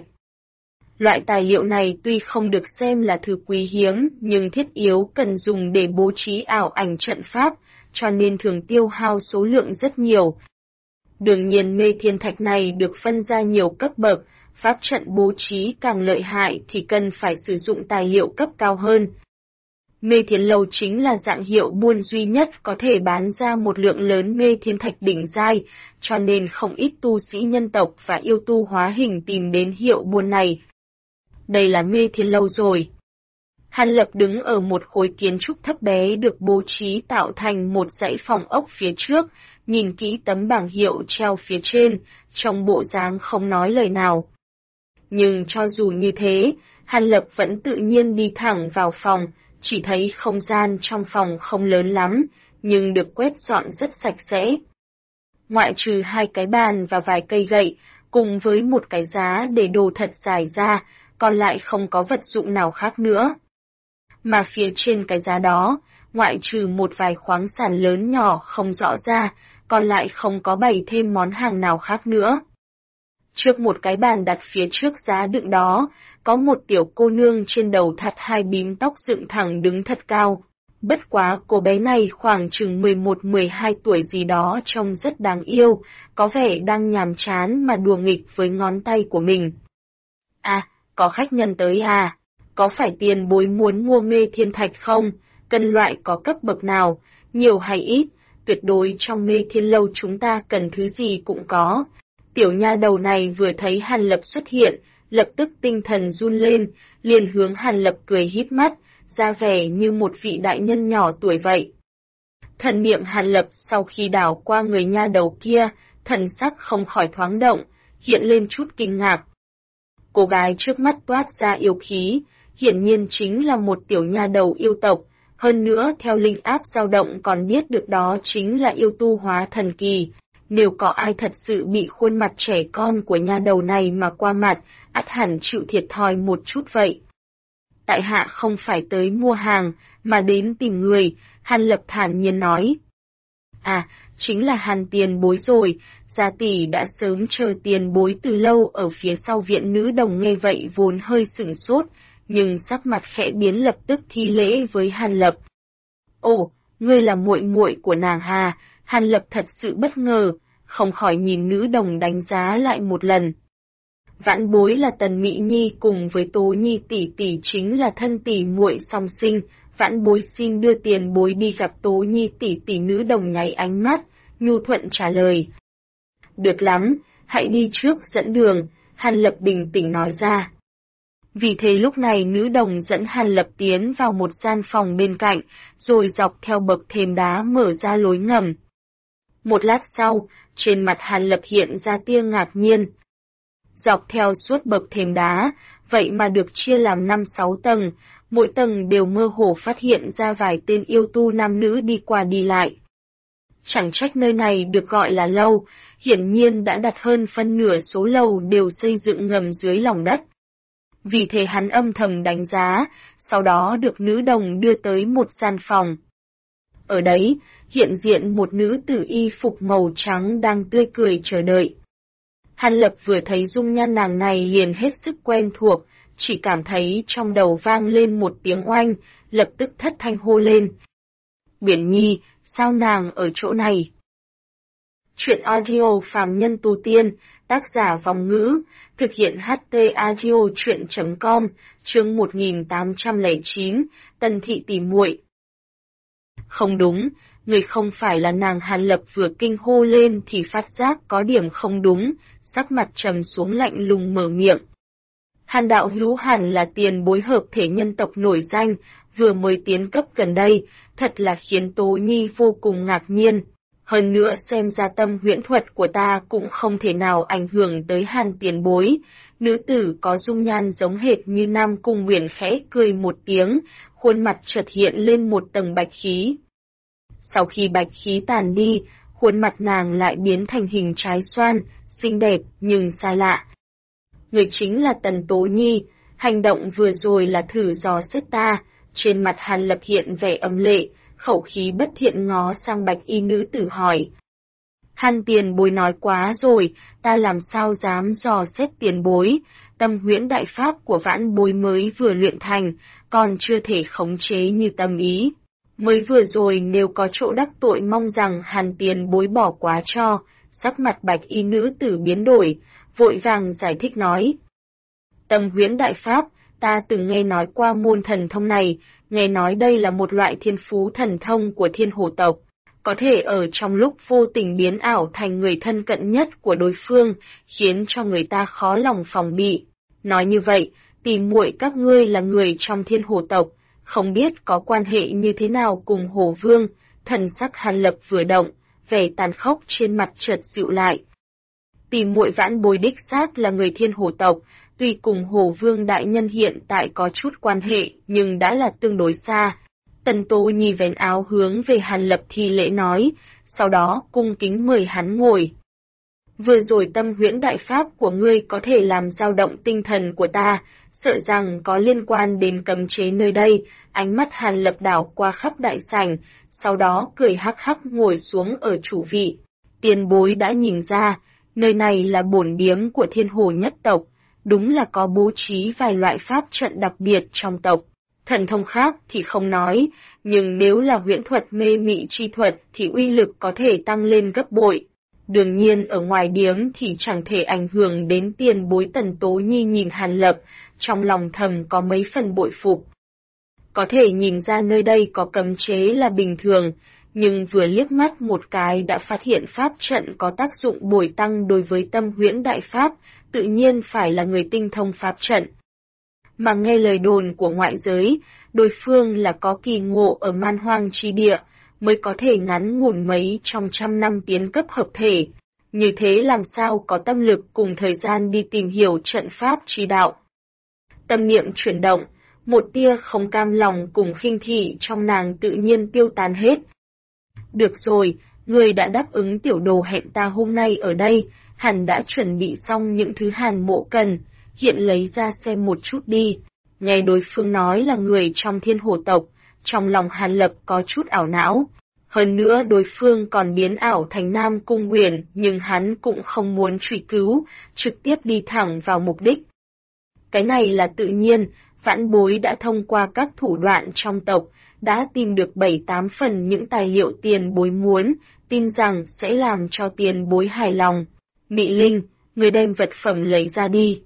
Loại tài liệu này tuy không được xem là thứ quý hiếm, nhưng thiết yếu cần dùng để bố trí ảo ảnh trận pháp, cho nên thường tiêu hao số lượng rất nhiều. Đương nhiên mê thiên thạch này được phân ra nhiều cấp bậc, pháp trận bố trí càng lợi hại thì cần phải sử dụng tài liệu cấp cao hơn. Mê thiên lâu chính là dạng hiệu buôn duy nhất có thể bán ra một lượng lớn mê thiên thạch đỉnh giai, cho nên không ít tu sĩ nhân tộc và yêu tu hóa hình tìm đến hiệu buôn này. Đây là mê thiên lâu rồi. Hàn Lập đứng ở một khối kiến trúc thấp bé được bố trí tạo thành một dãy phòng ốc phía trước, nhìn kỹ tấm bảng hiệu treo phía trên, trong bộ dáng không nói lời nào. Nhưng cho dù như thế, Hàn Lập vẫn tự nhiên đi thẳng vào phòng, chỉ thấy không gian trong phòng không lớn lắm, nhưng được quét dọn rất sạch sẽ. Ngoại trừ 2 cái bàn và vài cây gậy, cùng với một cái giá để đồ thật dài ra, còn lại không có vật dụng nào khác nữa. Mà phía trên cái giá đó, ngoại trừ một vài khoáng sản lớn nhỏ không rõ ra, còn lại không có bày thêm món hàng nào khác nữa. Trước một cái bàn đặt phía trước giá đựng đó, có một tiểu cô nương trên đầu thắt 2 bím tóc dựng thẳng đứng thật cao. Bất quá cô bé này khoảng chừng 11-12 tuổi gì đó trông rất đáng yêu, có vẻ đang nhàm chán mà đùa nghịch với ngón tay của mình. À, có khách nhân tới à? Có phải tiền bối muốn mua mê thiên thạch không? Cân loại có cấp bậc nào? Nhiều hay ít? Tuyệt đối trong mê thiên lâu chúng ta cần thứ gì cũng có. Tiểu nha đầu này vừa thấy Hàn Lập xuất hiện, lập tức tinh thần run lên, liền hướng Hàn Lập cười híp mắt, ra vẻ như một vị đại nhân nhỏ tuổi vậy. Thần niệm Hàn Lập sau khi đảo qua người nha đầu kia, thần sắc không khỏi thoáng động, hiện lên chút kinh ngạc. Cô gái trước mắt toát ra yêu khí, hiển nhiên chính là một tiểu nha đầu yêu tộc, hơn nữa theo linh áp dao động còn biết được đó chính là yêu tu hóa thần kỳ. Nếu có ai thật sự bị khuôn mặt trẻ con của nha đầu này mà qua mặt, ắt hẳn chịu thiệt thòi một chút vậy. Tại hạ không phải tới mua hàng, mà đến tìm người, Hàn Lập thản nhiên nói. À, chính là Hàn tiền bối rồi, gia tỷ đã sớm chờ tiền bối từ lâu ở phía sau viện. Nữ đồng nghe vậy vốn hơi sửng sốt, nhưng sắc mặt khẽ biến lập tức thi lễ với Hàn Lập. Ồ, ngươi là muội muội của nàng hà? Hàn Lập thật sự bất ngờ, không khỏi nhìn nữ đồng đánh giá lại một lần. Vãn bối là Tần Mỹ Nhi cùng với Tố Nhi tỷ tỷ chính là thân tỷ muội song sinh, vãn bối xin đưa tiền bối đi gặp Tố Nhi tỷ tỷ. Nữ đồng nháy ánh mắt, nhu thuận trả lời. Được lắm, hãy đi trước dẫn đường, Hàn Lập bình tĩnh nói ra. Vì thế lúc này nữ đồng dẫn Hàn Lập tiến vào một gian phòng bên cạnh, rồi dọc theo bậc thềm đá mở ra lối ngầm. Một lát sau, trên mặt Hàn Lập hiện ra tia ngạc nhiên. Dọc theo suốt bậc thềm đá, vậy mà được chia làm 5-6 tầng, mỗi tầng đều mơ hồ phát hiện ra vài tên yêu tu nam nữ đi qua đi lại. Chẳng trách nơi này được gọi là lâu, hiển nhiên đã đặt hơn phân nửa số lầu đều xây dựng ngầm dưới lòng đất. Vì thế hắn âm thầm đánh giá, sau đó được nữ đồng đưa tới một gian phòng. Ở đấy, hiện diện một nữ tử y phục màu trắng đang tươi cười chờ đợi. Hàn Lập vừa thấy dung nhan nàng này liền hết sức quen thuộc, chỉ cảm thấy trong đầu vang lên một tiếng oanh, lập tức thất thanh hô lên. Biển Nhi, sao nàng ở chỗ này? Chuyện audio phàm nhân tu tiên, tác giả Vòng Ngữ, thực hiện HT audio chuyện.com, chương 1809, Tần thị tỉ muội. Không đúng, người không phải là nàng. Hàn Lập vừa kinh hô lên thì phát giác có điểm không đúng, sắc mặt trầm xuống lạnh lùng mở miệng. Hàn đạo hữu hẳn là tiền bối hợp thể nhân tộc nổi danh, vừa mới tiến cấp gần đây, thật là khiến Tố Nhi vô cùng ngạc nhiên. Hơn nữa xem ra tâm huyễn thuật của ta cũng không thể nào ảnh hưởng tới Hàn tiền bối. Nữ tử có dung nhan giống hệt như Nam Cung Uyển khẽ cười một tiếng, khuôn mặt chợt hiện lên một tầng bạch khí. Sau khi bạch khí tàn đi, khuôn mặt nàng lại biến thành hình trái xoan, xinh đẹp nhưng xa lạ. Người chính là Tần Tố Nhi, hành động vừa rồi là thử dò xét ta. Trên mặt Hàn Lập hiện vẻ âm lệ, khẩu khí bất thiện ngó sang bạch y nữ tử hỏi. Hàn tiền bối nói quá rồi, ta làm sao dám dò xét tiền bối, tâm huyễn đại pháp của vãn bối mới vừa luyện thành, còn chưa thể khống chế như tâm ý. Mới vừa rồi nếu có chỗ đắc tội mong rằng Hàn tiền bối bỏ quá cho, sắc mặt bạch y nữ tử biến đổi, vội vàng giải thích nói. Tâm huyễn đại pháp, ta từng nghe nói qua môn thần thông này, nghe nói đây là một loại thiên phú thần thông của thiên hồ tộc, có thể ở trong lúc vô tình biến ảo thành người thân cận nhất của đối phương, khiến cho người ta khó lòng phòng bị. Nói như vậy, tìm muội các ngươi là người trong thiên hồ tộc, không biết có quan hệ như thế nào cùng Hồ Vương, thần sắc Hàn Lập vừa động, vẻ tàn khốc trên mặt chợt dịu lại. Tìm muội vãn bối đích xác là người thiên hồ tộc, tuy cùng Hồ Vương đại nhân hiện tại có chút quan hệ, nhưng đã là tương đối xa. Tần Tố Nhi vén áo hướng về Hàn Lập thi lễ nói, sau đó cung kính mời hắn ngồi. Vừa rồi tâm huyễn đại pháp của ngươi có thể làm dao động tinh thần của ta, sợ rằng có liên quan đến cấm chế nơi đây. Ánh mắt Hàn Lập đảo qua khắp đại sảnh, sau đó cười hắc hắc ngồi xuống ở chủ vị. Tiền bối đã nhìn ra, nơi này là bổn điếm của thiên hồ nhất tộc, đúng là có bố trí vài loại pháp trận đặc biệt trong tộc. Thần thông khác thì không nói, nhưng nếu là huyễn thuật mê mị chi thuật thì uy lực có thể tăng lên gấp bội. Đương nhiên ở ngoài điếm thì chẳng thể ảnh hưởng đến tiền bối. Tần Tố Nhi nhìn Hàn Lập, trong lòng thầm có mấy phần bội phục. Có thể nhìn ra nơi đây có cấm chế là bình thường, nhưng vừa liếc mắt một cái đã phát hiện pháp trận có tác dụng bồi tăng đối với tâm huyễn đại pháp, tự nhiên phải là người tinh thông pháp trận. Mà nghe lời đồn của ngoại giới, đối phương là có kỳ ngộ ở man hoang chi địa, mới có thể ngắn ngủn mấy trong trăm năm tiến cấp hợp thể. Như thế làm sao có tâm lực cùng thời gian đi tìm hiểu trận pháp chi đạo. Tâm niệm chuyển động, một tia không cam lòng cùng khinh thị trong nàng tự nhiên tiêu tan hết. Được rồi, người đã đáp ứng tiểu đồ hẹn ta hôm nay ở đây, hẳn đã chuẩn bị xong những thứ Hàn mộ cần, hiện lấy ra xem một chút đi. Nghe đối phương nói là người trong thiên hồ tộc, trong lòng Hàn Lập có chút ảo não. Hơn nữa đối phương còn biến ảo thành Nam Cung Uyển, nhưng hắn cũng không muốn truy cứu, trực tiếp đi thẳng vào mục đích. Cái này là tự nhiên, vãn bối đã thông qua các thủ đoạn trong tộc, đã tìm được 7-8 phần những tài liệu tiền bối muốn, tin rằng sẽ làm cho tiền bối hài lòng. Mị Linh, người đem vật phẩm lấy ra đi.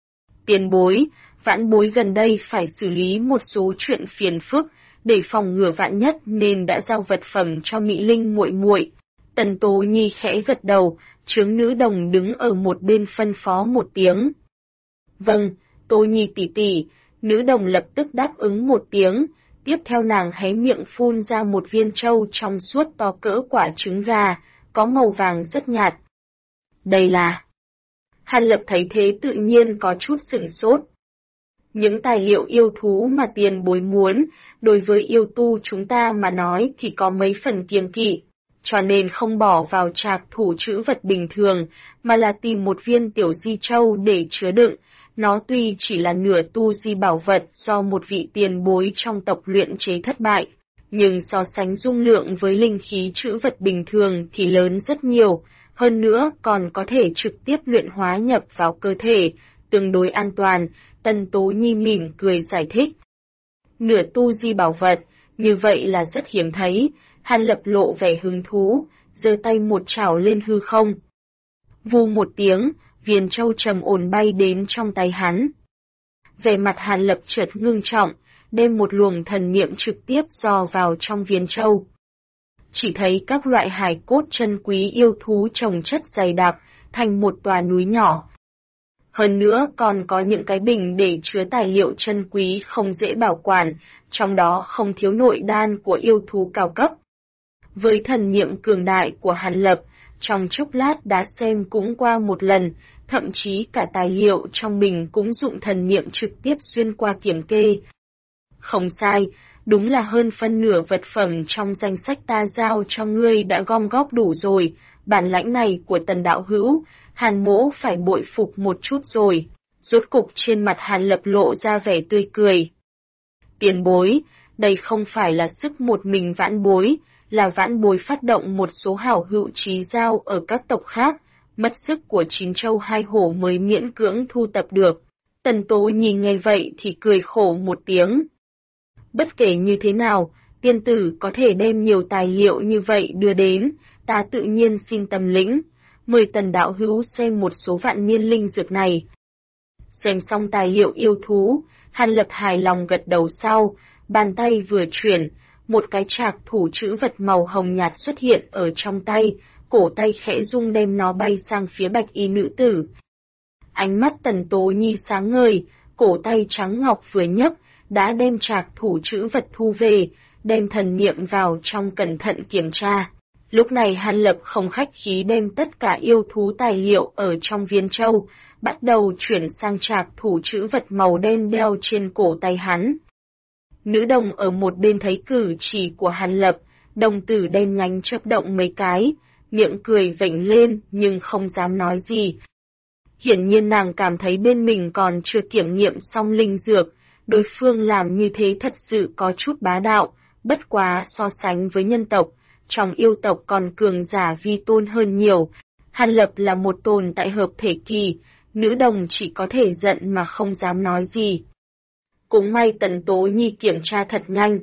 Tiền bối, vãn bối gần đây phải xử lý một số chuyện phiền phức, để phòng ngừa vạn nhất nên đã giao vật phẩm cho Mị Linh muội muội. Tần Tố Nhi khẽ gật đầu, chướng nữ đồng đứng ở một bên phân phó một tiếng. Vâng, Tố Nhi tỷ tỷ, nữ đồng lập tức đáp ứng một tiếng, tiếp theo nàng hé miệng phun ra một viên trâu trong suốt to cỡ quả trứng gà, có màu vàng rất nhạt. Đây là... Hàn Lập thấy thế tự nhiên có chút sửng sốt. Những tài liệu yêu thú mà tiền bối muốn, đối với yêu tu chúng ta mà nói thì có mấy phần kiêng kỵ, cho nên không bỏ vào trạc thủ trữ vật bình thường, mà là tìm một viên tiểu di châu để chứa đựng. Nó tuy chỉ là nửa tu di bảo vật do một vị tiền bối trong tộc luyện chế thất bại, nhưng so sánh dung lượng với linh khí trữ vật bình thường thì lớn rất nhiều, hơn nữa còn có thể trực tiếp luyện hóa nhập vào cơ thể, tương đối an toàn. Tần Tố Nhi mỉm cười giải thích. Nửa tu di bảo vật, như vậy là rất hiếm thấy. Hàn Lập lộ vẻ hứng thú, giơ tay một chảo lên hư không. Vù một tiếng, viên châu trầm ổn bay đến trong tay hắn. Vẻ mặt Hàn Lập chợt ngưng trọng, đem một luồng thần niệm trực tiếp dò vào trong viên châu. Chỉ thấy các loại hài cốt chân quý yêu thú chồng chất dày đặc, thành một tòa núi nhỏ. Hơn nữa còn có những cái bình để chứa tài liệu chân quý không dễ bảo quản, trong đó không thiếu nội đan của yêu thú cao cấp. Với thần niệm cường đại của Hàn Lập, trong chốc lát đã xem cũng qua một lần, thậm chí cả tài liệu trong bình cũng dụng thần niệm trực tiếp xuyên qua kiểm kê. Không sai, đúng là hơn phân nửa vật phẩm trong danh sách ta giao cho ngươi đã gom góp đủ rồi, bản lãnh này của Tần đạo hữu, Hàn mỗ phải bội phục một chút rồi. Rốt cục trên mặt Hàn Lập lộ ra vẻ tươi cười. Tiền bối, Đây không phải là sức một mình Vãn Bối, là Vãn Bối phát động một số hảo hữu trí giao ở các tộc khác, mất sức của 9 châu 2 hổ mới miễn cưỡng thu tập được. Tần Tố Nhi nghe vậy thì cười khổ một tiếng. Bất kể như thế nào, tiên tử có thể đem nhiều tài liệu như vậy đưa đến, ta tự nhiên xin tâm lĩnh. Mời Tần đạo hữu xem một số vạn niên linh dược này. Xem xong tài liệu yêu thú, Hàn Lập hài lòng gật đầu sau, bàn tay vừa chuyển, một cái trạc thủ chữ vật màu hồng nhạt xuất hiện ở trong tay, cổ tay khẽ rung đem nó bay sang phía bạch y nữ tử. Ánh mắt Tần Tố Nhi sáng ngời, cổ tay trắng ngọc vừa nhấc, đã đem trạc thủ chữ vật thu về, đem thần niệm vào trong cẩn thận kiểm tra. Lúc này Hàn Lập không khách khí đem tất cả yêu thú tài liệu ở trong viên châu, bắt đầu chuyển sang trạc thủ chữ vật màu đen đeo trên cổ tay hắn. Nữ đồng ở một bên thấy cử chỉ của Hàn Lập, đồng tử đen nhánh chớp động mấy cái, miệng cười vểnh lên nhưng không dám nói gì. Hiển nhiên nàng cảm thấy bên mình còn chưa kiểm nghiệm xong linh dược, đối phương làm như thế thật sự có chút bá đạo, bất quá so sánh với nhân tộc, trong yêu tộc còn cường giả vi tôn hơn nhiều. Hàn Lập là một tồn tại hợp thể kỳ, nữ đồng chỉ có thể giận mà không dám nói gì. Cũng may Tần Tố Nhi kiểm tra thật nhanh.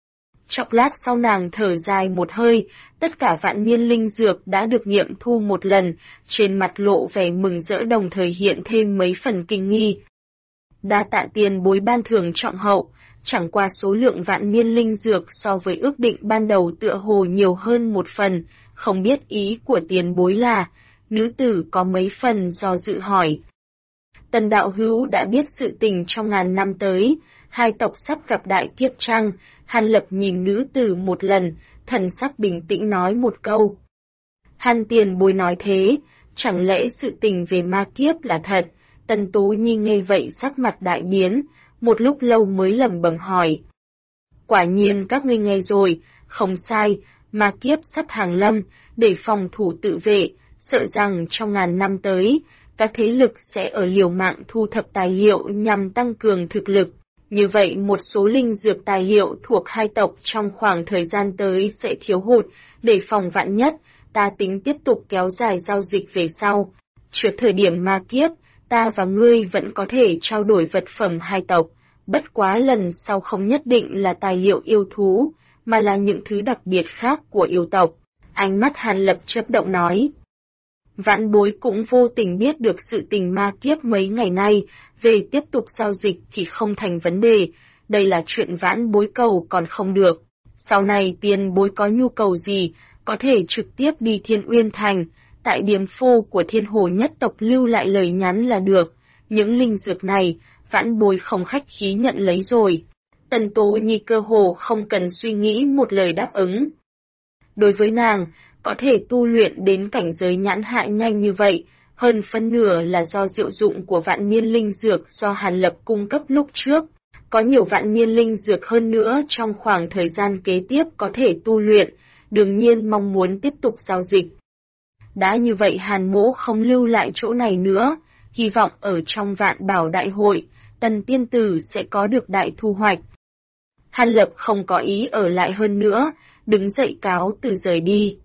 Chốc lát sau nàng thở dài một hơi, tất cả vạn niên linh dược đã được nghiệm thu một lần, trên mặt lộ vẻ mừng rỡ đồng thời hiện thêm mấy phần kinh nghi. Đa tạ tiền bối ban thưởng trọng hậu, chẳng qua số lượng vạn niên linh dược so với ước định ban đầu tựa hồ nhiều hơn một phần, không biết ý của tiền bối là, nữ tử có mấy phần do dự hỏi. Tần đạo hữu đã biết sự tình trong ngàn năm tới, hai tộc sắp gặp đại kiếp trăng, Hàn Lập nhìn nữ tử một lần, thần sắc bình tĩnh nói một câu. Hàn tiền bối nói thế, chẳng lẽ sự tình về ma kiếp là thật? Tần Tố Nhi nghe vậy sắc mặt đại biến, một lúc lâu mới lẩm bẩm hỏi. Quả nhiên các ngươi nghe rồi, không sai, ma kiếp sắp hàng lâm, để phòng thủ tự vệ, sợ rằng trong ngàn năm tới, các thế lực sẽ ở liều mạng thu thập tài liệu nhằm tăng cường thực lực. Như vậy một số linh dược tài liệu thuộc hai tộc trong khoảng thời gian tới sẽ thiếu hụt, để phòng vạn nhất, ta tính tiếp tục kéo dài giao dịch về sau. Trước thời điểm ma kiếp, ta và ngươi vẫn có thể trao đổi vật phẩm hai tộc, bất quá lần sau không nhất định là tài liệu yêu thú, mà là những thứ đặc biệt khác của yêu tộc. Ánh mắt Hàn Lập chớp động nói. Vãn Bối cũng vô tình biết được sự tình ma kiếp mấy ngày nay, về tiếp tục giao dịch thì không thành vấn đề, đây là chuyện Vãn Bối cầu còn không được. Sau này tiền bối có nhu cầu gì, có thể trực tiếp đi Thiên Uyên Thành, tại điếm phô của Thiên Hồ nhất tộc lưu lại lời nhắn là được. Những linh dược này, Vãn Bối không khách khí nhận lấy rồi. Tần Tố Nhi cơ hồ không cần suy nghĩ một lời đáp ứng. Đối với nàng, có thể tu luyện đến cảnh giới nhãn hại nhanh như vậy, hơn phân nửa là do diệu dụng của vạn niên linh dược do Hàn Lập cung cấp lúc trước. Có nhiều vạn niên linh dược hơn nữa trong khoảng thời gian kế tiếp có thể tu luyện, đương nhiên mong muốn tiếp tục giao dịch. Đã như vậy Hàn Mỗ không lưu lại chỗ này nữa, hy vọng ở trong vạn bảo đại hội, Tần tiên tử sẽ có được đại thu hoạch. Hàn Lập không có ý ở lại hơn nữa, đứng dậy cáo từ rời đi.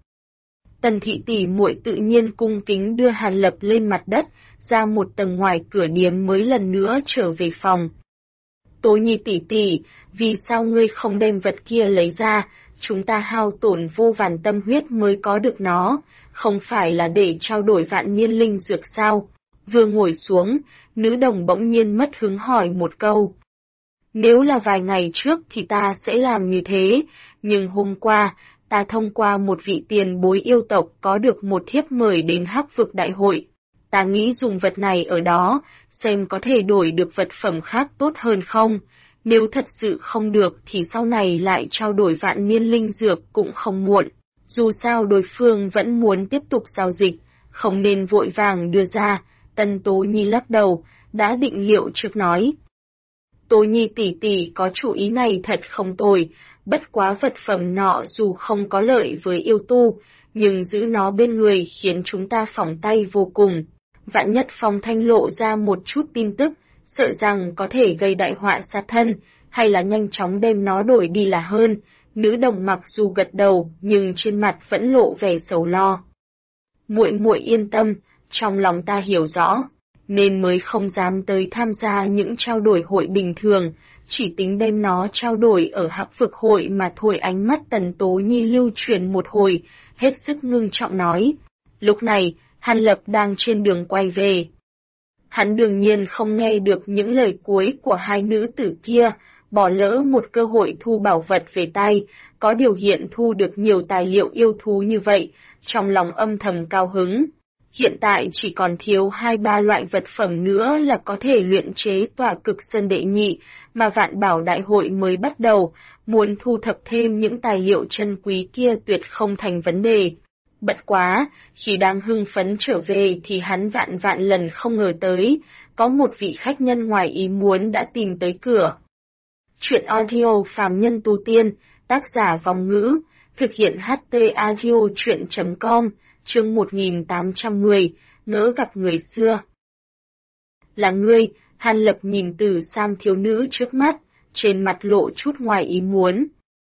Tần thị tỷ muội tự nhiên cung kính đưa Hàn Lập lên mặt đất, ra một tầng ngoài cửa điếm mới lần nữa trở về phòng. Tố Nhi tỷ tỷ, vì sao ngươi không đem vật kia lấy ra, chúng ta hao tổn vô vàn tâm huyết mới có được nó, không phải là để trao đổi vạn niên linh dược sao? Vừa ngồi xuống, nữ đồng bỗng nhiên mất hứng hỏi một câu. Nếu là vài ngày trước thì ta sẽ làm như thế, nhưng hôm qua, ta thông qua một vị tiền bối yêu tộc có được một thiếp mời đến Hắc Vực Đại hội. Ta nghĩ dùng vật này ở đó, xem có thể đổi được vật phẩm khác tốt hơn không. Nếu thật sự không được thì sau này lại trao đổi vạn niên linh dược cũng không muộn. Dù sao đối phương vẫn muốn tiếp tục giao dịch, không nên vội vàng đưa ra. Tần Tố Nhi lắc đầu, đã định liệu trước nói. Tố Nhi tỷ tỷ có chủ ý này thật không tồi, bất quá vật phẩm nọ dù không có lợi với yêu tu, nhưng giữ nó bên người khiến chúng ta phỏng tay vô cùng. Vạn nhất Phong Thanh lộ ra một chút tin tức, sợ rằng có thể gây đại họa sát thân, hay là nhanh chóng đem nó đổi đi là hơn. Nữ đồng mặc dù gật đầu, nhưng trên mặt vẫn lộ vẻ sầu lo. Muội muội yên tâm, trong lòng ta hiểu rõ, nên mới không dám tới tham gia những trao đổi hội bình thường, chỉ tính đem nó trao đổi ở Hắc Vực hội mà thôi. Ánh mắt Tần Tố Nhi lưu chuyển một hồi, hết sức ngưng trọng nói. Lúc này, Hàn Lập đang trên đường quay về. Hắn đương nhiên không nghe được những lời cuối của hai nữ tử kia, bỏ lỡ một cơ hội thu bảo vật về tay, có điều hiện thu được nhiều tài liệu yêu thú như vậy, trong lòng âm thầm cao hứng. Hiện tại chỉ còn thiếu 2-3 loại vật phẩm nữa là có thể luyện chế tỏa cực sơn đệ nhị, mà vạn bảo đại hội mới bắt đầu, muốn thu thập thêm những tài liệu chân quý kia tuyệt không thành vấn đề. Bất quá, khi đang hưng phấn trở về thì hắn vạn lần không ngờ tới, có một vị khách nhân ngoài ý muốn đã tìm tới cửa. Chuyện audio phàm nhân tu tiên, tác giả Vong Ngữ, thực hiện HT audio chuyện.com, chương 1810, ngỡ gặp người xưa. Là ngươi, Hàn Lập nhìn Tử Sam thiếu nữ trước mắt, trên mặt lộ chút ngoài ý muốn.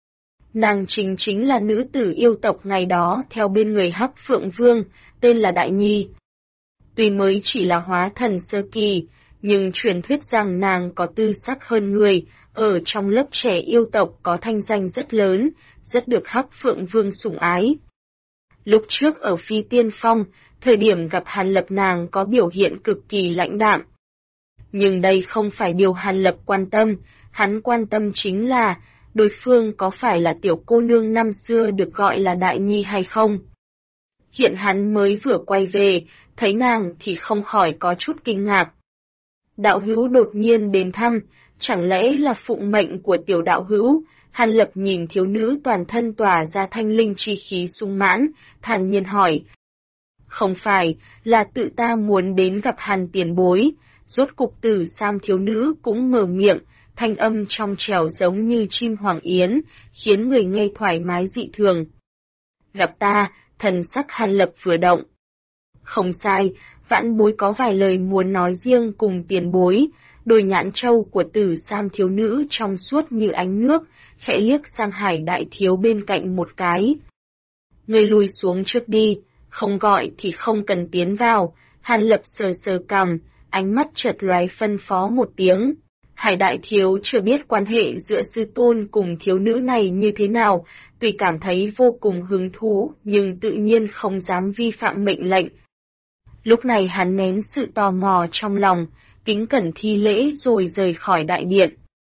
Nàng chính là nữ tử yêu tộc ngày đó theo bên người Hắc Phượng Vương, tên là Đại Nhi. Tuy mới chỉ là hóa thần sơ kỳ, nhưng truyền thuyết rằng nàng có tư sắc hơn người, ở trong lớp trẻ yêu tộc có thanh danh rất lớn, rất được Hắc Phượng Vương sủng ái. Lúc trước ở Phi Tiên Phong, thời điểm gặp Hàn Lập nàng có biểu hiện cực kỳ lãnh đạm. Nhưng đây không phải điều Hàn Lập quan tâm, hắn quan tâm chính là đối phương có phải là tiểu cô nương năm xưa được gọi là Đại Nhi hay không. Hiện hắn mới vừa quay về, thấy nàng thì không khỏi có chút kinh ngạc. Đạo hữu đột nhiên đến thăm, chẳng lẽ là phụng mệnh của tiểu đạo hữu? Hàn Lập nhìn thiếu nữ toàn thân tỏa ra thanh linh chi khí sung mãn, thản nhiên hỏi. Không phải, là tự ta muốn đến gặp Hàn tiền bối. Rốt cục Tử Sam thiếu nữ cũng mở miệng, thanh âm trong trẻo giống như chim hoàng yến, khiến người nghe thoải mái dị thường. Gặp ta, thần sắc Hàn Lập vừa động. Không sai, vãn bối có vài lời muốn nói riêng cùng tiền bối. Đôi nhãn châu của Tử Sam thiếu nữ trong suốt như ánh nước, khẽ liếc sang Hải đại thiếu bên cạnh một cái. Ngươi lùi xuống trước đi, không gọi thì không cần tiến vào. Hàn Lập sờ cằm, ánh mắt chợt lóe phân phó một tiếng. Hải đại thiếu chưa biết quan hệ giữa sư tôn cùng thiếu nữ này như thế nào, tuy cảm thấy vô cùng hứng thú, nhưng tự nhiên không dám vi phạm mệnh lệnh. Lúc này hắn nén sự tò mò trong lòng, kính cẩn thi lễ rồi rời khỏi đại điện.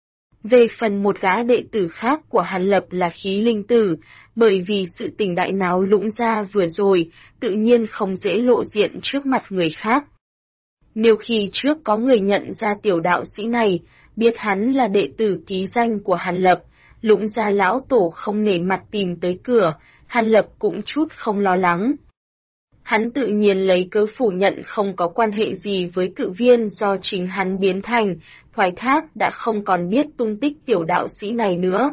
Về phần một gã đệ tử khác của Hàn Lập là Khí Linh Tử, bởi vì sự tình đại náo lũng ra vừa rồi, tự nhiên không dễ lộ diện trước mặt người khác. Nếu khi trước có người nhận ra tiểu đạo sĩ này, biết hắn là đệ tử ký danh của Hàn Lập, lũng ra lão tổ không nể mặt tìm tới cửa, Hàn Lập cũng chút không lo lắng. Hắn tự nhiên lấy cớ phủ nhận không có quan hệ gì với cự viên do chính hắn biến thành, thoái thác đã không còn biết tung tích tiểu đạo sĩ này nữa.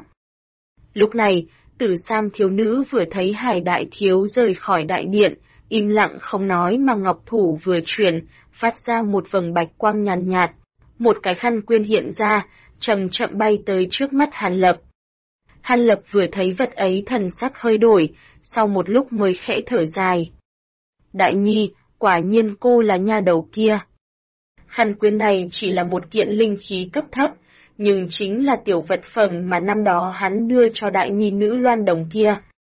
Lúc này, Tử Sam thiếu nữ vừa thấy Hải đại thiếu rời khỏi đại điện, im lặng không nói mà ngọc thủ vừa chuyển, phát ra một vầng bạch quang nhàn nhạt. Một cái khăn quyên hiện ra, chậm chậm bay tới trước mắt Hàn Lập. Hàn Lập vừa thấy vật ấy thần sắc hơi đổi, sau một lúc mới khẽ thở dài. Đại Nhi, quả nhiên cô là nha đầu kia. Khăn quyên này chỉ là một kiện linh khí cấp thấp, nhưng chính là tiểu vật phẩm mà năm đó hắn đưa cho Đại Nhi nữ loan đồng kia.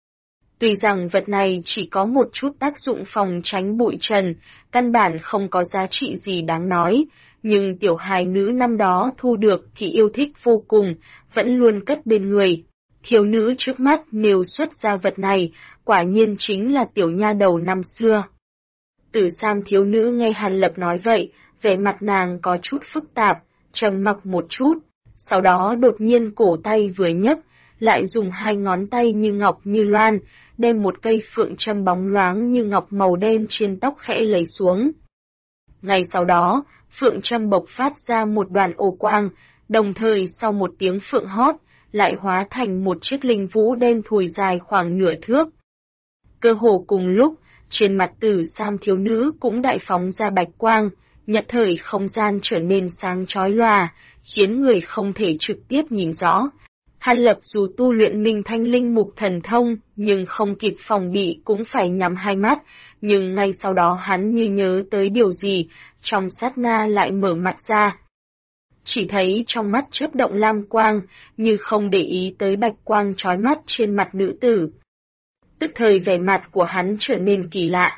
Tuy rằng vật này chỉ có một chút tác dụng phòng tránh bụi trần, căn bản không có giá trị gì đáng nói, nhưng tiểu hài nữ năm đó thu được thì yêu thích vô cùng, vẫn luôn cất bên người. Thiếu nữ trước mắt nêu xuất ra vật này, quả nhiên chính là tiểu nha đầu năm xưa. Tử Sam thiếu nữ nghe Hàn Lập nói vậy, vẻ mặt nàng có chút phức tạp, trầm mặc một chút, sau đó đột nhiên cổ tay vừa nhấc, lại dùng hai ngón tay như ngọc như loan, đem một cây phượng châm bóng loáng như ngọc màu đen trên tóc khẽ lấy xuống. Ngay sau đó, phượng châm bộc phát ra một đoàn ồ quang, đồng thời sau một tiếng phượng hót, lại hóa thành một chiếc linh vũ đen thùi dài khoảng nửa thước. Cơ hồ cùng lúc, trên mặt Tử Sam thiếu nữ cũng đại phóng ra bạch quang, Nhất thời không gian trở nên sáng chói lòa, khiến người không thể trực tiếp nhìn rõ. Hàn Lập dù tu luyện Minh Thanh Linh Mục Thần Thông, nhưng không kịp phòng bị cũng phải nhắm hai mắt, nhưng ngay sau đó hắn như nhớ tới điều gì, trong sát na lại mở mắt ra. Chỉ thấy trong mắt chớp động lam quang, như không để ý tới bạch quang chói mắt trên mặt nữ tử. Tức thời vẻ mặt của hắn trở nên kỳ lạ.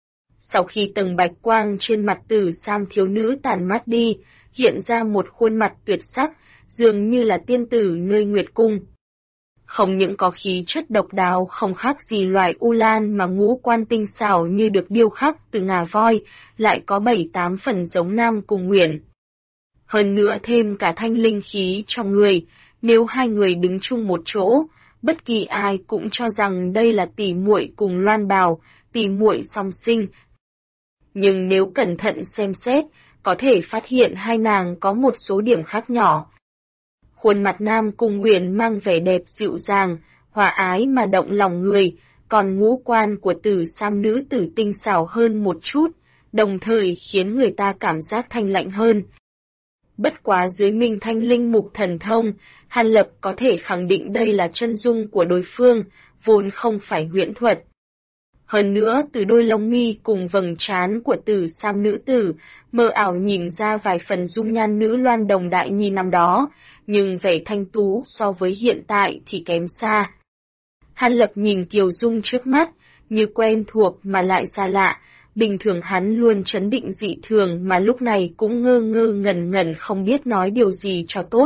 Sau khi tầng bạch quang trên mặt Tử Sam thiếu nữ tàn mắt đi, hiện ra một khuôn mặt tuyệt sắc, dường như là tiên tử nơi Nguyệt Cung. Không những có khí chất độc đáo không khác gì loài u lan mà ngũ quan tinh xảo như được điêu khắc từ ngà voi, lại có 7-8 phần giống Nam Cung Uyển. Hơn nữa thêm cả thanh linh khí trong người, nếu hai người đứng chung một chỗ, bất kỳ ai cũng cho rằng đây là tỷ muội cùng Loan Bào, tỷ muội song sinh. Nhưng nếu cẩn thận xem xét, có thể phát hiện hai nàng có một số điểm khác nhỏ. Khuôn mặt Nam Cung Uyển mang vẻ đẹp dịu dàng, hòa ái mà động lòng người, còn ngũ quan của Tử Sam nữ tử tinh xảo hơn một chút, đồng thời khiến người ta cảm giác thanh lạnh hơn. Bất quá dưới Minh Thanh Linh Mục Thần Thông, Hàn Lập có thể khẳng định đây là chân dung của đối phương, vốn không phải huyễn thuật. Hơn nữa từ đôi lông mi cùng vầng trán của Tử Sam nữ tử, mơ ảo nhìn ra vài phần dung nhan nữ loan đồng đại nhi năm đó, nhưng vẻ thanh tú so với hiện tại thì kém xa. Hàn Lập nhìn Kiều Dung trước mắt, như quen thuộc mà lại xa lạ, bình thường hắn luôn trấn định dị thường mà lúc này cũng ngơ ngơ ngẩn ngẩn không biết nói điều gì cho tốt.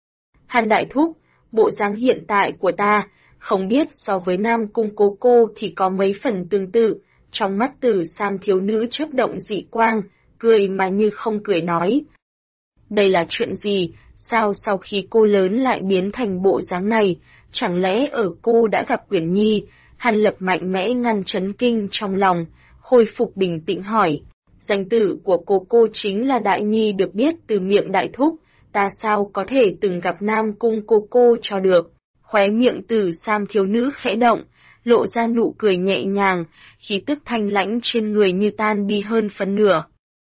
Hàn đại thúc, bộ dáng hiện tại của ta, không biết so với Nam Cung cố cô thì có mấy phần tương tự, trong mắt Tử Sam thiếu nữ chớp động dị quang, cười mà như không cười nói. Đây là chuyện gì, sao sau khi cô lớn lại biến thành bộ dáng này, chẳng lẽ ở cô đã gặp Uyển Nhi? Hàn Lập mạnh mẽ ngăn chấn kinh trong lòng, khôi phục bình tĩnh hỏi, danh tử của cô chính là Đại Nhi được biết từ miệng đại thúc, ta sao có thể từng gặp Nam Cung cô cho được? Khóe miệng Tử Sam thiếu nữ khẽ động, lộ ra nụ cười nhẹ nhàng, khí tức thanh lãnh trên người như tan đi hơn phân nửa.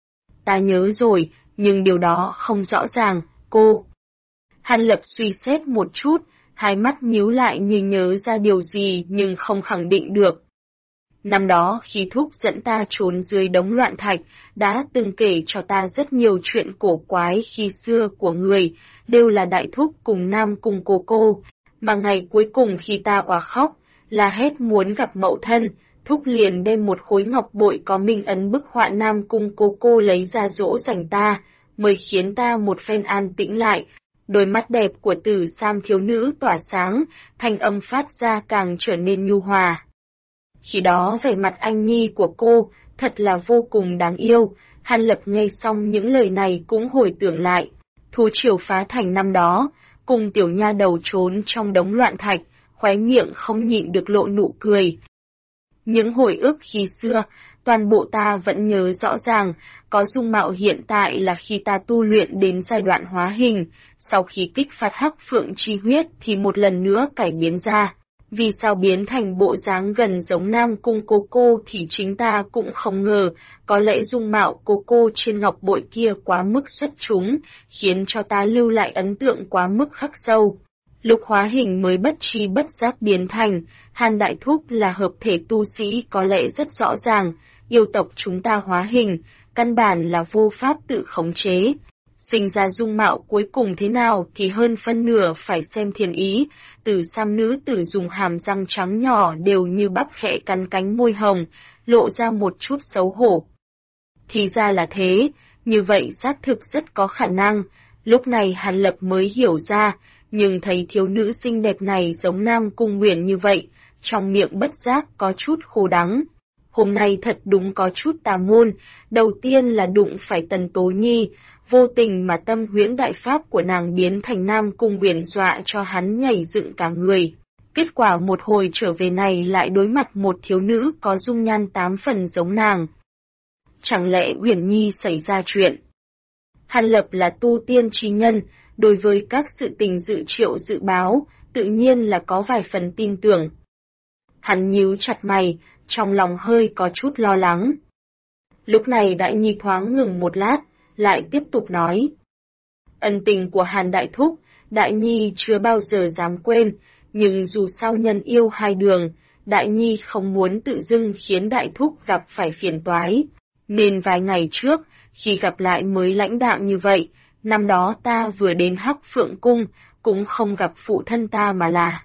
Ta nhớ rồi, nhưng điều đó không rõ ràng, cô. Hàn Lập suy xét một chút, hai mắt nhíu lại như nhớ ra điều gì nhưng không khẳng định được. Năm đó khi thúc dẫn ta trốn dưới đống loạn thạch, đã từng kể cho ta rất nhiều chuyện cổ quái khi xưa của người, đều là đại thúc cùng Nam Cung cô. Mà ngày cuối cùng khi ta òa khóc, la hét muốn gặp mẫu thân, thúc liền đem một khối ngọc bội có minh ấn bức họa Nam Cung cô lấy ra dỗ dành ta, mới khiến ta một phen an tĩnh lại. Đôi mắt đẹp của Tử Sam thiếu nữ tỏa sáng, thanh âm phát ra càng trở nên nhu hòa. Khi đó vẻ mặt anh nhi của cô, thật là vô cùng đáng yêu. Hàn Lập nghe xong những lời này cũng hồi tưởng lại. Thú triều phá thành năm đó, cùng tiểu nha đầu trốn trong đống loạn thạch, khóe miệng không nhịn được lộ nụ cười. Những hồi ức khi xưa, toàn bộ ta vẫn nhớ rõ ràng, có dung mạo hiện tại là khi ta tu luyện đến giai đoạn hóa hình, sau khi kích phát hắc phượng chi huyết thì một lần nữa cải biến ra. Vì sao biến thành bộ dáng gần giống Nam Cung cô thì chính ta cũng không ngờ, có lẽ dung mạo cô trên ngọc bội kia quá mức xuất chúng, khiến cho ta lưu lại ấn tượng quá mức khắc sâu. Lúc hóa hình mới bất tri bất giác biến thành, Hàn đại thúc là hợp thể tu sĩ có lẽ rất rõ ràng, yêu tộc chúng ta hóa hình, căn bản là vô pháp tự khống chế. Sinh ra dung mạo cuối cùng thế nào thì hơn phân nửa phải xem thiên ý, Tử Sam nữ tử dùng hàm răng trắng nhỏ đều như bắp khẽ cắn cánh môi hồng, lộ ra một chút xấu hổ. Thì ra là thế, như vậy xác thực rất có khả năng, lúc này Hàn Lập mới hiểu ra, nhưng thấy thiếu nữ xinh đẹp này giống Nam Cung Uyển như vậy, trong miệng bất giác có chút khô đắng. Hôm nay thật đúng có chút tà môn, đầu tiên là đụng phải Tần Tố Nhi, vô tình mà tâm huyễn đại pháp của nàng biến thành Nam Cung Uyển dọa cho hắn nhảy dựng cả người. Kết quả một hồi trở về này lại đối mặt một thiếu nữ có dung nhan 8 phần giống nàng. Chẳng lẽ Uyển Nhi xảy ra chuyện? Hàn Lập là tu tiên chi nhân, đối với các sự tình dự triệu dự báo, tự nhiên là có vài phần tin tưởng. Hắn nhíu chặt mày, trong lòng hơi có chút lo lắng. Lúc này Đại Nhi thoáng ngừng một lát, lại tiếp tục nói. Ân tình của Hàn Đại Thúc, Đại Nhi chưa bao giờ dám quên, nhưng dù sao nhân yêu hai đường, Đại Nhi không muốn tự dưng khiến Đại Thúc gặp phải phiền toái. Nên vài ngày trước, khi gặp lại mới lãnh đạm như vậy, năm đó ta vừa đến Hắc Phượng Cung, cũng không gặp phụ thân ta mà là.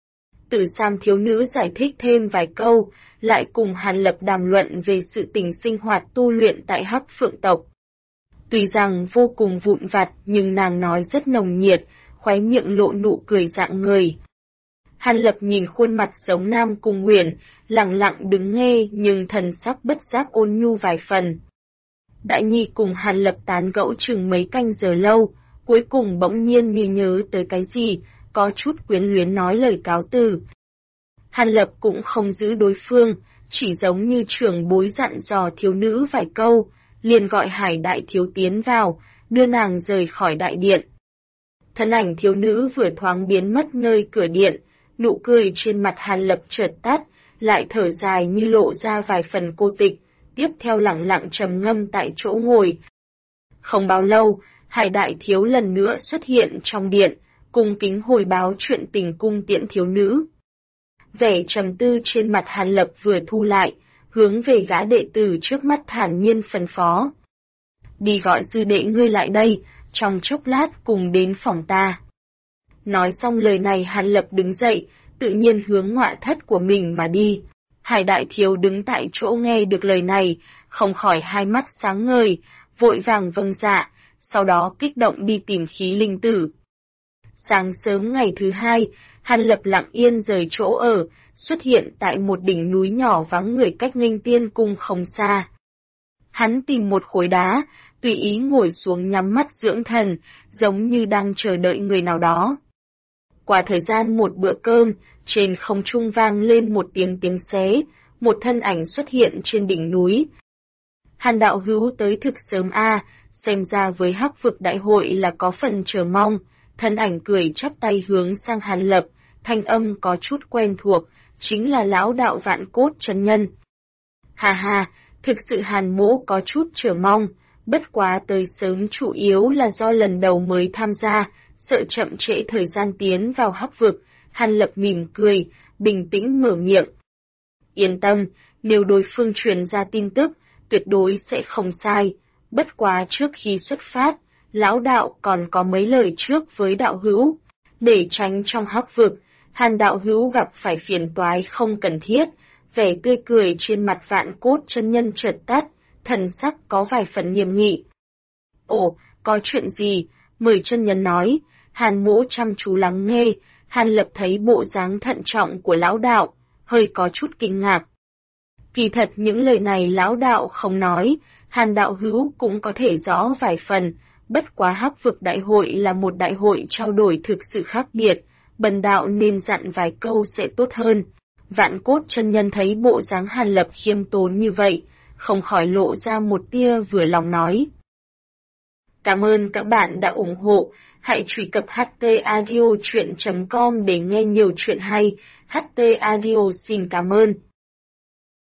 Tử Sam thiếu nữ giải thích thêm vài câu, lại cùng Hàn Lập đàm luận về sự tình sinh hoạt tu luyện tại Hắc Phượng tộc. Tuy rằng vô cùng vụn vặt nhưng nàng nói rất nồng nhiệt, khóe miệng lộ nụ cười rạng người. Hàn Lập nhìn khuôn mặt giống Nam Cung Nguyền, lặng lặng đứng nghe nhưng thần sắc bất giác ôn nhu vài phần. Đại Nhi cùng Hàn Lập tán gẫu chừng mấy canh giờ lâu, cuối cùng bỗng nhiên như nhớ tới cái gì, có chút quyến luyến nói lời cáo từ. Hàn Lập cũng không giữ đối phương, chỉ giống như trưởng bối dặn dò thiếu nữ vài câu, liền gọi Hải Đại Thiếu tiến vào, đưa nàng rời khỏi đại điện. Thân ảnh thiếu nữ vừa thoáng biến mất nơi cửa điện, nụ cười trên mặt Hàn Lập chợt tắt, lại thở dài như lộ ra vài phần cô tịch, tiếp theo lặng lặng trầm ngâm tại chỗ ngồi. Không bao lâu, Hải Đại Thiếu lần nữa xuất hiện trong điện, cung kính hồi báo chuyện tình cung tiễn thiếu nữ. Vẻ trầm tư trên mặt Hàn Lập vừa thu lại, hướng về gã đệ tử trước mắt thản nhiên phân phó. Đi gọi sư đệ ngươi lại đây, trong chốc lát cùng đến phòng ta. Nói xong lời này Hàn Lập đứng dậy, tự nhiên hướng ngọa thất của mình mà đi. Hải Đại Thiếu đứng tại chỗ nghe được lời này, không khỏi hai mắt sáng ngời, vội vàng vâng dạ, sau đó kích động đi tìm khí linh tử. Sáng sớm ngày thứ hai, Hàn Lập lặng yên rời chỗ ở, xuất hiện tại một đỉnh núi nhỏ vắng người cách Nghênh Tiên Cung không xa. Hắn tìm một khối đá, tùy ý ngồi xuống nhắm mắt dưỡng thần, giống như đang chờ đợi người nào đó. Qua thời gian một bữa cơm, trên không trung vang lên một tiếng xé, một thân ảnh xuất hiện trên đỉnh núi. Hàn đạo hữu tới thực sớm xem ra với Hắc Vực đại hội là có phần chờ mong. Thân ảnh cười chắp tay hướng sang Hàn Lập, thanh âm có chút quen thuộc, chính là lão đạo Vạn Cốt chân nhân. Hà hà, thực sự Hàn mỗ có chút chờ mong, bất quá tới sớm chủ yếu là do lần đầu mới tham gia, sợ chậm trễ thời gian tiến vào Hắc Vực. Hàn Lập mỉm cười, bình tĩnh mở miệng. Yên tâm, nếu đối phương truyền ra tin tức, tuyệt đối sẽ không sai, bất quá trước khi xuất phát, lão đạo còn có mấy lời trước với đạo hữu, để tránh trong Hắc Vực, Hàn đạo hữu gặp phải phiền toái không cần thiết. Vẻ tươi cười trên mặt Vạn Cốt chân nhân chợt tắt, thần sắc có vài phần nghiêm nghị. Ồ, có chuyện gì? Mời chân nhân nói. Hàn mỗ chăm chú lắng nghe. Hàn Lập thấy bộ dáng thận trọng của lão đạo, hơi có chút kinh ngạc. Kỳ thật những lời này lão đạo không nói, Hàn đạo hữu cũng có thể rõ vài phần. Bất quá Hắc Vực đại hội là một đại hội trao đổi thực sự khác biệt, bần đạo nên dặn vài câu sẽ tốt hơn. Vạn Cốt chân nhân thấy bộ dáng Hàn Lập khiêm tốn như vậy, không khỏi lộ ra một tia vừa lòng nói. Cảm ơn các bạn đã ủng hộ, hãy truy cập htaudio.com để nghe nhiều chuyện hay. HT Audio xin cảm ơn.